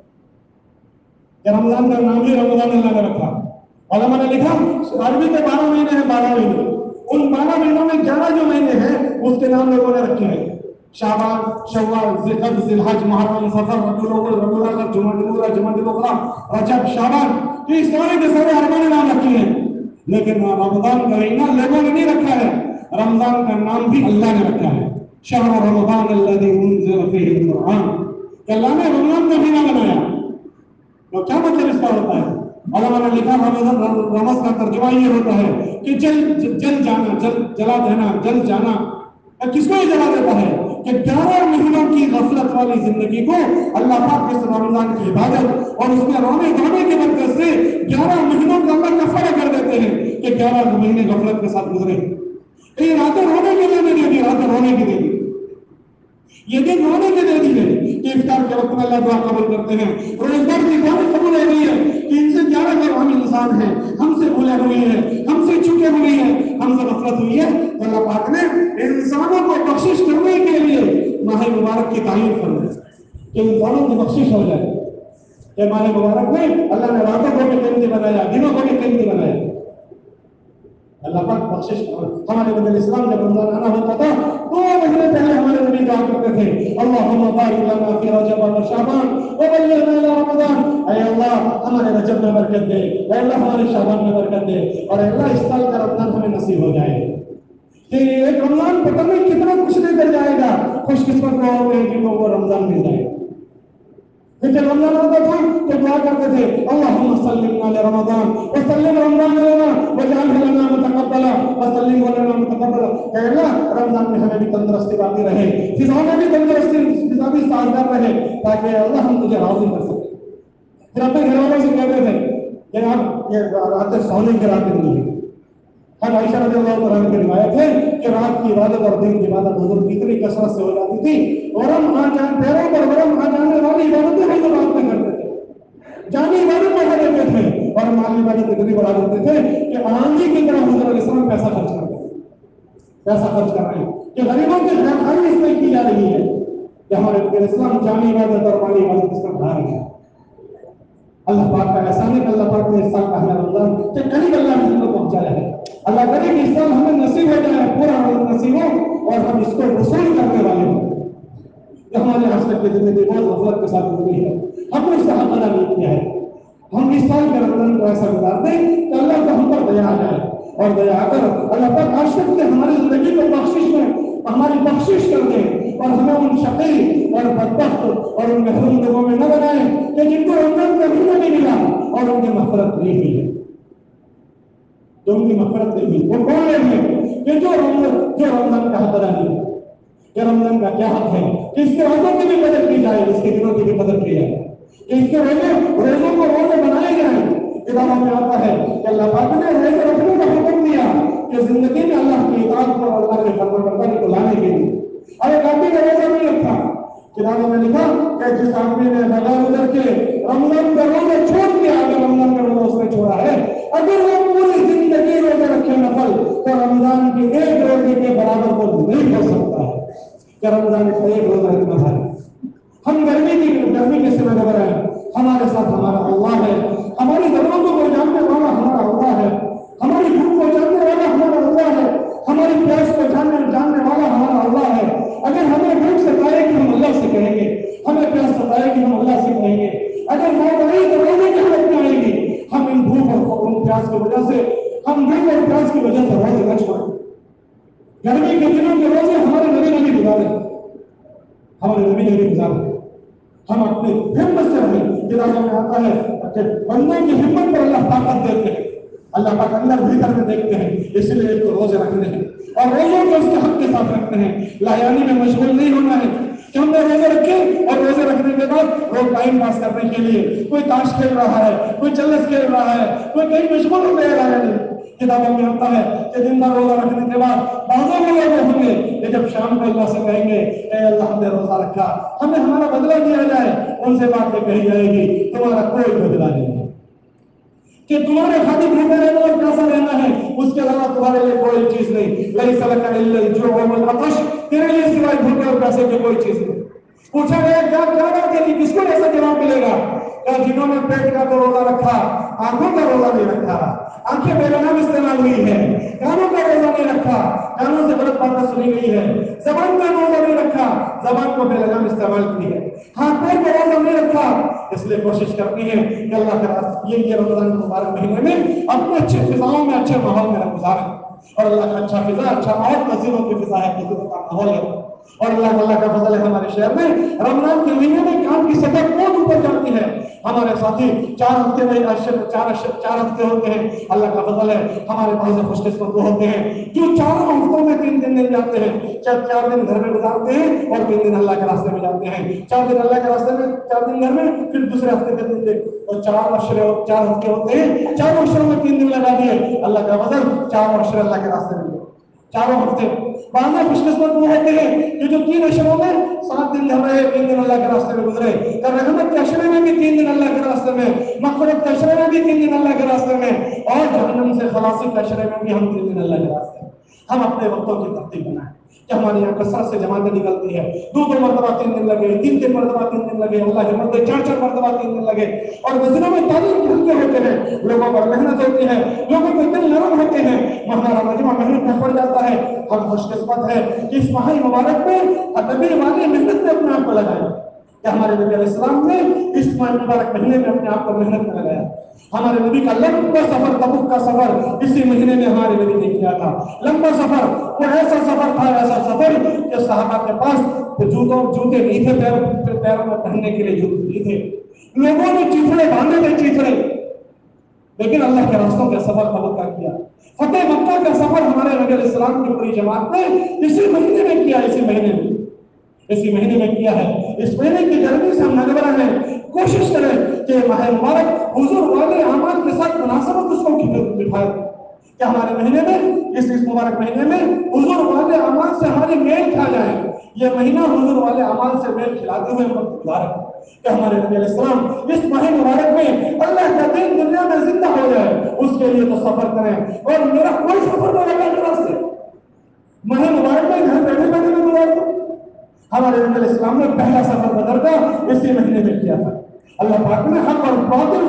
रमजान का नाम ही रमजान अल्लाह ने रखा। उलमा ने लिखा अरबी के 12 महीने हैं, 12 महीने, उन 12 महीनों में 11 जो महीने हैं उसके नाम लोगों ने रखे हैं। शाबान, शव्वाल, ज़िलहज, ज़िलहज, मुहर्रम, सफर, रबीउल अव्वल, रबीउल आखिर, जुमादुल ऊला, जुमादुल उखरा, रजब, शाबान, ये सारे के सारे अरबों ने नाम रखे हैं। लेकिन रमजान का महीना लोगों ने नहीं रखा है, रमजान का नाम भी अल्लाह ने रखा है। शहर रमजान अल्लज़ी उन्ज़िला फ़ीहिल क़ुरआन, अल्लाह ने रमजान का महीना बनाया। तो क्या मतलब इसका होता है? उलमा ने लिखा रमज़ का तर्जुमा ये होता है कि जल जाना, जला देना, जल जाना। किसको ये जला देता है? कि 11 महीनों की गफलत वाली जिंदगी को अल्लाह पाक इस रमजान की इबादत और उसमें रोने धोने की बरकत से 11 महीनों का अल्लाह कफारा कर देते हैं कि 11 महीने गफलत के साथ गुजरे। ये रातें रोने के लिए नहीं दी, रातें रोने की दे दी, ये दिन रोने के दे दी है कि इफ्तार के वक्त में अल्लाह दुआ कबूल करते हैं। रोजगार की दुआ कबूल हो गई है कि इनसे 11 बार हम इंसान हैं, हमसे भूले हुए हैं, हमसे चुके हुए हैं, हमसे गफलत हुई है। तो अल्लाह पाक ने इंसानों को बख्शिश करने के लिए माह मुबारक की तारीफ फरमाई कि इंसानों की बख्शिश हो जाए। कि माह मुबारक में अल्लाह ने रातों को भी कीमती बनाया, दिनों को भी कीमती बनाया। अल्लाह पाक बख्शिश। हमारे नबी इस्लाम जब रमजान आना होता था 2 महीने पहले हमारे नबी दुआ करते थे, अल्लाहुम्मा बारिक लना फी रजब व शअबान व बल्लिगना इला रमजान। ऐ अल्लाह हमारे रजब में बरकत दे, ऐ अल्लाह हमारे शअबान में बरकत दे, और अल्लाह इस साल का रमजान हमें नसीब हो जाए। कि एक रमजान पता नहीं कितना कुछ लेकर जाएगा। खुशकिस्मत लोग होते हैं जिनको वो रमजान मिल जाए। फिर जब रमजान आता था तो दुआ करते थे, अल्लाहुम्मा सल्लिना अला रमजान व सल्लिम रमजान लना वजअल लना मुतक़ब्बला व सल्लिम लना मुतक़ब्बला। कि अल्लाह रमजान में हमें भी तंदुरुस्ती बाकी रहे, फिजाओं में भी तंदुरुस्ती, फिजा भी साजगार रहे, ताकि अल्लाह हम तुझे राज़ी कर सके। फिर अपने घर वालों से कहते थे कि आप ये रातें सोने की रातें नहीं है। हम आयशा रज़ियल्लाहु तआला की रिवायत है कि रात की इबादत और दिन की इबादत हुजूर की इतनी कसरत से हो जाती थी, वरम आ जाने पैरों पर वरम आ जाने वाली इबादतें हुजूर रात में करते थे। जानी इबादत बढ़ा देते थे और माली इबादत इतनी बढ़ा देते थे कि आंधी की तरह हुजूर अलैहिस्सलाम पैसा खर्च करते थे। पैसा खर्च कर रहे हैं कि गरीबों की खैरखाई इसमें की जा रही है कि हमारे नबी इस्लाम जानी इबादत और माली इबादत इसमें बढ़ा रहे हैं। अल्लाह पाक का एहसान है, अल्लाह पाक ने इस साल का हमें रमजान के करीब अल्लाह ने हमको पहुंचाया है। अल्लाह करे कि इस साल हमें नसीब हो जाए, पूरा नसीब हो और हम इसको वसूल करने वाले हों। हमारे आज तक की जिंदगी बहुत गफलत के साथ गुजरी है, हमने इसका हक अदा नहीं किया है। हम इस साल के रमजान को ऐसा गुजार दें कि अल्लाह को हम पर दया आ जाए, और दया आकर अल्लाह पाक आज तक के हमारी जिंदगी को बख्शिश में हमारी बख्शिश कर दे, और हमें उन शक़ी और बदबख्त और उन महरूम लोगों में न बनाए कि जिनको रमजान का महीना नहीं मिला और उनकी मग़फ़िरत नहीं हुई है। जो उनकी मग़फ़िरत नहीं हुई वो कौन है कि जो रमजान का हक अदा नहीं, कि रमजान का क्या हक है कि इसके रोज़ों की भी कदर की जाए, इसके दिनों की भी कदर की जाए, कि इसके रोज़ों को रोज़े बनाए जाए। किताबों में आता है कि अल्लाह पाक ने रोज़े रखने का हुक्म दिया کہ زندگی میں اللہ کی اطاعت کو اور اللہ کے فرمانبرداری کو لانے کے لیے اور ایک آدمی کا روزہ نہیں رکھا. کتابوں میں لکھا کہ جس آدمی نے بغیر ادھر کے رمضان کا روزہ چھوڑ دیا، اگر رمضان کا روزہ اس نے چھوڑا ہے، اگر وہ پوری زندگی روزہ رکھے نفل تو رمضان کے ایک روزے کے برابر کو نہیں ہو سکتا ہے کہ رمضان کا ایک روزہ رکھنا ہے. ہم گرمی کے سمے نظر ہیں، ہمارے ساتھ ہمارا اللہ ہے، ہماری ضرورتوں کو جاننے والا ہمارا اللہ ہے، ہماری بھوک کو جاننے والا ہمارا اللہ ہے، ہماری پیاس کو جاننے والا ہمارا اللہ ہے. اگر ہمیں بھوک ستائے کہ ہم اللہ سے کہیں گے، ہمیں پیاس ستائے کہ ہم اللہ سے کہیں گے. اگر موت آئی تو روزے کی حالت میں آئے گی. ہم ان بھوک اور پیاس کی وجہ سے، ہم بھوک اور پیاس کی وجہ سے روزے نہ چھوڑیں. گرمی کے دنوں کے روزے ہمارے نبی نے گزارے، ہمارے نبی نے گزارے. ہم اپنے ہمت سے رہیں. کتابوں میں آتا ہے کہ بندے کی ہمت پر اللہ طاقت دیتے ہیں، اللہ پاک اندر بھیتر میں دیکھتے ہیں. اس لیے ایک تو روزے رکھنے ہیں اور روزوں کو اس کے حق کے ساتھ رکھتے ہیں. لایانی میں مشغول نہیں ہونا ہے کہ ہم نے روزے رکھے اور روزے رکھنے کے بعد لوگ ٹائم پاس کرنے کے لیے کوئی تاش کھیل رہا ہے، کوئی چلس کھیل رہا ہے، کوئی کہیں مشغول ہو گیا ہے. کتابوں میں آتا ہے کہ دن بھر روزہ رکھنے کے بعد بعضوں میں لوگ ہوں گے کہ جب شام کو اللہ سے کہیں گے اے اللہ ہم نے روزہ رکھا، ہمیں ہمارا بدلہ دیا جائے. ان سے باتیں کہی جائے گی تمہارا کوئی بدلہ نہیں ہے، کہ تمہارے خالی بھوکے رہنا اور پیاسا رہنا ہے، اس کے علاوہ تمہارے لیے کوئی چیز نہیں. لیس لک الا الجوع والعطش، تیرے لیے سوائے بھوکے اور پیاسے کی کوئی چیز نہیں. پوچھا گیا کیا بات ہے، کس کو ایسا جواب ملے گا؟ کہ جنہوں نے پیٹ کا تو روزہ رکھا، آنکھوں کا روزہ نہیں رکھا، آنکھیں بے لگام استعمال ہوئی ہے، کانوں کا روزہ نہیں رکھا، کانوں سے غلط باتیں سنی گئی ہے، زبان کا روزہ نہیں رکھا، زبان کو بے لگام استعمال کی ہے، ہاتھ پیر کا روزہ نہیں رکھا. اس لیے کوشش کرتی ہے کہ اللہ کا یہ رمضان مبارک مہینے میں اپنے اچھے فضاؤں میں، اچھے ماحول میں گزاریں. اور اللہ کا اچھا فضا، اچھا ماحول مسجدوں کی فضا ہے، مسجدوں کا ماحول ہے. اور اللہ کا فضل ہے ہمارے شہر میں رمضان کے مہینے میں کام کی سطح بہت اوپر جاتی ہے. ہمارے ساتھی 4 ہفتے میں 4 ہفتے ہوتے ہیں. اللہ کا فضل ہے ہمارے پاس سے خوش قسمت وہ ہوتے ہیں جو 4 ہفتوں میں 3 دن جاتے ہیں. 4 دن گھر میں گزارتے ہیں اور 3 دن اللہ کے راستے میں جاتے ہیں. 4 دن اللہ کے راستے میں، 4 دن گھر میں، پھر دوسرے ہفتے کے 3 دن. اور 4 ہفتے ہوتے ہیں، 4 عشروں میں 3 دن لگا دیے. اللہ کا فضل 4 عشرے اللہ کے راستے میں، 4 ہفتے. بعض خوش قسمت وہ ہوتے ہیں کہ جو 3 عشروں میں 7 دن گھر رہے، 3 دن اللہ کے راستے میں گزرے. رحمت کے عشرے میں بھی 3 دن اللہ کے راستے میں، مغفرت کے عشرے میں بھی 3 دن اللہ کے راستے میں، اور جہنم سے خلاصی کے عشرے میں بھی ہم 3 دن اللہ کے راستے میں. ہم اپنے وقتوں کی ترتیب بنائیں کہ ہمارے یہاں کثرت سے جماعتیں نکلتی ہے. 2 مرتبہ 3 دن لگے، 3 مرتبہ 3 دن لگے، اللہ کے مرتبہ 4 مرتبہ 3 دن لگے. اور مسجدوں میں تعلیم کے حلقے ہوتے ہیں، لوگوں پر محنت ہوتی ہے، لوگوں کے دل نرم ہوتے ہیں، ہمارا مجمع محنت میں پڑ جاتا ہے. ہم خوش قسمت ہے کہ اس ماہ مبارک میں نبی والی محنت میں اپنے آپ کو لگائیں کہ ہمارے نبی علیہ السلام نے اس ماہ مبارک مہینے میں اپنے آپ کو محنت میں لگایا. ہمارے نبی کا لمبا سفر، تبوک کا سفر اسی مہینے میں ہمارے نبی نے کیا تھا. لمبا سفر، وہ ایسا سفر تھا، ایسا سفر کہ صحابہ کے پاس جوتے نہیں تھے، پیروں میں پہننے کے لیے جوتے نہیں تھے. لوگوں نے چیتڑے باندھے تھے، چیتڑے. لیکن اللہ کے راستوں کا سفر تبوک کا کیا. فتح مکہ کا سفر ہمارے نبی علیہ السلام کی پوری جماعت نے اسی مہینے میں کیا. اسی مہینے میں کیا ہے. اس مہینے کی گرمی سے ہم نگران ہیں. کوشش کریں کہ ماہ مبارک حضور والے اعمال کے ساتھ مناسبت اس کو بٹھائے کہ ہمارے مہینے میں، اس مبارک مہینے میں حضور والے اعمال سے ہمارے میل کھا جائے. یہ مہینہ حضور والے اعمال سے میل کھلاتے ہوئے وقت گزارے کہ ہمارے نبی علیہ السلام اس ماہ مبارک میں اللہ کا دین دنیا میں زندہ ہو جائے. اس کے لیے تو سفر کریں. اور میرا کوئی سفر نہ لگا کے راستے ماہ مبارک میں گھر بیٹھے بیٹھے میں گزارتا. ہمارے نبی علیہ السلام نے پہلا سفر بدر کا اسی مہینے میں کیا تھا. اللہ پاک نے حق اور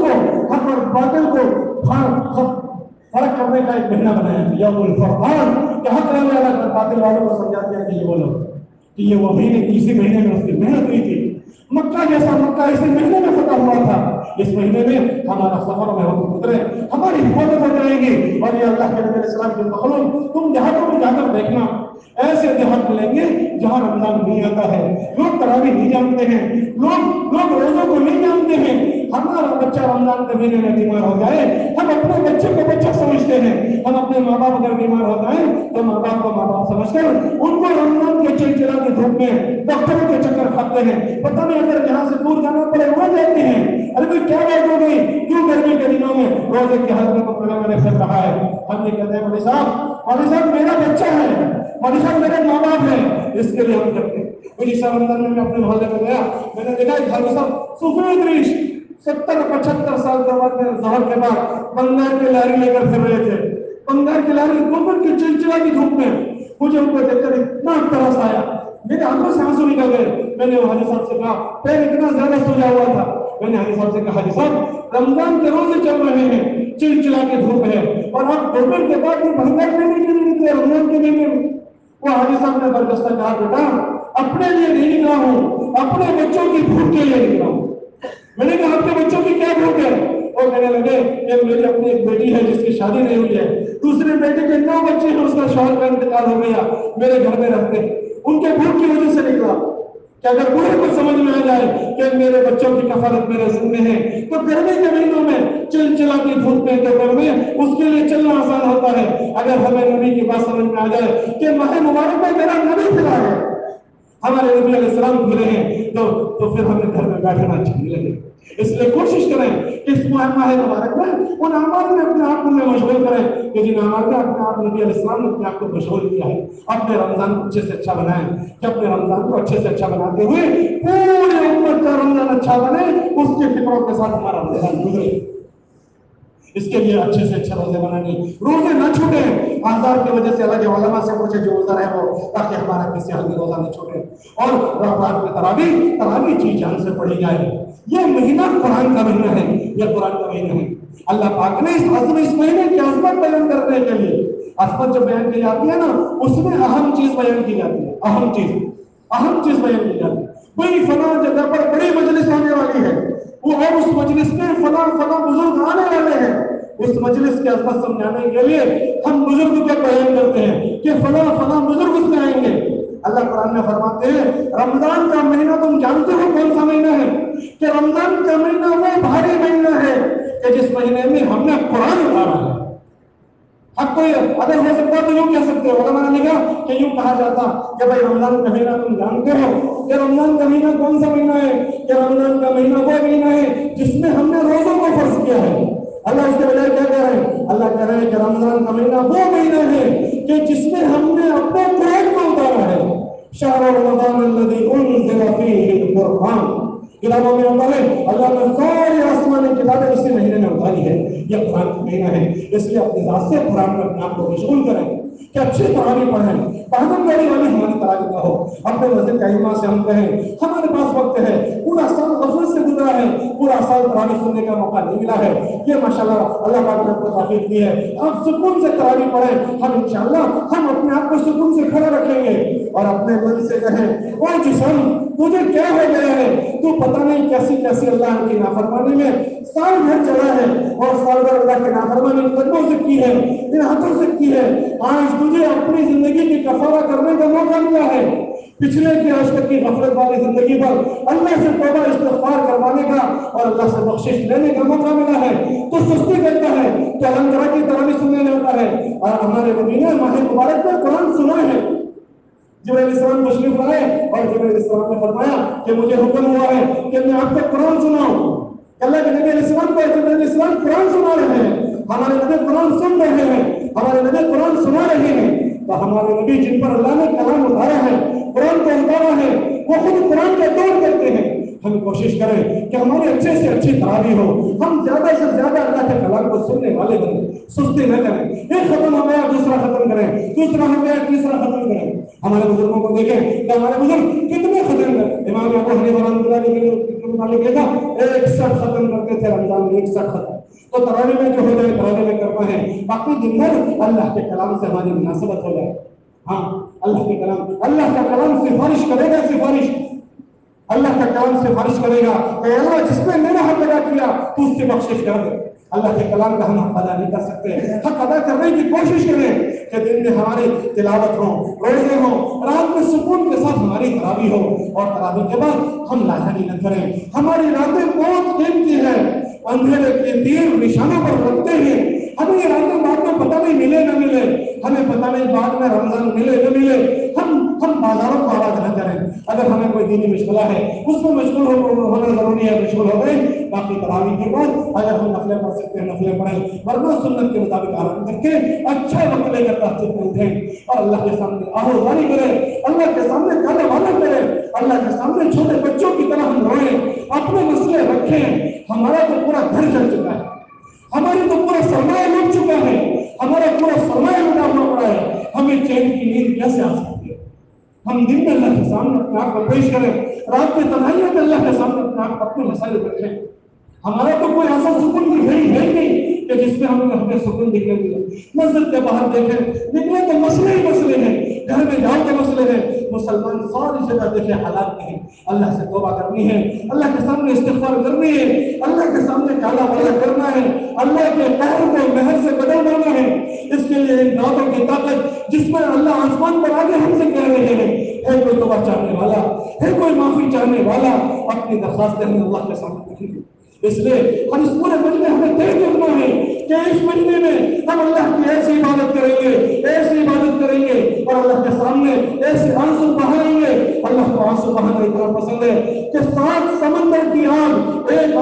باطل کو فرق کرنے کا ایک مہینہ بنایا ہے، یوم الفرقان، کہ حق رہنے والا اور باطل والوں کو سمجھا دیا کہ یہ بولو کہ یہ وہ مہینے، اسی مہینے میں اس کی محنت ہوئی تھی. مکہ جیسا مکہ اسی مہینے میں فتح ہوا تھا. اس مہینے میں ہمارا سفر میں ہم گزرے، ہماری حفاظت ہو جائے گی. اور یہ اللہ کے نبی علیہ السلام کی مخلوق، تم دیہاتوں میں جا کر دیکھنا، ایسے دیہات ملیں گے جہاں رمضان نہیں آتا ہے، لوگ تراویح نہیں جانتے ہیں، لوگ روزوں کو نہیں جانتے ہیں. ہمارا بچہ رمضان کے مہینے میں بیمار ہو جائے، ہم اپنے بچے کو بچہ سمجھتے ہیں، ہم اپنے ماں باپ اگر بیمار ہو جائیں تو ماں باپ کو ماں باپ سمجھ کر ان کو رمضان کے چلچلا کی دھوپ میں ڈاکٹروں کے چکر کھاتے ہیں، پتہ نہیں اگر یہاں سے دور جانا پڑے وہاں جاتے ہیں، ارے بھائی کیا بات ہو گئی، کیوں گرمی کے دنوں میں روزے کی حالت کو پڑھنے میں پھر رہا ہے؟ ہم یہ کہتے ہیں مولوی صاحب میرا بچہ ہے، مولوی صاحب میرے ماں باپ ہیں، اس کے لیے ہم کرتے ہیں۔ مولوی صاحب رمضان میں اپنے محلے میں گیا، میں نے دیکھا ایک مولوی صاحب سفید ریش 70-75 سال کے بعد میں ظہر کے بعد بنگال کی لاری لے کر پھر رہے تھے، بنگال کی لاری دوپہر کی چلچلا کی دھوپ میں، مجھے ان کو دیکھ کر اتنا ترس آیا، میرے آنکھوں سے آنسو نکل گئے۔ میں نے حاجی صاحب سے کہا، پیر اتنا زیادہ سجا ہوا تھا، میں نے حاجی صاحب سے کہا، حاجی صاحب رمضان کے روزے چل رہے ہیں، چلچلا کی دھوپ ہے، اور آپ دوپہر کے بعد میں بنگال لینے کے لیے نکلے رمضان کے مہینے میں؟ وہ حاجی صاحب نے برجستہ کہا، بیٹا اپنے لیے نہیں نکلا ہوں، اپنے بچوں کی بھوک کے لیے نکلا ہوں۔ میں نے کہا آپ کے بچوں کی کیا بھوک ہے؟ اور کہنے لگے کہ میری اپنی ایک بیٹی ہے جس کی شادی نہیں ہوئی ہے، دوسرے بیٹے کے 9 بچے ہیں، اس کا شوہر کا انتقال ہو گیا، میرے گھر میں رہتے ہیں، ان کے بھوک کی وجہ سے نکلا کہ اگر بوڑھے کو سمجھ میں آ جائے کہ میرے بچوں کی کفالت میرے ذمہ ہے تو گرمی کے مہینوں میں چلچلا کی دھوپ میں دوپہر میں اس کے لیے چلنا آسان ہوتا ہے۔ اگر ہمیں نبی کی بات سمجھ میں آ جائے کہ ماہ مبارک میں میرا نبی پھرا ہے، ہمارے نبی علیہ السلام بھولے ہیں، تو پھر ہمیں گھر میں بیٹھنا اچھا نہیں لگے۔ اس لیے کوشش کریں کہ اس ماہ مبارک میں ان اعمال میں اپنے آپ کو مشغول کریں کہ جن اعمال میں اپنے آپ نبی علیہ السلام نے اپنے آپ کو مشغول کیا ہے۔ اپنے رمضان کو اچھے سے اچھا بنائیں کہ اپنے رمضان کو اچھے سے اچھا بناتے ہوئے پوری امت کا رمضان اچھا بنے، اس کے فکروں کے ساتھ ہمارا رمضان گزرے۔ اس کے لیے اچھے سے اچھے روزے بنائیں، روزے نہ چھوٹیں، آزار کی وجہ سے اللہ کے علماء سے پوچھے جو روزہ ہے وہ، تاکہ ہمارا کسی حال میں روزہ نہ چھوٹے، اور رات میں تراویح جی جان سے پڑھی جائے۔ یہ مہینہ قرآن کا مہینہ ہے، یہ قرآن کا مہینہ ہے۔ اللہ پاک نے اس مہینے کی عظمت بیان کرنے کے لیے، عظمت جو بیان کی جاتی ہے نا، اس میں اہم چیز بیان کی جاتی ہے، اہم چیز بیان کی جاتی ہے۔ بڑی فلاں جگہ پر بڑی مجلس ہونے والی ہے، وہ اور اس مجلس میں فلاں بزرگ آنے والے ہیں، اس مجلس کی عظمت سمجھانے کے لیے ہم بزرگ کو بیان کرتے ہیں کہ فلاں بزرگ اس میں آئیں گے۔ اللہ قرآن میں فرماتے ہیں رمضان کا مہینہ تم جانتے ہو کون سا مہینہ ہے؟ کہ رمضان کا مہینہ وہ بھاری مہینہ ہے کہ جس مہینے میں ہم نے قرآن اتارا ہے۔ اب کوئی اگر ہو سکتا تو یوں کہہ سکتے ہو، علماء نے کہا کہ یوں کہا جاتا کہ بھائی رمضان کا مہینہ تم جانتے ہو کہ رمضان کا مہینہ کون سا مہینہ ہے؟ کہ رمضان کا مہینہ وہ مہینہ ہے جس میں ہم نے روزوں کو فرض کیا ہے۔ اللہ اس کے بجائے کیا کہہ رہے ہیں؟ اللہ کہہ رہے ہیں کہ رمضان کا مہینہ وہ مہینہ ہے کہ جس میں ہم نے اپنے قرآن کو اتارا ہے۔ شہر رمضان الذی انزل فیہ القرآن، کتابوں میں اللہ ہے، اللہ نے ساری آسمانی کتابیں اسی مہینے میں اتاری ہے، یہ قرآن کا مہینہ ہے۔ اس لیے اپنے ذات سے قرآن میں اپنے آپ کو مشغول کریں کہ اچھی تراویح پڑھیں، پاگل گاڑی والی ہماری تراویح نہ ہو۔ اپنے مسجد کا امام سے ہم کہیں ہمارے پاس وقت ہے، پورا سال غفلت سے گزرا ہے، پورا سال تراویح سننے کا موقع نہیں ملا ہے، یہ ماشاءاللہ اللہ پاک نے آپ کو توفیق دی ہے، آپ سکون سے تراویح پڑھیں، ہم انشاءاللہ ہم اپنے آپ کو سکون سے کھڑا رکھیں گے اور اپنے من سے کہیں اوہ جسم تجھے کیا ہو گیا ہے، تو پتہ نہیں کیسی اللہ کی نافرمانی میں سال بھر چلا ہے، اور سال بھر اللہ کی نافرمانی ان قدموں سے کی ہے، ان ہاتھوں سے کی ہے، آج تجھے اپنی زندگی کی کفارہ کرنے کا موقع ملا ہے، پچھلے کی آج تک کی غفلت والی زندگی پر اللہ سے توبہ استغفار کروانے کا اور اللہ سے بخشش لینے کا موقع ملا ہے، تو سستی کرتا ہے کہ الحمد للہ کی تراویح سننے جاتا ہے۔ اور ہمارے نبی نے ماہ مبارک میں قرآن سنا ہے، جبرائیل علیہ السلام تشریف لائے اور جبرائیل علیہ السلام نے فرمایا کہ مجھے حکم ہوا ہے کہ میں آپ کو قرآن سناؤں۔ اللہ کے نبی علیہ السلام کو جبرائیل علیہ السلام قرآن سنا رہے ہیں، ہمارے نبی قرآن سن رہے ہیں، ہمارے نبی قرآن سنا رہے ہیں، تو ہمارے نبی جن پر اللہ نے کلام اتارا ہے، قرآن کو اتارا ہے، وہ خود قرآن کا دور کرتے ہیں۔ ہم کوشش کریں کہ ہماری اچھے سے اچھی تراویح ہو، ہم زیادہ سے زیادہ اللہ کے کلام کو سننے والے بنیں، سستی نہ کریں، ایک ختم ہو گیا دوسرا ختم کریں، دوسرا ہو گیا تیسرا ختم کریں۔ ہمارے بزرگوں کو دیکھیں کہ ہمارے بزرگ کتنے ختم کرتے، امام ابو حنیفہ رحمۃ اللہ علیہ کے متعلق یہ تھا 61 ختم کرتے تھے رمضان میں، 61 ختم۔ تو تراویح میں جو ہو جائے تراویح میں کرنا ہے، باقی دن بھر اللہ کے کلام سے ہماری مناسبت ہو جائے۔ ہاں اللہ کا کلام سفارش کرے گا، سفارش اللہ کا کلام سفارش کرے گا کہ اللہ جس نے میرا حق ادا کیا تو اس سے بخشش کر دے، اللہ کے کلام کا ہم حق ادا نہیں کر سکتے. حق ادا کرنے کی کوشش کریں کہ دن میں ہماری تلاوت ہو, روزے ہو, رات میں سکون کے ساتھ ہماری تراویح ہو, اور تراویح کے بعد ہم لاحقی نہ کریں. ہماری راتیں بہت قیمتی ہے, اندھیرے کے تیر نشانوں پر رکھتے ہیں. ہمیں یہ راتیں بعد میں پتہ نہیں ملے نہ ملے, ہمیں پتہ نہیں بعد میں رمضان ملے نہ ملے. ہم بازاروں کو آباد نہ کریں. اگر ہمیں کوئی دینی مشغلہ ہے اس میں مشغول ہونا ضروری ہے, مشغول ہو گئے. باقی تراویح کے بعد اگر ہم نفلیں پڑھ سکتے ہیں نفلیں پڑھیں, ورنہ سنت کے مطابق آرام کر کے اچھا وقت لے کر تہجد میں اٹھیں اور اللہ کے سامنے آہوازاری کریں, اللہ کے سامنے کالا والا کریں, اللہ کے سامنے چھوٹے بچوں کی طرح ہم روئیں, اپنے مسئلے رکھیں. ہمارا تو پورا گھر جل چکا ہے, ہماری تو پورا سرمایہ لٹ چکا ہے, ہمارا پورا سرمایہ لٹا ہوا پڑا ہے. ہمیں چین کی نیند کیسے آ سکتی ہے؟ ہم دن میں اللہ کے سامنے اپنے آپ کو پیش کریں, رات کے تنہائیوں میں اللہ کے سامنے اپنے آپ اپنے مسائل رکھیں. ہمارا تو کوئی ایسا سکون کی گھڑی ہے ہی نہیں کہ جس میں ہمیں اپنے سکون دکھنے دیا. مسجد کے باہر دیکھیں, نکلے تو مسئلے ہی مسئلے ہیں, گھر میں جاؤ تو مسئلے ہیں. مسلمان ساری جگہ دیکھیں حالات نہیں, اللہ سے توبہ کرنی ہے, اللہ کے سامنے استغفار کرنی ہے, اللہ کے سامنے کالا والا کرنا ہے, اللہ کے قہر کو مہر سے بدل دینا ہے. اس کے لیے ان دعوتوں کی طاقت جس میں اللہ آسمان پر آگے ہم سے کہہ رہے ہیں, ہے کوئی توبہ چاہنے والا, ہے کوئی معافی چاہنے والا, اپنی درخواستیں ہمیں اللہ کے سامنے رکھیں. اس لیے ہم اس پورے مجمع ہمیں طے کرنا ہے کہ اس مجمع میں ہم اللہ کی ایسی عبادت کریں گے, ایسی عبادت کریں گے, اور اللہ کے سامنے ایسے آنسو بہائیں گے. اللہ کو آنسو بہانا اتنا پسند ہے کہ 7 سمندر کی آگ, ایک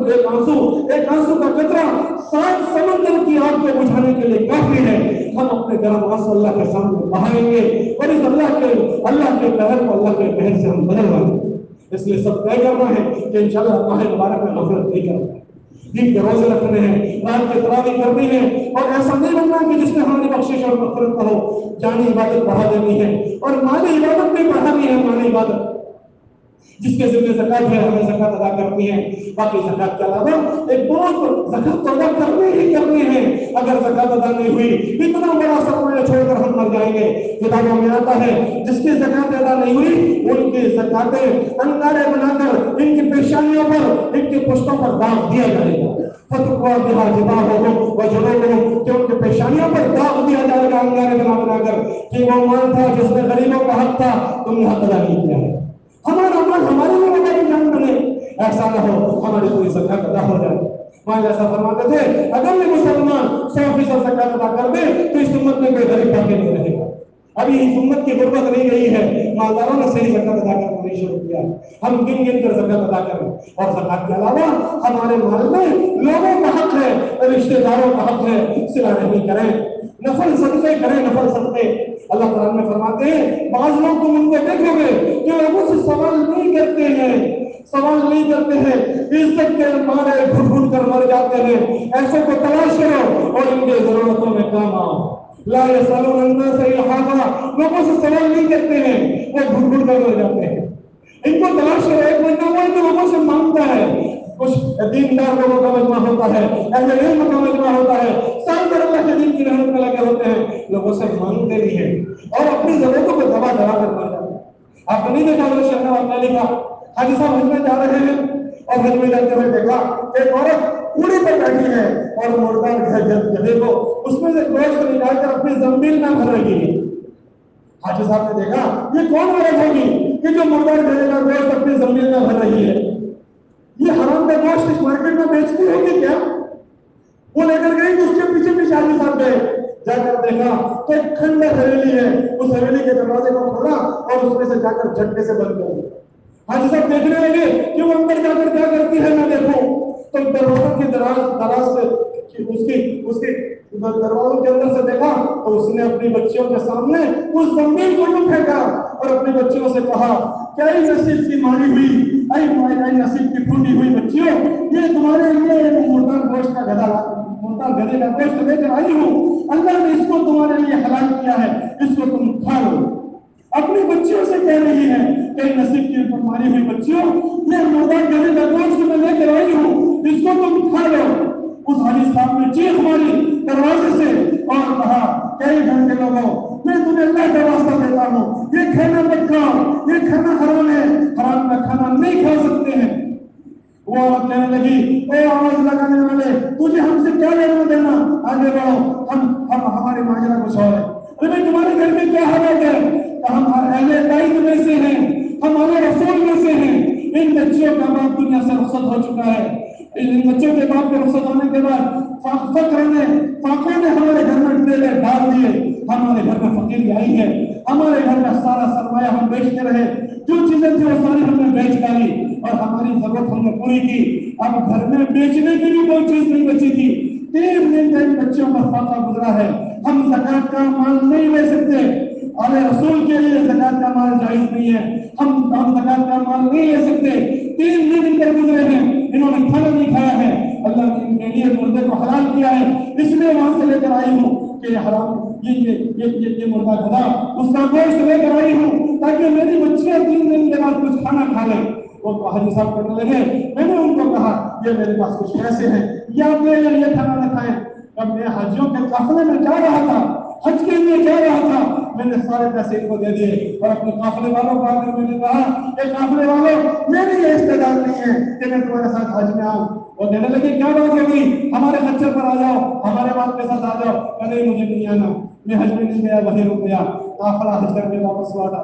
آنسو کا قطرہ 7 سمندر کی آگ کو بجھانے کے لیے کافی ہے. ہم اپنے گرم آنسو اللہ کے سامنے بہائیں گے, اور اس اللہ کے قہر کو اللہ کے قہر سے ہم بدلوائیں گے. اس لیے سب طے کرنا ہے کہ انشاءاللہ ماہ مبارک میں غفلت نہیں کرنا ہے, دن کے روزے رکھنے ہیں, رات کی تراویح کرنی ہے, اور ایسا نہیں بننا کہ جس میں ہماری بخشش اور مغفرت نہ ہو. جانی عبادت بڑھا دینی ہے اور مالی عبادت بھی بڑھانی ہے. مالی عبادت جس کے ذمہ زکات ہے ہمیں زکات ادا کرنی ہے. باقی زکات کے علاوہ ایک بہت زکات تو ادا کرنی ہے. اگر زکات ادا نہیں ہوئی اتنا بڑا سرمایہ چھوڑ کر ہم مر جائیں گے. کتابوں میں آتا ہے جس کی زکات ادا نہیں ہوئی ان کی زکاتیں انگارے بنا کر ان کی پیشانیوں پر, ان کی پشتوں پر داغ دیا جائے گا. فتقوا بها جباههم وجنوبهم, کہ ان کے پیشانیوں پر داغ دیا جائے گا انگارے بنا کر کہ وہ مال تھا جس میں غریبوں کا حق تھا, تم نے حق ادا نہیں کیا ہے. ہمارا مال ہمارے لیے ہماری جان بنے, ایسا نہ ہو ہماری کوئی زکات ادا ہو جائے. وہاں جیسا فرماتے تھے اگر یہ مسلمان 100% زکات ادا کر دے تو اس امت میں کوئی غریب باقی نہیں رہے گا. ابھی اس امت کی غربت نہیں گئی ہے, مالداروں نے صحیح زکات ادا کرنا نہیں شروع کیا. ہم گن کر زکات ادا کریں, اور زکات کے علاوہ ہمارے مال میں لوگوں کا حق ہے, رشتہ داروں کا حق ہے, صلہ رحمی کریں, نفل صدقے کریں, نفل صدقے. اللہ تعالیٰ میں فرماتے ہیں بعض لوگ تم ان کو دیکھو گے کہ لوگوں سے سوال نہیں کرتے ہیں, عزت کے مارے گھٹ گھٹ کر مر جاتے ہیں. ایسے کو تلاش کرو اور ان کے ضرورتوں میں کام آؤ. لا يسألون الناس إلحافا, لوگوں سے سوال نہیں کرتے ہیں, وہ گھٹ گھٹ کر مر جاتے ہیں. ان کو تلاش کرو. ایک مہینہ وہ ان لوگوں سے مانگتا ہے, کچھ دیندار لوگوں کا مجمع ہوتا ہے, اہل علم کا مجمع ہوتا ہے, سب پر اللہ کے دین کی رحمت میں لگے ہوتے ہیں, لوگوں سے مانگتے بھی ہیں اور اپنی ضرورتوں کو دبا دبا کر مر جاتے ہیں. آپ نے نہیں دیکھا وہ شہر واقعہ لکھا, حاجی صاحب حج میں جا رہے ہیں اور حج میں جاتے ہوئے دیکھا ایک عورت کوڑی پر بیٹھی ہے اور مردار گدھے کو اس میں سے گوشت نکال کر اپنی زمین میں بھر رہی ہے. حاجی صاحب نے دیکھا یہ کون عورت ہوگی کہ جو مردار گدھے کا گوشت اپنی زمین میں بھر رہی ہے؟ یہ حرام کا گوشت اس مارکیٹ میں بیچتی ہوگی کیا؟ وہ لے کر گئی تو اس کے پیچھے بھی حاجی صاحب گئے, جا کر دیکھا تو ایک کھنڈر حویلی ہے, اس حویلی کے دروازے کو کھولا اور اس میں سے جا کر جھٹکے سے بند کر دیا. حاجی صاحب دیکھنے لگے کہ وہ اندر جا کر کیا کرتی ہے میں دیکھوں. تو دروازوں کی دراز سے اس کی دروازوں کے اندر سے دیکھا تو اس نے اپنی بچیوں کے سامنے اس زمین کو یوں پھینکا اور اپنی بچیوں سے کہا کہ اے نصیب کی ماری ہوئی, اے نصیب کی ٹوٹی ہوئی بچیوں, یہ تمہارے لیے مردار گوشت کا گدھے کا گوشت لے کر آئی ہوں. اللہ نے اس کو تمہارے لیے حلال کیا ہے, اس کو تم کھا لو. اپنی بچیوں سے کہہ رہی ہے کہ نصیب کی ماری ہوئی بچیوں, یہ مردار گدھے کا گوشت میں لے کر آئی ہوں, اس کو تم کھا لو. اس حدیث صاحب نے چیخ ماری دروازے سے اور کہا کئی گھنٹے لوگوں, میں تمہیں اللہ کا واسطہ دیتا ہوں, یہ کھانا مت کھاؤ, یہ کھانا حرام ہے, حرام کا کھانا نہیں کھا سکتے ہیں. وہ عورت کہنے لگی اے آواز لگانے والے تجھے ہم سے کیا لینا دینا، آگے بڑھو، ہم ہمارے ماجرا کچھ اور ہے۔ ارے بھائی تمہارے گھر میں کیا حالت ہے؟ کہ ہم اہل بیت میں سے ہیں، ہمارے رسول میں سے ہیں، ان بچوں کا باپ دنیا سے رخصت ہو چکا ہے، ان بچوں کے باپ کے رخصت ہونے کے بعد فاقوں نے ہمارے گھر میں ڈیلے ڈال دیے، ہمارے گھر میں فقیری آئی ہے، ہمارے گھر کا سارا سرمایہ ہم بیچتے رہے، جو چیزیں تھی وہ ساری ہم نے بیچ ڈالی اور ہماری ضرورت ہم نے پوری کی، اب گھر میں بیچنے کی بھی کوئی چیز نہیں بچی تھی، 3 دن سے ان بچوں پر فاقہ گزرا ہے، ہم زکات کا مال نہیں لے سکتے، اور رسول کے لیے زکات کا مال جائز نہیں ہے، ہم زکات کا مال نہیں لے سکتے، 3 دن ان پر گزرے ہیں، انہوں نے کھانا نہیں کھایا ہے، اللہ نے ان کے لیے مردے کو حلال کیا ہے، اس لیے وہاں سے لے کر آئی ہوں کہ حرام یہ مردہ گدا اس کا گوشت لے کر آئی ہوں تاکہ میری بچیاں 3 دن کے بعد کچھ کھانا کھا لیں۔ وہ حاجی صاحب کرنے لگے، میں نے ان کو کہا یہ میرے پاس کچھ پیسے ہیں، یا آپ لے لیں، یہ کھانا نہ کھائیں۔ اب میں حاجیوں کے قافلے میں جا رہا تھا، حج کے لیے جا رہا تھا، میں نے سارے پیسے ان کو دے دیے اور اپنے قافلے والوں کو آ کر میں نے کہا کہ قافلے والوں میری یہ استعداد نہیں ہے کہ میں تمہارے ساتھ حج میں آؤں۔ وہ کہنے لگے کیا بات ہوگی، ہمارے خچر پر آ جاؤ، ہمارے مال کے ساتھ آ جاؤ۔ کہ نہیں مجھے نہیں آنا، میں حج میں نہیں گیا، وہیں رک گیا، قافلہ حج کر کے واپس لوٹا۔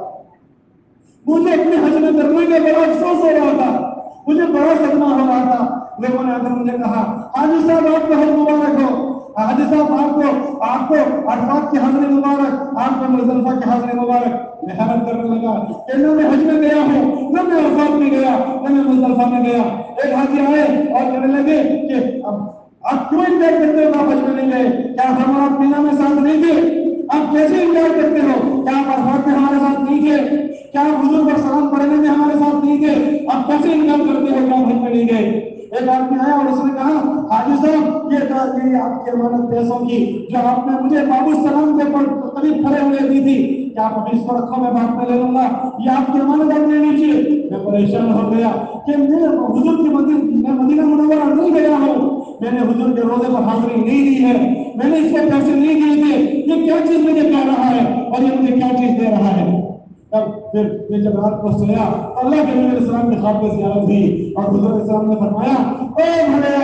مجھے اپنے حج میں کرنے کا بڑا افسوس ہو رہا تھا، مجھے بڑا صدمہ ہو رہا تھا۔ لوگوں نے آ کر مجھے کہا حاجی صاحب آپ کو حج مبارک ہو، حاجی صاحب آپ کو عرفات کی حاضری مبارک، آپ کو مزدلفہ کی حاضری مبارک۔ میں حیرت کرنے لگا کہ نہ میں حج میں گیا ہوں، نہ میں عرفات میں گیا، نہ میں مزدلفہ میں گیا۔ ایک حاجی آئے اور کہنے لگے کہ اب آپ کیوں انکار کرتے ہو، آپ حج میں نہیں گئے؟ کیا ہم آپ مینا میں ساتھ نہیں تھے؟ آپ کیسے انکار کرتے ہو؟ کیا آپ عرفات میں ہمارے ساتھ نہیں تھے؟ کیا آپ حضور پر سلام پڑھنے میں ہمارے ساتھ نہیں تھے؟ آپ کیسے انکار کرتے ہو کہ آپ حج میں نہیں گئے؟ ایک آدمی آیا اور اس نے کہا حاجی صاحب یہ آپ کی امانت پیسوں کی جو آپ نے مجھے بابو السلام کے قریب کھڑے ہوئے دی تھی، کیا آپ ابھی اس کو رکھو، میں بعد میں لے لوں گا، یہ آپ کی امانت آپ لے لیجیے۔ میں پریشان ہو گیا کہ میں حضور کی مدینہ منورہ نہیں گیا ہوں، میں نے حضور کے روزے پر حاضری نہیں دی ہے، میں نے اس کو پیسے نہیں دیے تھے، یہ کیا چیز مجھے کہہ رہا ہے اور یہ مجھے کیا چیز دے رہا ہے؟ تب پھر میں جب رات کو سویا اللہ کے نبی علیہ السلام کی خواب میں زیارت ہوئی اور حضور علیہ السلام نے فرمایا اے بڑے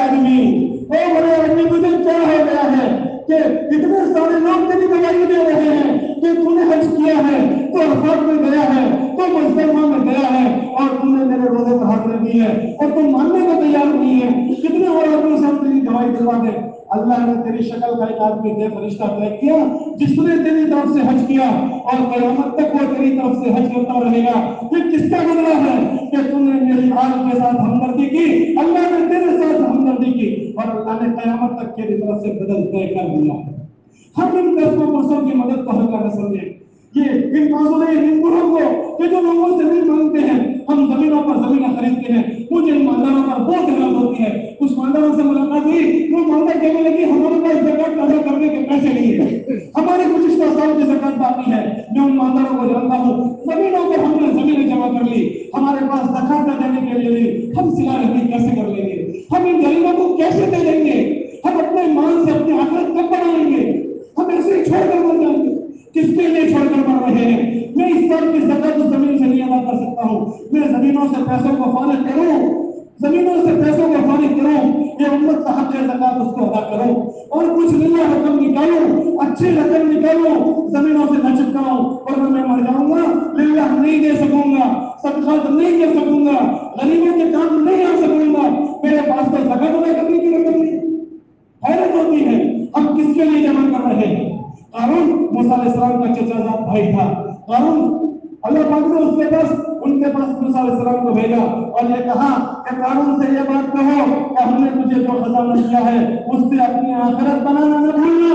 آدمی تجھے کیا ہو گیا ہے کہ اتنے سارے لوگ تیری گواہی دے رہے ہیں کہ تو نے حج کیا ہے، تو عرفات میں گیا ہے، تو مزدلفہ میں گیا ہے اور تم نے میرے روزے پر حاضری دی ہے اور تم ماننے کو تیار نہیں ہے، کتنے اور آدمی سے تیری گواہی دلوا دے۔ اللہ نے تیری شکل کا ایک آدمی دے فرشتہ طے کیا جس نے تیری طرف سے حج کیا اور قیامت تک وہ تیری طرف سے حج کرتا رہے گا۔ یہ کس کا بدلہ ہے کہ تم نے میری آل کے ساتھ ہمدردی کی، اللہ نے تیرے ساتھ ہمدردی کی اور اللہ نے قیامت تک تیری طرف سے بدل طے کر دیا۔ ہم ان پیسوں پرسوں کی مدد کو ہلکا نہ سمجھیں، یہ ان معذور ہندوؤں کو کہ جو لوگوں سے زمین مانگتے ہیں، ہم زمینوں پر زمینیں خریدتے ہیں، مجھے ان مالداروں پر بہت حیرت ہوتی ہے۔ کچھ مالداروں سے ملاقات ہوئی، وہ مالدار کہنے لگی ہمارے پاس زکات ادا کرنے کے پیسے نہیں ہیں، ہمارے گزشتہ سال کی زکات باقی ہے۔ میں ان مالداروں کو جانتا ہوں، زمینوں پر ہم نے زمینیں جمع کر لی، ہمارے پاس زکات دینے کے لیے نہیں، ہم سلا رحمی کیسے کر لیں گے، ہم ان غریبوں کو کیسے دے دیں گے، ہم اپنے مال سے اپنی آخرت کب بنائیں گے، ہم ایسے ہی چھوڑ کر مر جائیں گے۔ کس کے لیے چھوڑ کر مر رہے ہیں؟ میں اس سال کی زکات اس زمین سے نہیں ادا کر سکتا ہوں، میں زمینوں سے پیسوں کو فارغ کروں، زمینوں سے پیسوں کو فارغ کروں، یہ امت کا حق ہے زکات اس کو ادا کروں اور کچھ للہ رقم نکالوں، اچھی رقم نکالوں، زمینوں سے نہ چپکاؤں، ورنہ میں مر جاؤں گا، للہ نہیں دے سکوں گا، صدقات نہیں کر سکوں گا، غریبوں کے کام نہیں آ سکوں گا، میرے پاس تو زکات ادا کرنے کی رقم نہیں۔ حیرت ہوتی ہے ہم کس کے لیے جمع کر رہے ہیں۔ قارون موسیٰ علیہ السلام کا چچا زاد بھائی تھا، قارون اللہ پاک نے ان کے پاس موسیٰ علیہ السلام کو بھیجا اور یہ کہا کہ قارون سے یہ بات کہو کہ ہم نے تجھے جو خزانہ دیا ہے اس سے اپنی آخرت بنانا نہ بھولنا،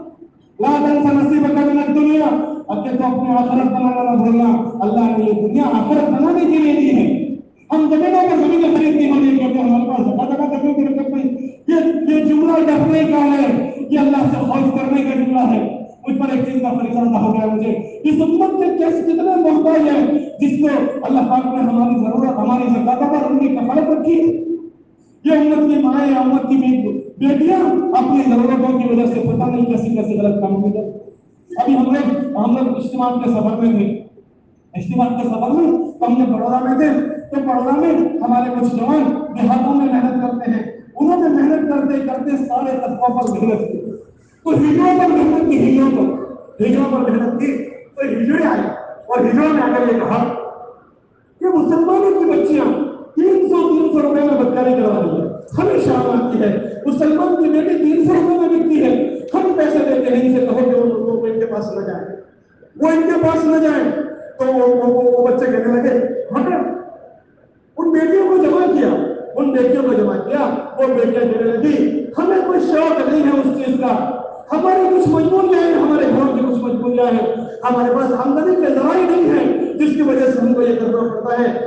لا تنس نصیبک من الدنیا، اگر تو اپنی آخرت بنانا نہ بھولنا، اللہ نے یہ دنیا آخرت بنانے کے لیے دی ہے۔ ہم زمینوں پر زمینیں خریدتے ہیں، یہ کہتے ہیں ہمارے پاس زکات ادا کرنے کی رقم نہیں، یہ جملہ ڈرنے کا ہے، یہ اللہ سے خوف کرنے کا جملہ ہے۔ مجھ پر ایک چیز کا فریضہ ہو گیا مجھے، اس امت کے کیسے کتنے محتاج ہیں جس کو اللہ پاک نے ہماری ضرورت ہماری زکاتوں پر ان کی کفالت رکھی ہے۔ یہ امت کی مائیں یا امت کی بیٹیاں اپنی ضرورتوں کی وجہ سے پتہ نہیں کیسے کیسے غلط کام کی جاتے۔ ابھی ہم لوگ اجتماع کے سفر میں تھے، اجتماع کے سفر میں ہم نے بڑودہ میں تھے، کہ पढ़ना में हमारे कुछ जवान देहातों में मेहनत करते हैं, उन्होंने मेहनत करते करते सारे तत्वों पर मेहनत की, तो हिजड़ों पर मेहनत की, हिजड़ों पर मेहनत की, तो हिजड़े आए और हिजड़ों ने आकर ये कहा कि मुसलमानों की बच्चियां 300 रुपए में बदकारी करवा रही है, हमें शर्म आती है, मुसलमान की बेटी 300 रुपए में बिकती है, हम पैसे देते हैं, इनसे कहो कि वो इनके पास न जाए, वो इनके पास न जाए। तो वो बच्चे कहने लगे मगर उन बेटियों को जमा किया, वो बेटियां कहने लगी हमें कोई शौक नहीं है उस चीज का, हमारी कुछ मजबूरियां हैं, हमारे घरों की कुछ मजबूरियां हैं, हमारे पास आमदनी के जराए नहीं है जिसकी वजह से हमको ये करना पड़ता है,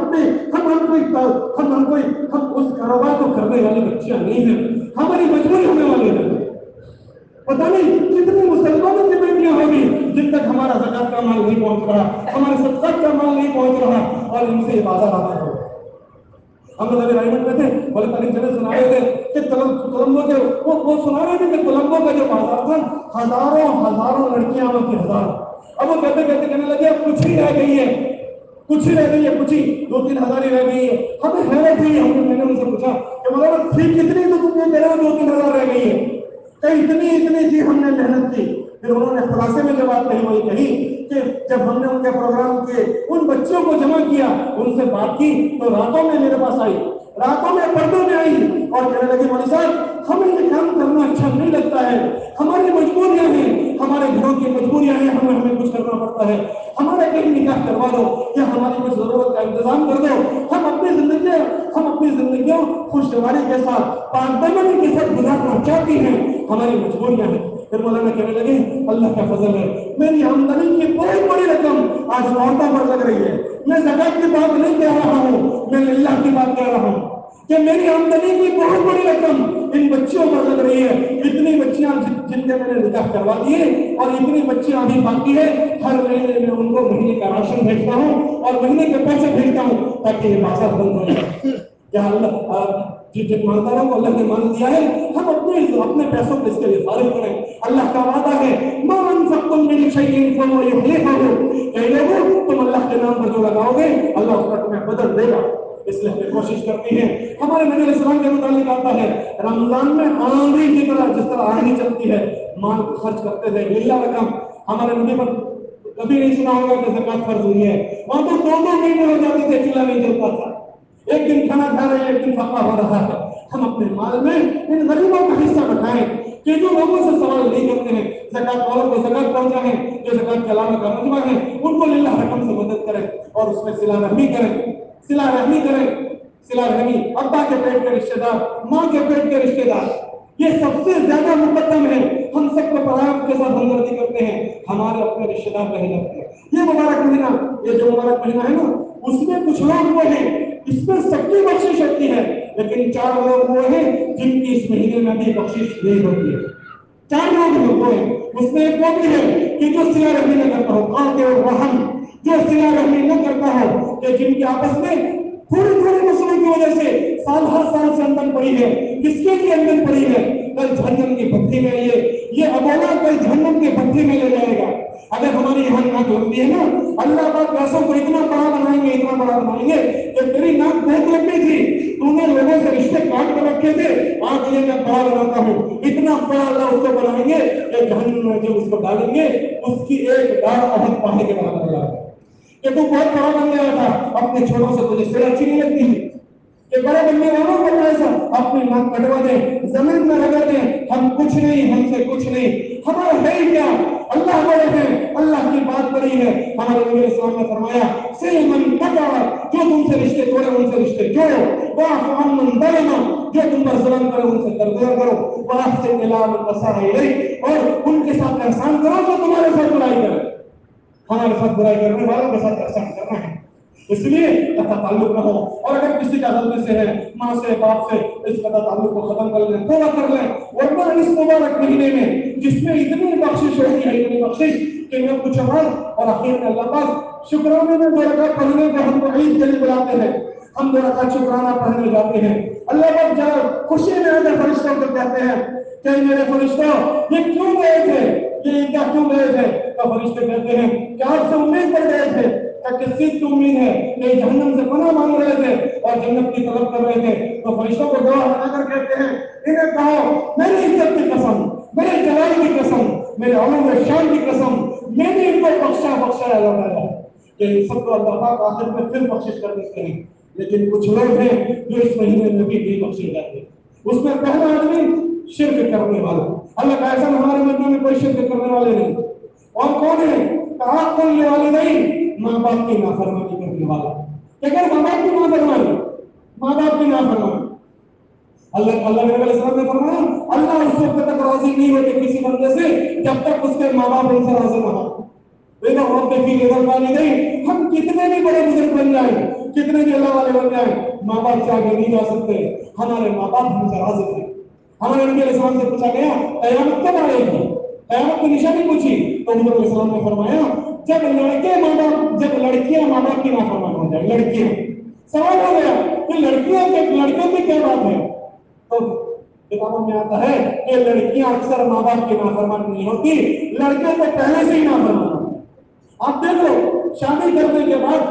हम उस कारोबार को करने वाली बच्चियां नहीं है, हमारी मजबूरी होने वाली है। पता नहीं कितनी मुसलमानों की बेटियां होगी जिन तक हमारा ज़कात का माल नहीं पहुंच रहा, हमारे सदक़ात का माल नहीं पहुंच रहा, और इनसे इबादत आता है। हम लोग अभी रायमंड में थे, बड़े तारीख जगह सुना रहे थे कि कोलंबो के वो सुना रहे थे कि कोलंबो का जो बाजार था, हजारों लड़कियां आती, हजारों। अब वो कहते कहने लगे अब कुछ ही रह गई है, कुछ ही 2-3 हजार ही रह गई है। हमें हैरत हुई, मैंने उनसे पूछा कि मतलब फी कितनी, तो तुम ये कह रहे हो 2-3 हजार रह गई है, तो इतनी थी, हमने मेहनत की। फिर उन्होंने खुलासे में जो बात कही वही कही कि जब हमने उनके प्रोग्राम के उन बच्चों को जमा किया, उनसे बात की, तो रातों में मेरे पास आई, रातों में पर्दों में आई और कहने लगी मौलवी साहब हमें ये काम करना अच्छा नहीं लगता है, हमारी मजबूरियां हैं, हमारे घरों की मजबूरियां हैं, हमें कुछ करना पड़ता है, हमारे कहीं निकाह करवा दो या हमारी कुछ जरूरत का इंतजाम कर दो, हम अपनी जिंदगियों खुशगवारी के साथ पाकदामनी के साथ गुजारना चाहती हैं, हमारी मजबूरियां हैं। फिर मौलाना कहने लगे अल्लाह का फजल है, मेरी आमदनी की बहुत बड़ी रकम आज औरतों पर लग रही है, मैं ज़कात की बात नहीं कह रहा हूँ, मैं अल्लाह की बात कह रहा हूँ कि मेरी आमदनी की बहुत बड़ी रकम इन बच्चियों पर लग रही है। इतनी बच्चियां जिनके मैंने निकाह करवा दिए और इतनी बच्चियां अभी बाकी है, हर महीने में उनको महीने का राशन भेजता हूँ और महीने के पैसे भेजता हूँ ताकि ये बाजार बंद हो जाए। क्या अल्लाह जिन मानदारों को अल्लाह ने मान दिया है, हम अपने पैसों को इसके लिए फारिग करें। अल्लाह का वादा है मान फक़ुल मिन शैइन फहुव युख्लिफुहु, कई लोगों तुम अल्लाह के नाम पर जो लगाओगे अल्लाह उसका तुम्हें बदल देगा। इसलिए हमें कोशिश करनी है, हमारे नबी अलैहिस्सलाम के मुताबिक आता है रमजान में आंधी की तरह, जिस तरह आंधी चलती है, माल खर्च करते थे लिल्लाह रकम। हमारे नबी पर कभी नहीं सुना होगा कि ज़कात फर्ज हुई है, वहां तो 2-2 महीने हो जाते थे, चूल्हा नहीं जलता था, एक दिन खाना खा रहे हैं, एक दिन फका हो रहा है। हम अपने माल में इन गरीबों का हिस्सा बढ़ाएं कि जो लोगों से सवाल नहीं करते हैं, ज़कात वालों को ज़कात पहुंचाएं, जो ज़कात के अलावा का मजमा है उनको लिल्लाह रकम से मदद करें और उसमें सिला रहमी करें। अब्बा के पेट के रिश्तेदार, माँ के पेट के रिश्तेदार, ये सबसे ज्यादा मुकद्दम है। हम सबको पराया के साथ हमदर्दी करते हैं, हमारे अपने रिश्तेदार रह जाते हैं। ये मुबारक महीना, ये जो मुबारक महीना है ना, उसमें कुछ लोग वो हैं इसमें सबकी बख्शिश होती है, लेकिन 4 लोग वो हैं जिनकी इस महीने में भी बख्शिश नहीं होती है। 4 लोग वो हैं, उसमें एक वो भी है कि जो सिला रहमी न करता हो, जो सिला रहमी न करता हो, कि जिनके आपस में थोड़ी मसलों की वजह से साल हर साल से अंदर पड़ी है, किसके लिए अंदर पड़ी है, कल जहन्नम की भट्टी में ये अबोला कल जहन्नम की भट्टी में ले जाएगा। अगर हमारी यहाँ नाक लंबी है ना, अल्लाह पाक पैसों को इतना बड़ा बनाएंगे कि तेरी नाक बहुत लंबी थी, तूने लोगों से रिश्ते काट कर रखे थे, आज ये मैं बड़ा बनाता हूँ, इतना बड़ा अल्लाह उसको बनाएंगे कि जहन्नम में जब उसको डालेंगे उसकी एक डाल अहद पहाड़ के बराबर लगाएगा कि तू बहुत बड़ा बन गया था, अपने छोरों से तुझे सिर अच्छी नहीं लगती थी, कि बड़े बनने वालों को ऐसा अपनी नाक कटवा दे, जमीन में रगड़ दे, हम कुछ नहीं, हमसे कुछ नहीं, हमारा है ही क्या, अल्लाह बड़े हैं, अल्लाह की बात बड़ी है। हमारे नबी इस्लाम ने फरमाया सिलमन कता, जो तुमसे रिश्ते तोड़े उनसे रिश्ते जोड़ो, वाफ़ अम्मन दलमा, जो तुम पर जुल्म करे उनसे दरगुजर करो, वाहसिन इला मन असा इलैक, और उनके साथ एहसान करो जो तुम्हारे साथ बुराई करे। हमारे साथ बुराई करने वालों के साथ एहसान करना है, इसलिए कथा ताल्लुक न हो। और अगर किसी का गलती से है, माँ से बाप से, इस कथा ताल्लुक को खत्म कर लें, तौबा कर लें, वरना इस मुबारक महीने में जिसमें इतनी बख्शिश होती है, इतनी बख्शिश कि मैं कुछ और आखिर में अल्लाह पाक शुक्राने में 2 रकात पढ़ने को हमको ईद के लिए बुलाते हैं, हम 2 रकात शुक्राना पढ़ने जाते हैं। अल्लाह पाक जब खुशी में आकर फरिश्तों को कहते हैं कि मेरे फरिश्तों ये क्यों गए थे, ये ईदगाह क्यों गए थे, तो फरिश्ते कहते हैं कि आपसे उम्मीद कर गए थे क्या किस चीज की उम्मीद है? कि जहन्नम से पनाह मांग रहे थे और जन्नत की तलब कर रहे थे। तो फरिश्तों को गवाह बनाकर कहते हैं, इन्हें कहो मेरी इज्जत की कसम, मेरे जलाल की कसम, मेरे औलूम शान की कसम, मैंने इनको बख्शाया अल्लाह ताला कि इन सबको अल्लाह पाक आखिर में फिर बख्शिश कर देते हैं। लेकिन कुछ लोग हैं जो इस महीने में भी नहीं बख्शे जाते। उसमें पहला आदमी शिर्क करने वाला। अल्लाह का ऐसा हमारे महीने में कोई शिर्क करने वाले नहीं। और कौन है? कहा करने वाले नहीं, माँ बाप की नाफरमानी करने वाला। लेकिन माँ बाप की नाफरमानी, माँ बाप की नाफरमानी, अल्लाह के नबी सल्लल्लाहु अलैहि वसल्लम ने फरमाया, अल्लाह उस वक्त तक राजी नहीं होते किसी बंदे से जब तक उसके माँ बाप उनसे राजी ना हो। बेटा रब्बे फी रिदल वालिदैन, हम कितने भी बड़े बुजुर्ग बन जाए, कितने भी अल्लाह वाले बन जाए, माँ बाप से आगे नहीं जा सकते। हमारे माँ बाप हमसे राजी थे। हमारे नबी अलैहि सलाम से पूछा गया, कयामत कब आएगी? कयामत की निशानी पूछी तो नबी अलैहि सलाम ने फरमाया, जब लड़कियां माँ बाप की नाफरमान हो जाए। लड़कियां, सवाल हो गया कि लड़कियों की क्या बात है? तो किताबों में आता है कि लड़कियां अक्सर माँ बाप की नाफरमान नहीं होती, लड़के तो पहले से ही नाफरमान होते। आप देख लो, शादी करने के बाद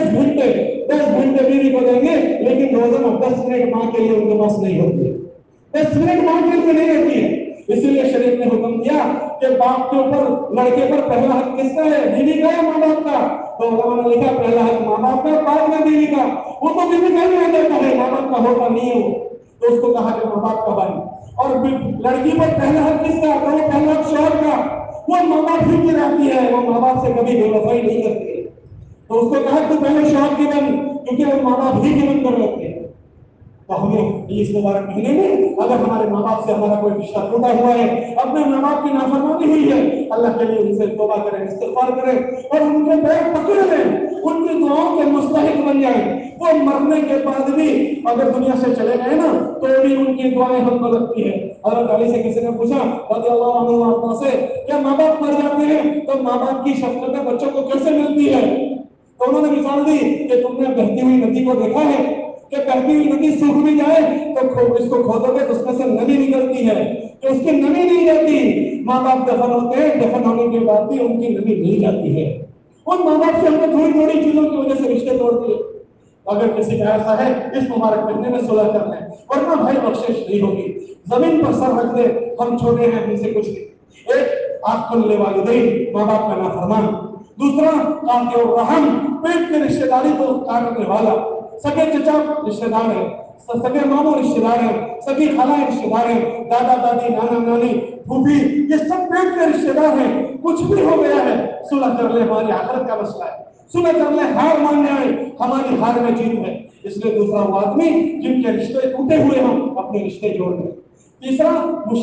10 घंटे बीवी को देंगे, लेकिन रोजाना 10 मिनट माँ के लिए उनके पास नहीं होती है। 10 मिनट माँ के लिए नहीं होती है। इसीलिए शरीफ ने हुक्म दिया कि बाप के ऊपर, लड़के पर पहला हक किसका है? बीवी का या माँ बाप का? तो उन्होंने लिखा पहला हक माँ बाप का, बाद में बीवी का। वो तो बीवी का ही होता है, माँ बाप का होता नहीं है वो। तो उसको कहा कि माँ बाप का बन। और लड़की पर पहला हक किसका? तो वो पहला हक शौहर का। वो माँ बाप ही की रहती है, वो माँ बाप से कभी बेवफाई नहीं करती है। तो उसको कहा कि पहले शौहर की बन, क्योंकि वो माँ बाप ही की बन कर रखते हैं। तो हमें इस मुबारक महीने में अगर हमारे माँ बाप से हमारा कोई रिश्ता टूटा हुआ है, अपने माँ बाप की नाफरमानी हुई है, अल्लाह के लिए उनसे तौबा करें, इस्तिग़फ़ार करें और उनके पैर पकड़ लें, उनकी दुआओं के मुस्तहिक बन जाएं। वो मरने के बाद भी अगर दुनिया से चले गए ना, तो भी उनकी दुआएं हमको लगती है। हज़रत अली से किसी ने पूछा रज़ियल्लाहु अन्हु से, क्या माँ बाप मर जाते हैं तो माँ बाप की शफ़क़त बच्चों को कैसे मिलती है? तो उन्होंने मिसाल दी कि तुमने बहती हुई नदी को देखा है कि बहती हुई नदी सूख भी जाए तो इसको खोदोगे तो उसमें से नमी निकलती है, कि उसकी नमी नहीं जाती। माँ बाप दफन होते हैं, दफन होने के बाद भी उनकी नमी नहीं जाती है। उन माँ बाप से हमने थोड़ी थोड़ी चीजों की वजह से रिश्ते तोड़ दिए। अगर किसी का ऐसा है, इस मुबारक महीने में सुलह कर लें, वरना भाई बख्शिश नहीं होगी। जमीन पर सर रख दे, हम छोटे हैं, हमसे कुछ नहीं। एक आकुल वालिदैन, माँ बाप का नाफरमान। दूसरा कातिल रहम, पेट के रिश्तेदारी को काटने वाला। सगे चचा रिश्तेदार है, सगे मामू रिश्तेदार है, सगी खालाएं रिश्तेदार है, दादा दादी नाना नानी फूफी, ये सब पेट के रिश्तेदार हैं। कुछ भी हो गया है, सुलह कर ले, हमारी आखिरत का मसला है। सुलह कर ले, हार मान जाए, हमारी हार में जीत है। इसलिए दूसरा वो आदमी जिनके रिश्ते टूटे हुए हम अपने रिश्ते जोड़ लें। तीसरा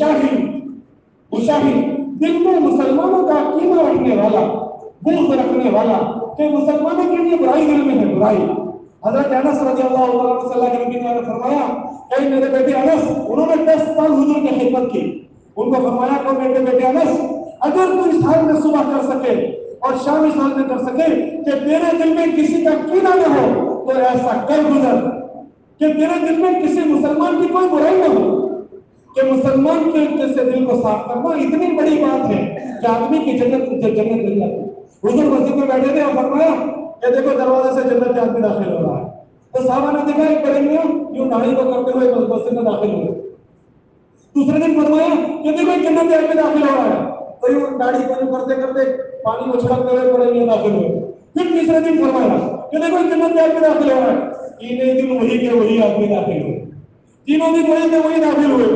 मुशाहिद, दिल में मुसलमानों का कीमा रखने वाला, बुग़्ज़ रखने वाला, कि मुसलमानों के लिए बुराई दिल में है, बुराई। हज़रत अनस रज़ियल्लाहु अन्हु के नबी ने फरमाया, ऐ मेरे बेटे अनस, उन्होंने 10 साल हुजूर की खिदमत की। उनको फरमाया कि मेरे बेटे अनस, अगर तू इस हाल में सुबह कर सके और शाम इस हाल में कर सके कि तेरे दिल में किसी का कीना न हो, तो ऐसा कर गुजर कि तेरे दिल में किसी मुसलमान की कोई बुराई न हो। कि मुसलमान के से दिल को साफ करना इतनी बड़ी बात है कि आदमी की जन्नत मिल जाती है। हुजूर मस्जिद में बैठे थे और फरमाया कि देखो दरवाजे से जन्नत में आदमी दाखिल हो रहा है। तो साहबा ने देखा एक बड़े मियां यूं दाढ़ी को करते हुए मस्जिद में दाखिल हुए। दूसरे दिन फरमाया कि देखो एक जन्नत में आदमी दाखिल हो रहा है। तो यूं दाढ़ी को करते करते पानी को छिड़कते हुए बड़े मियां दाखिल हुए। फिर तीसरे दिन फरमाया कि देखो एक जन्नत में आदमी दाखिल हो रहा है। तीन दिन वही के वही आदमी दाखिल हुए, तीनों दिन वही के वही दाखिल हुए।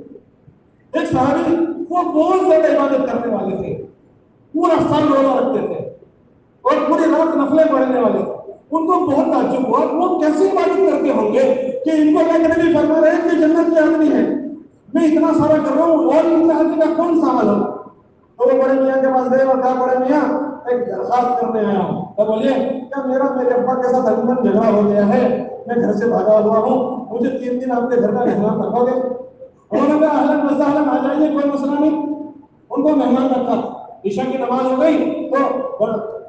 एक साहबी, वो बहुत ज्यादा इबादत करने वाले थे, पूरा साल रोजा रखते थे और पूरी रात नफलें पढ़ने वाले थे। उनको बहुत ताज्जुब हुआ, वो कैसे इबादत करते होंगे कि इनको अल्लाह के नबी फरमा रहे हैं कि जन्नत के आदमी है, मैं इतना सारा कर रहा हूँ और इनके आदमी का कौन सा हाल हो। तो वो बड़े मियाँ के पास गए और कहा, बड़े मियाँ एक दरखास्त करने आया हूँ। तो बोलिए, क्या मेरे अब्बा के साथ अनबन झगड़ा हो गया है, मैं घर से भागा हुआ हूँ, मुझे 3 दिन आपके घर का मेहमान रखोगे? उन्होंने कहा अहलन व सहलन, आ जाइए, कोई मसला नहीं। उनको मेहमान रखा, ईशा की नमाज हो गई तो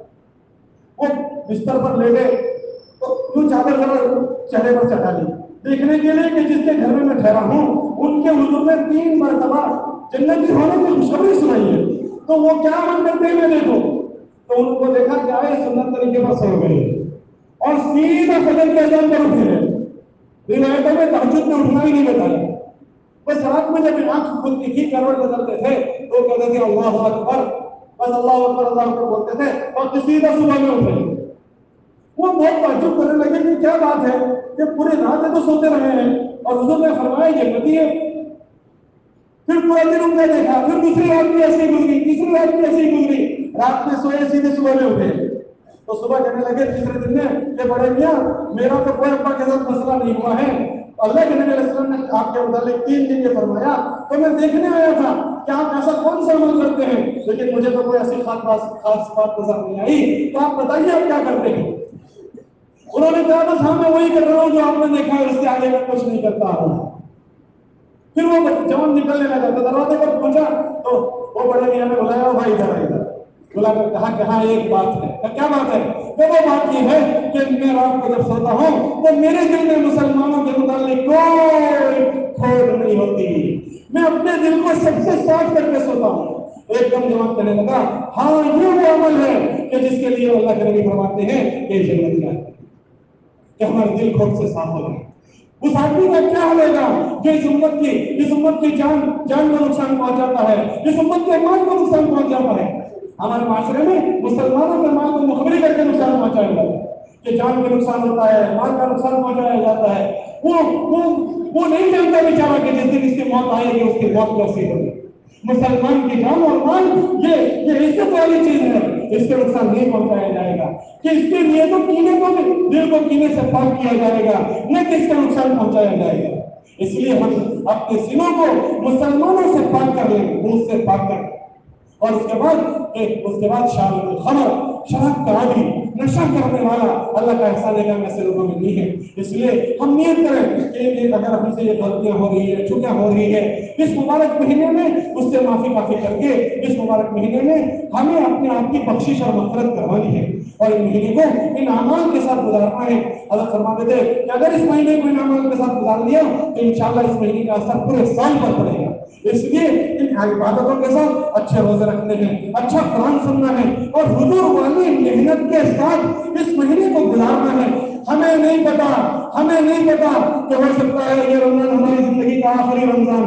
वो बिस्तर पर लेटे तो यूं चादर चेहरे पर चढ़ा ली, देखने के लिए कि जिसके घर में मैं ठहरा हूँ उनके हुजूर ने 3 मरतबा जन्नती होने की खुशखबरी सुनाई है, तो वो क्या अमल करते हैं मैं देखो। تو ان کو دیکھا کہ آئے سنت طریقے پر سو گئے اور سیدھا فجر کے اذان پر اٹھے ہیں. روایتوں میں تہجد میں اٹھنا ہی نہیں بتایا. بس رات میں جب آنکھ کھلتی تھی کروٹ بدلتے تھے تو کہتے تھے اللہ اکبر، بس اللہ اکبر بولتے تھے اور سیدھا صبح میں اٹھے. وہ بہت تعجب کرنے لگے کہ کیا بات ہے کہ پورے رات میں تو سوتے رہے ہیں اور حضور نے فرمایا جنتی ہے. پھر پورا دن ان نے دیکھا، پھر دوسری رات بھی ایسی گزری، تیسری رات بھی ایسی گزری. رات میں سوئے سیدھے صبح میں اٹھے. تو صبح کہنے لگے تیسرے دن میں کہ بڑے میاں میرا تو کوئی ابا کے ساتھ مسئلہ نہیں ہوا ہے. اللہ کے نبی علیہ السلام نے آپ کے متعلق 3 دن یہ فرمایا تو میں دیکھنے آیا تھا کہ آپ ایسا کون سا عمل کرتے ہیں، لیکن مجھے تو کوئی ایسی خاص بات نظر نہیں آئی. تو آپ بتائیے آپ کیا کرتے ہیں. انہوں نے کہا بس ہاں میں وہی کر رہا ہوں جو آپ نے دیکھا ہے، اس سے آگے میں کچھ نہیں کرتا ہوں. پھر وہ جوان نکلنے لگا تو دروازے پر پہنچا تو وہ بڑے میاں نے بلایا بھائی ادھر بلا کر کہا کہ ہاں ایک بات ہے. کیا بات ہے؟ کہ وہ بات یہ ہے کہ میں رات کو جب سوتا ہوں تو میرے دل میں مسلمانوں کے متعلق کوئی کھوٹ نہیں ہوتی. میں اپنے دل کو سب سے صاف کر کے سوتا ہوں. ایک دم جوان کہنے لگا ہاں یہ وہ عمل ہے کہ جس کے لیے اللہ کے نبی فرماتے ہیں کہ جنت میں کہ ہمارے دل کھوٹ سے صاف ہو جائے. اس آدمی کا کیا حال ہوگا جو اس امت کی جان کو نقصان پہنچاتا ہے، اس امت کے مال کو نقصان پہنچ جاتا ہے. ہمارے معاشرے میں مسلمانوں کے مال کو مخبری کر کے نقصان پہنچایا جاتا ہے کہ جان کا نقصان ہوتا ہے، مال کا نقصان پہنچایا جاتا ہے. وہ نہیں جانتا بیچارہ کہ جس دن اس کی موت آئے گی اس کی موت کیسی ہوگی. مسلمان کی جان اور مال یہ عزت والی چیز ہے، اس کے نقصان نہیں پہنچایا جائے گا کہ اس کے لیے تو کینے کو دل کو کینے سے پاک کیا جائے گا، نہ کہ اس کا نقصان پہنچایا جائے گا. اس لیے ہم اپنے سینوں کو مسلمانوں سے پاک کر لیں، بھوت سے پاک کر لیں. اور اس کے بعد شارب الخمر، شراب کا عادی، نشہ کرنے والا اللہ کا احسان ہے ایسے لوگوں میں نہیں ہے. اس لیے ہم نیت کریں کہ اگر ہم سے یہ غلطیاں ہو رہی ہے، چوکیاں ہو رہی ہے، اس مبارک مہینے میں اس سے معافی کر کے اس مبارک مہینے میں ہمیں اپنے آپ کی بخشش اور مغفرت کروانی ہے اور ان مہینے کو ان اعمال کے ساتھ گزارنا ہے. اللہ فرماتے تھے کہ اگر اس مہینے کو ان اعمال کے ساتھ گزار لیا تو انشاءاللہ اس مہینے کا اثر پورے سال پر پڑے گا. اس لیے ان عبادتوں کے ساتھ اچھے روزے رکھنے ہیں، اچھا قرآن سننا ہے اور حضور والی محنت کے ساتھ اس مہینے کو گزارنا ہے. ہمیں نہیں پتا کہ ہو سکتا ہے یہ رمضان ہماری زندگی کا آخری رمضان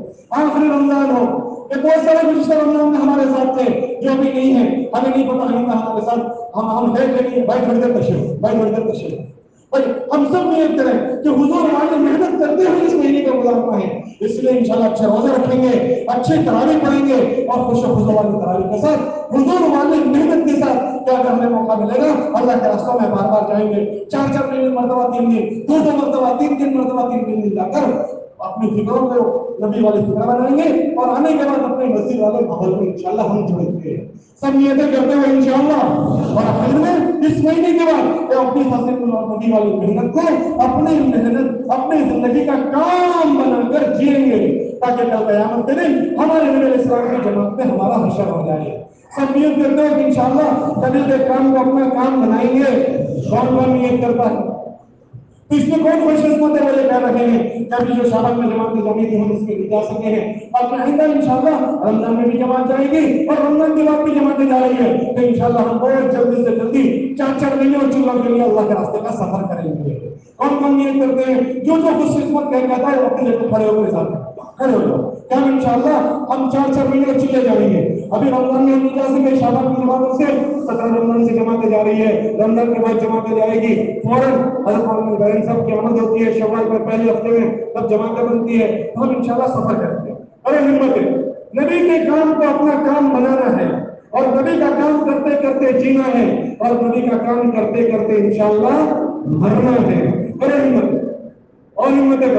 ہو کہ بہت سارے گزشتہ رمضان میں ہمارے ساتھ تھے جو ابھی نہیں ہے. ہمیں نہیں پتا ہمارے ساتھ ہم ہے کہ نہیں. بھائی تھوڑی دیر تشریف ہم سب نیت کریں کہ حضور والی محنت کرتے ہوئے اس مہینے کو گزارنا ہے. اس لیے انشاءاللہ اچھے روزے رکھیں گے، اچھے تراویح پڑھیں گے اور خوش و خضو والی تراویح کے ساتھ حضور والی محنت کے ساتھ کیا کہ ہمیں موقع ملے گا اللہ کے راستوں میں بار بار جائیں گے. 4 مرتبہ 3 دن، 2 مرتبہ 3 مرتبہ 3 دن جا کر اپنی فکروں کو نبی والی فکر بنائیں گے اور آنے کے بعد اپنے مسجد والے ماحول میں انشاءاللہ ہم جڑیں گے. سب نیتیں کرتے ہوئے انشاءاللہ اور آخر میں اس مہینے کے بعد اپنی مسجد اور نبی والی محنت کو اپنی زندگی کا کام بنا کر جیئیں گے تاکہ کل قیامت کے دن ہمارے نبی علیہ السلام کی جماعت میں ہمارا حشر ہو جائے. سب نیت کرتے ہیں کہ انشاءاللہ کبھی کے کام کو اپنا کام بنائیں گے. کون نیت کرتا ہے تو اس میں کون خوش قسمت ہے وہ یہ کہہ رہے ہیں کہ ابھی جو شعبان میں جماعت جمی تھی ہم اس کے لیے جا سکے ہیں. اور آئندہ انشاءاللہ رمضان میں بھی جماعت جائے گی اور رمضان کے بعد بھی جماعتیں جا رہی ہے تو انشاءاللہ ہم بہت جلدی سے جلدی 4 مہینے اور 4 کے لیے اللہ کے راستے کا سفر کریں گے. کون نیت کرتے ہیں جو خوش قسمت کہتا ہے اپنے جگہ کھڑے ہو کے ساتھ کھڑے ہو جاؤ کہ ہم انشاءاللہ ہم 4 مہینے اور چلے جائیں گے. ابھی رمضان میں ہم جا سکے شعبان کی جماعتوں سے 17 رمضان سے جماعتیں جا رہی ہے، رمضان کے بعد جماعتیں جائے گی. فوراً حضرت سب کی آمد ہوتی ہے، شوال میں پہلے ہفتے میں سب جماعتیں بنتی ہے تو ہم انشاءاللہ سفر کرتے ہیں. اور ہمت ہے نبی کے کام کو اپنا کام بنانا ہے اور نبی کا کام کرتے کرتے جینا ہے اور نبی کا کام کرتے کرتے انشاءاللہ مرنا ہے. اور ہمتیں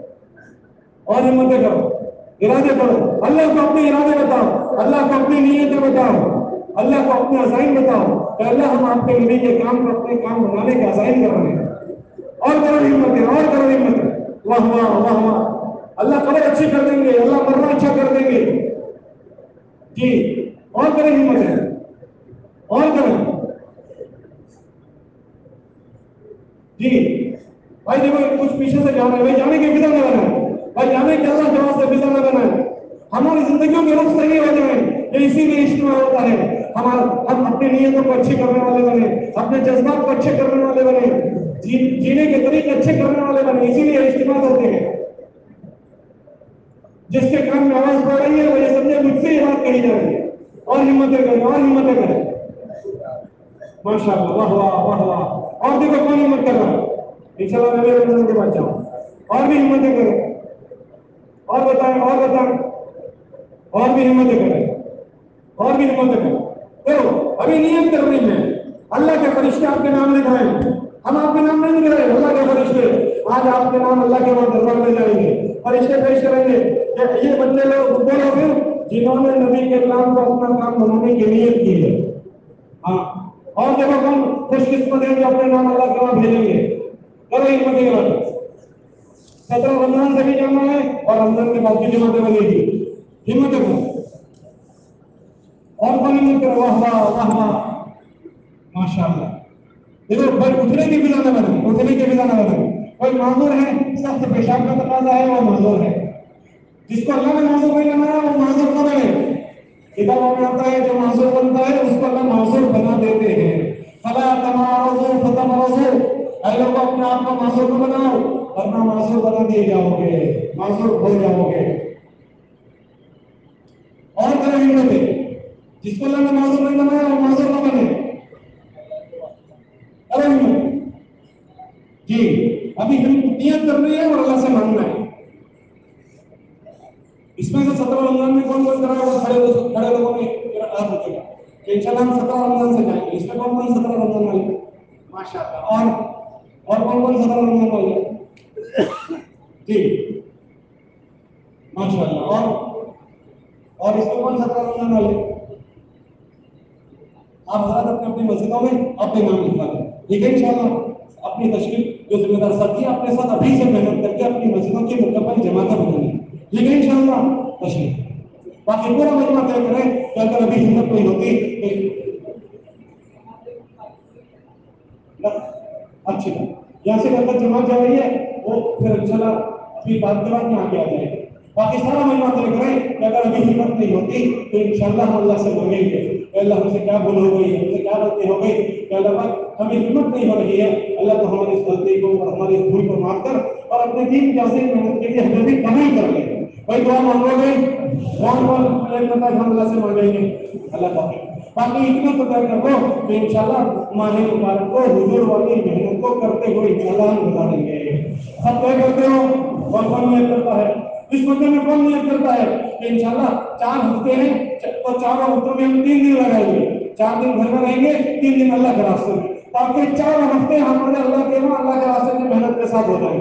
کرو، ارادے کرو، اللہ کو اپنے ارادے بتاؤ، اللہ کو اپنی نیتیں بتاؤ، اللہ کو اپنے عزائم بتاؤ کہ اللہ ہم آپ کے نبی کے کام کو اپنے کام بنانے کے عزائم کر رہے ہیں. اور کرو ہمت. واہ اللہ قبر اچھی کر دیں گے، اللہ مرنا اچھا کر دیں گے. جی اور کریں ہمت ہے اور کریں. جی بھائی دیکھو کچھ پیچھے سے جانا ہے، بھائی جانے کے فکر نہ بنا ہے، بھائی جانے کے اللہ جواب سے فکر نہ بنا ہے. ہماری زندگیوں کے رخ صحیح ہو جائیں ये इसीलिए इज्तिमा होता है। हम अपनी नीयतों को अच्छी करने वाले बने, अपने जज्बात को अच्छे करने वाले बने, जीने के तरीके अच्छे करने वाले बने, इसीलिए इज्तिमा होते हैं। जिसके कान में आवाज पड़ रही है वो ये समझे मुझसे ये बात कही जा रही है, और हिम्मतें करें, और हिम्मतें करें। माशाअल्लाह, वाह वाह वाह वाह। और देखो कौन हिम्मत कर रहा है, इंशाअल्लाह मैं भी रमजान के बाद जाऊं, और भी हिम्मतें करें, और बताएं, और बताएं, और भी हिम्मतें करें, और भी हिम्मतें करें। तो अभी नियत कर रही है, अल्लाह के फरिश्ते आपके नाम लिख रहे हैं, हम आपके नाम नहीं लिख रहे, अल्लाह के फरिश्ते आज आपके नाम अल्लाह के वहां दरबार में जाएंगे, फरिश्ते पेश करेंगे कि ये बंदे लोग वो लोग हैं जिन्होंने नबी के नाम को अपना काम बनाने की नियत की है। हाँ, और देखो हम खुशकिस्मत हैं जो अपने नाम अल्लाह के वहां भेजेंगे। करो हिम्मत के बाद 17 रमजान से भी जाना है और रमजान के बाद भी जमाते बनेगी, हिम्मत करो। और कौन हिम्मत करो, वाह वाह वाह वाह, माशाअल्लाह। देखो भाई उठने की भी जाना बने, उठने की भी जाना बने। कोई माजूर है, सख्त पेशाब का तकाजा है, वो माजूर है। जिसको अल्लाह ने माजूर नहीं बनाया वो माजूर न बने। किताबों में आता है जो माजूर बनता है उसको अल्लाह माजूर बना देते हैं। फला तमारज़ू फतमरज़ू, ऐ लोग अपने आप को माजूर न बनाओ वरना माजूर बना दिए जाओगे, माजूर हो जाओगे। और करो हिम्मत, जिसको अल्लाह ने माजूर नहीं बनाया वो माजूर न बने। करो हिम्मत जी, अभी हम नियत कर रही है और अल्लाह से मांगना है। इसमें से 17 रमजान में कौन कौन कराएगा, खड़े लोगों में आप पूछेगा कि इंशाल्लाह हम 17 रमजान से जाएंगे। इसमें कौन कौन 17 रमजान वाले, माशाअल्लाह। और कौन कौन 17 रमजान वाले जी, माशाअल्लाह। और इसमें कौन 17 रमजान वाले, आप हजरत अपने अपनी मस्जिदों में अपने नाम लिखवा दें, ठीक है। इंशाल्लाह अपनी तशकील जो जिम्मेदार साथी अपने साथ अभी से मेहनत करके अपनी मस्जिदों की मुकम्मल जमातें बनाएंगे, ठीक है इंशाल्लाह तशकील। बाकी पूरा मजमा तय करें कि अगर अभी हिम्मत नहीं होती अच्छी बात, यहाँ से अगर जमात जा रही है वो फिर इंशाल्लाह अभी बात के बाद में आगे आ जाएगी। बाकी सारा मजमा तय करें कि अगर अभी हिम्मत नहीं होती तो इंशाल्लाह हम अल्लाह से मांगेंगे, अल्लाह हमसे क्या भूल हो गई, हमसे क्या गलती हो गई, कि अल्लाह हमें हिम्मत नहीं हो रही है, अल्लाह तो हमारी इस गलती को और हमारी इस भूल को माफ कर और अपने दीन की आसिफ मेहनत के लिए हमें भी कबूल कर ले। भाई दुआ मांगोगे कौन कौन हम अल्लाह से मांगेंगे, अल्लाह का। बाकी इतना तो तय कर दो कि इंशाल्लाह माह मुबारक को हुजूर वाली मेहनत को करते हुए इंशाल्लाह हम गुजार देंगे। सब तय करते हो, कौन नियत करता है इस महीने में, कौन नियत करता है कि इंशाल्लाह 4 हफ्ते हैं तो 4 हफ्तों में हम 3 दिन लगाएंगे, 4 दिन घर में रहेंगे, 3 दिन अल्लाह के रास्ते में, ताकि 4 हफ्ते हमारे अल्लाह के वहां अल्लाह के रास्ते में मेहनत के साथ हो जाए।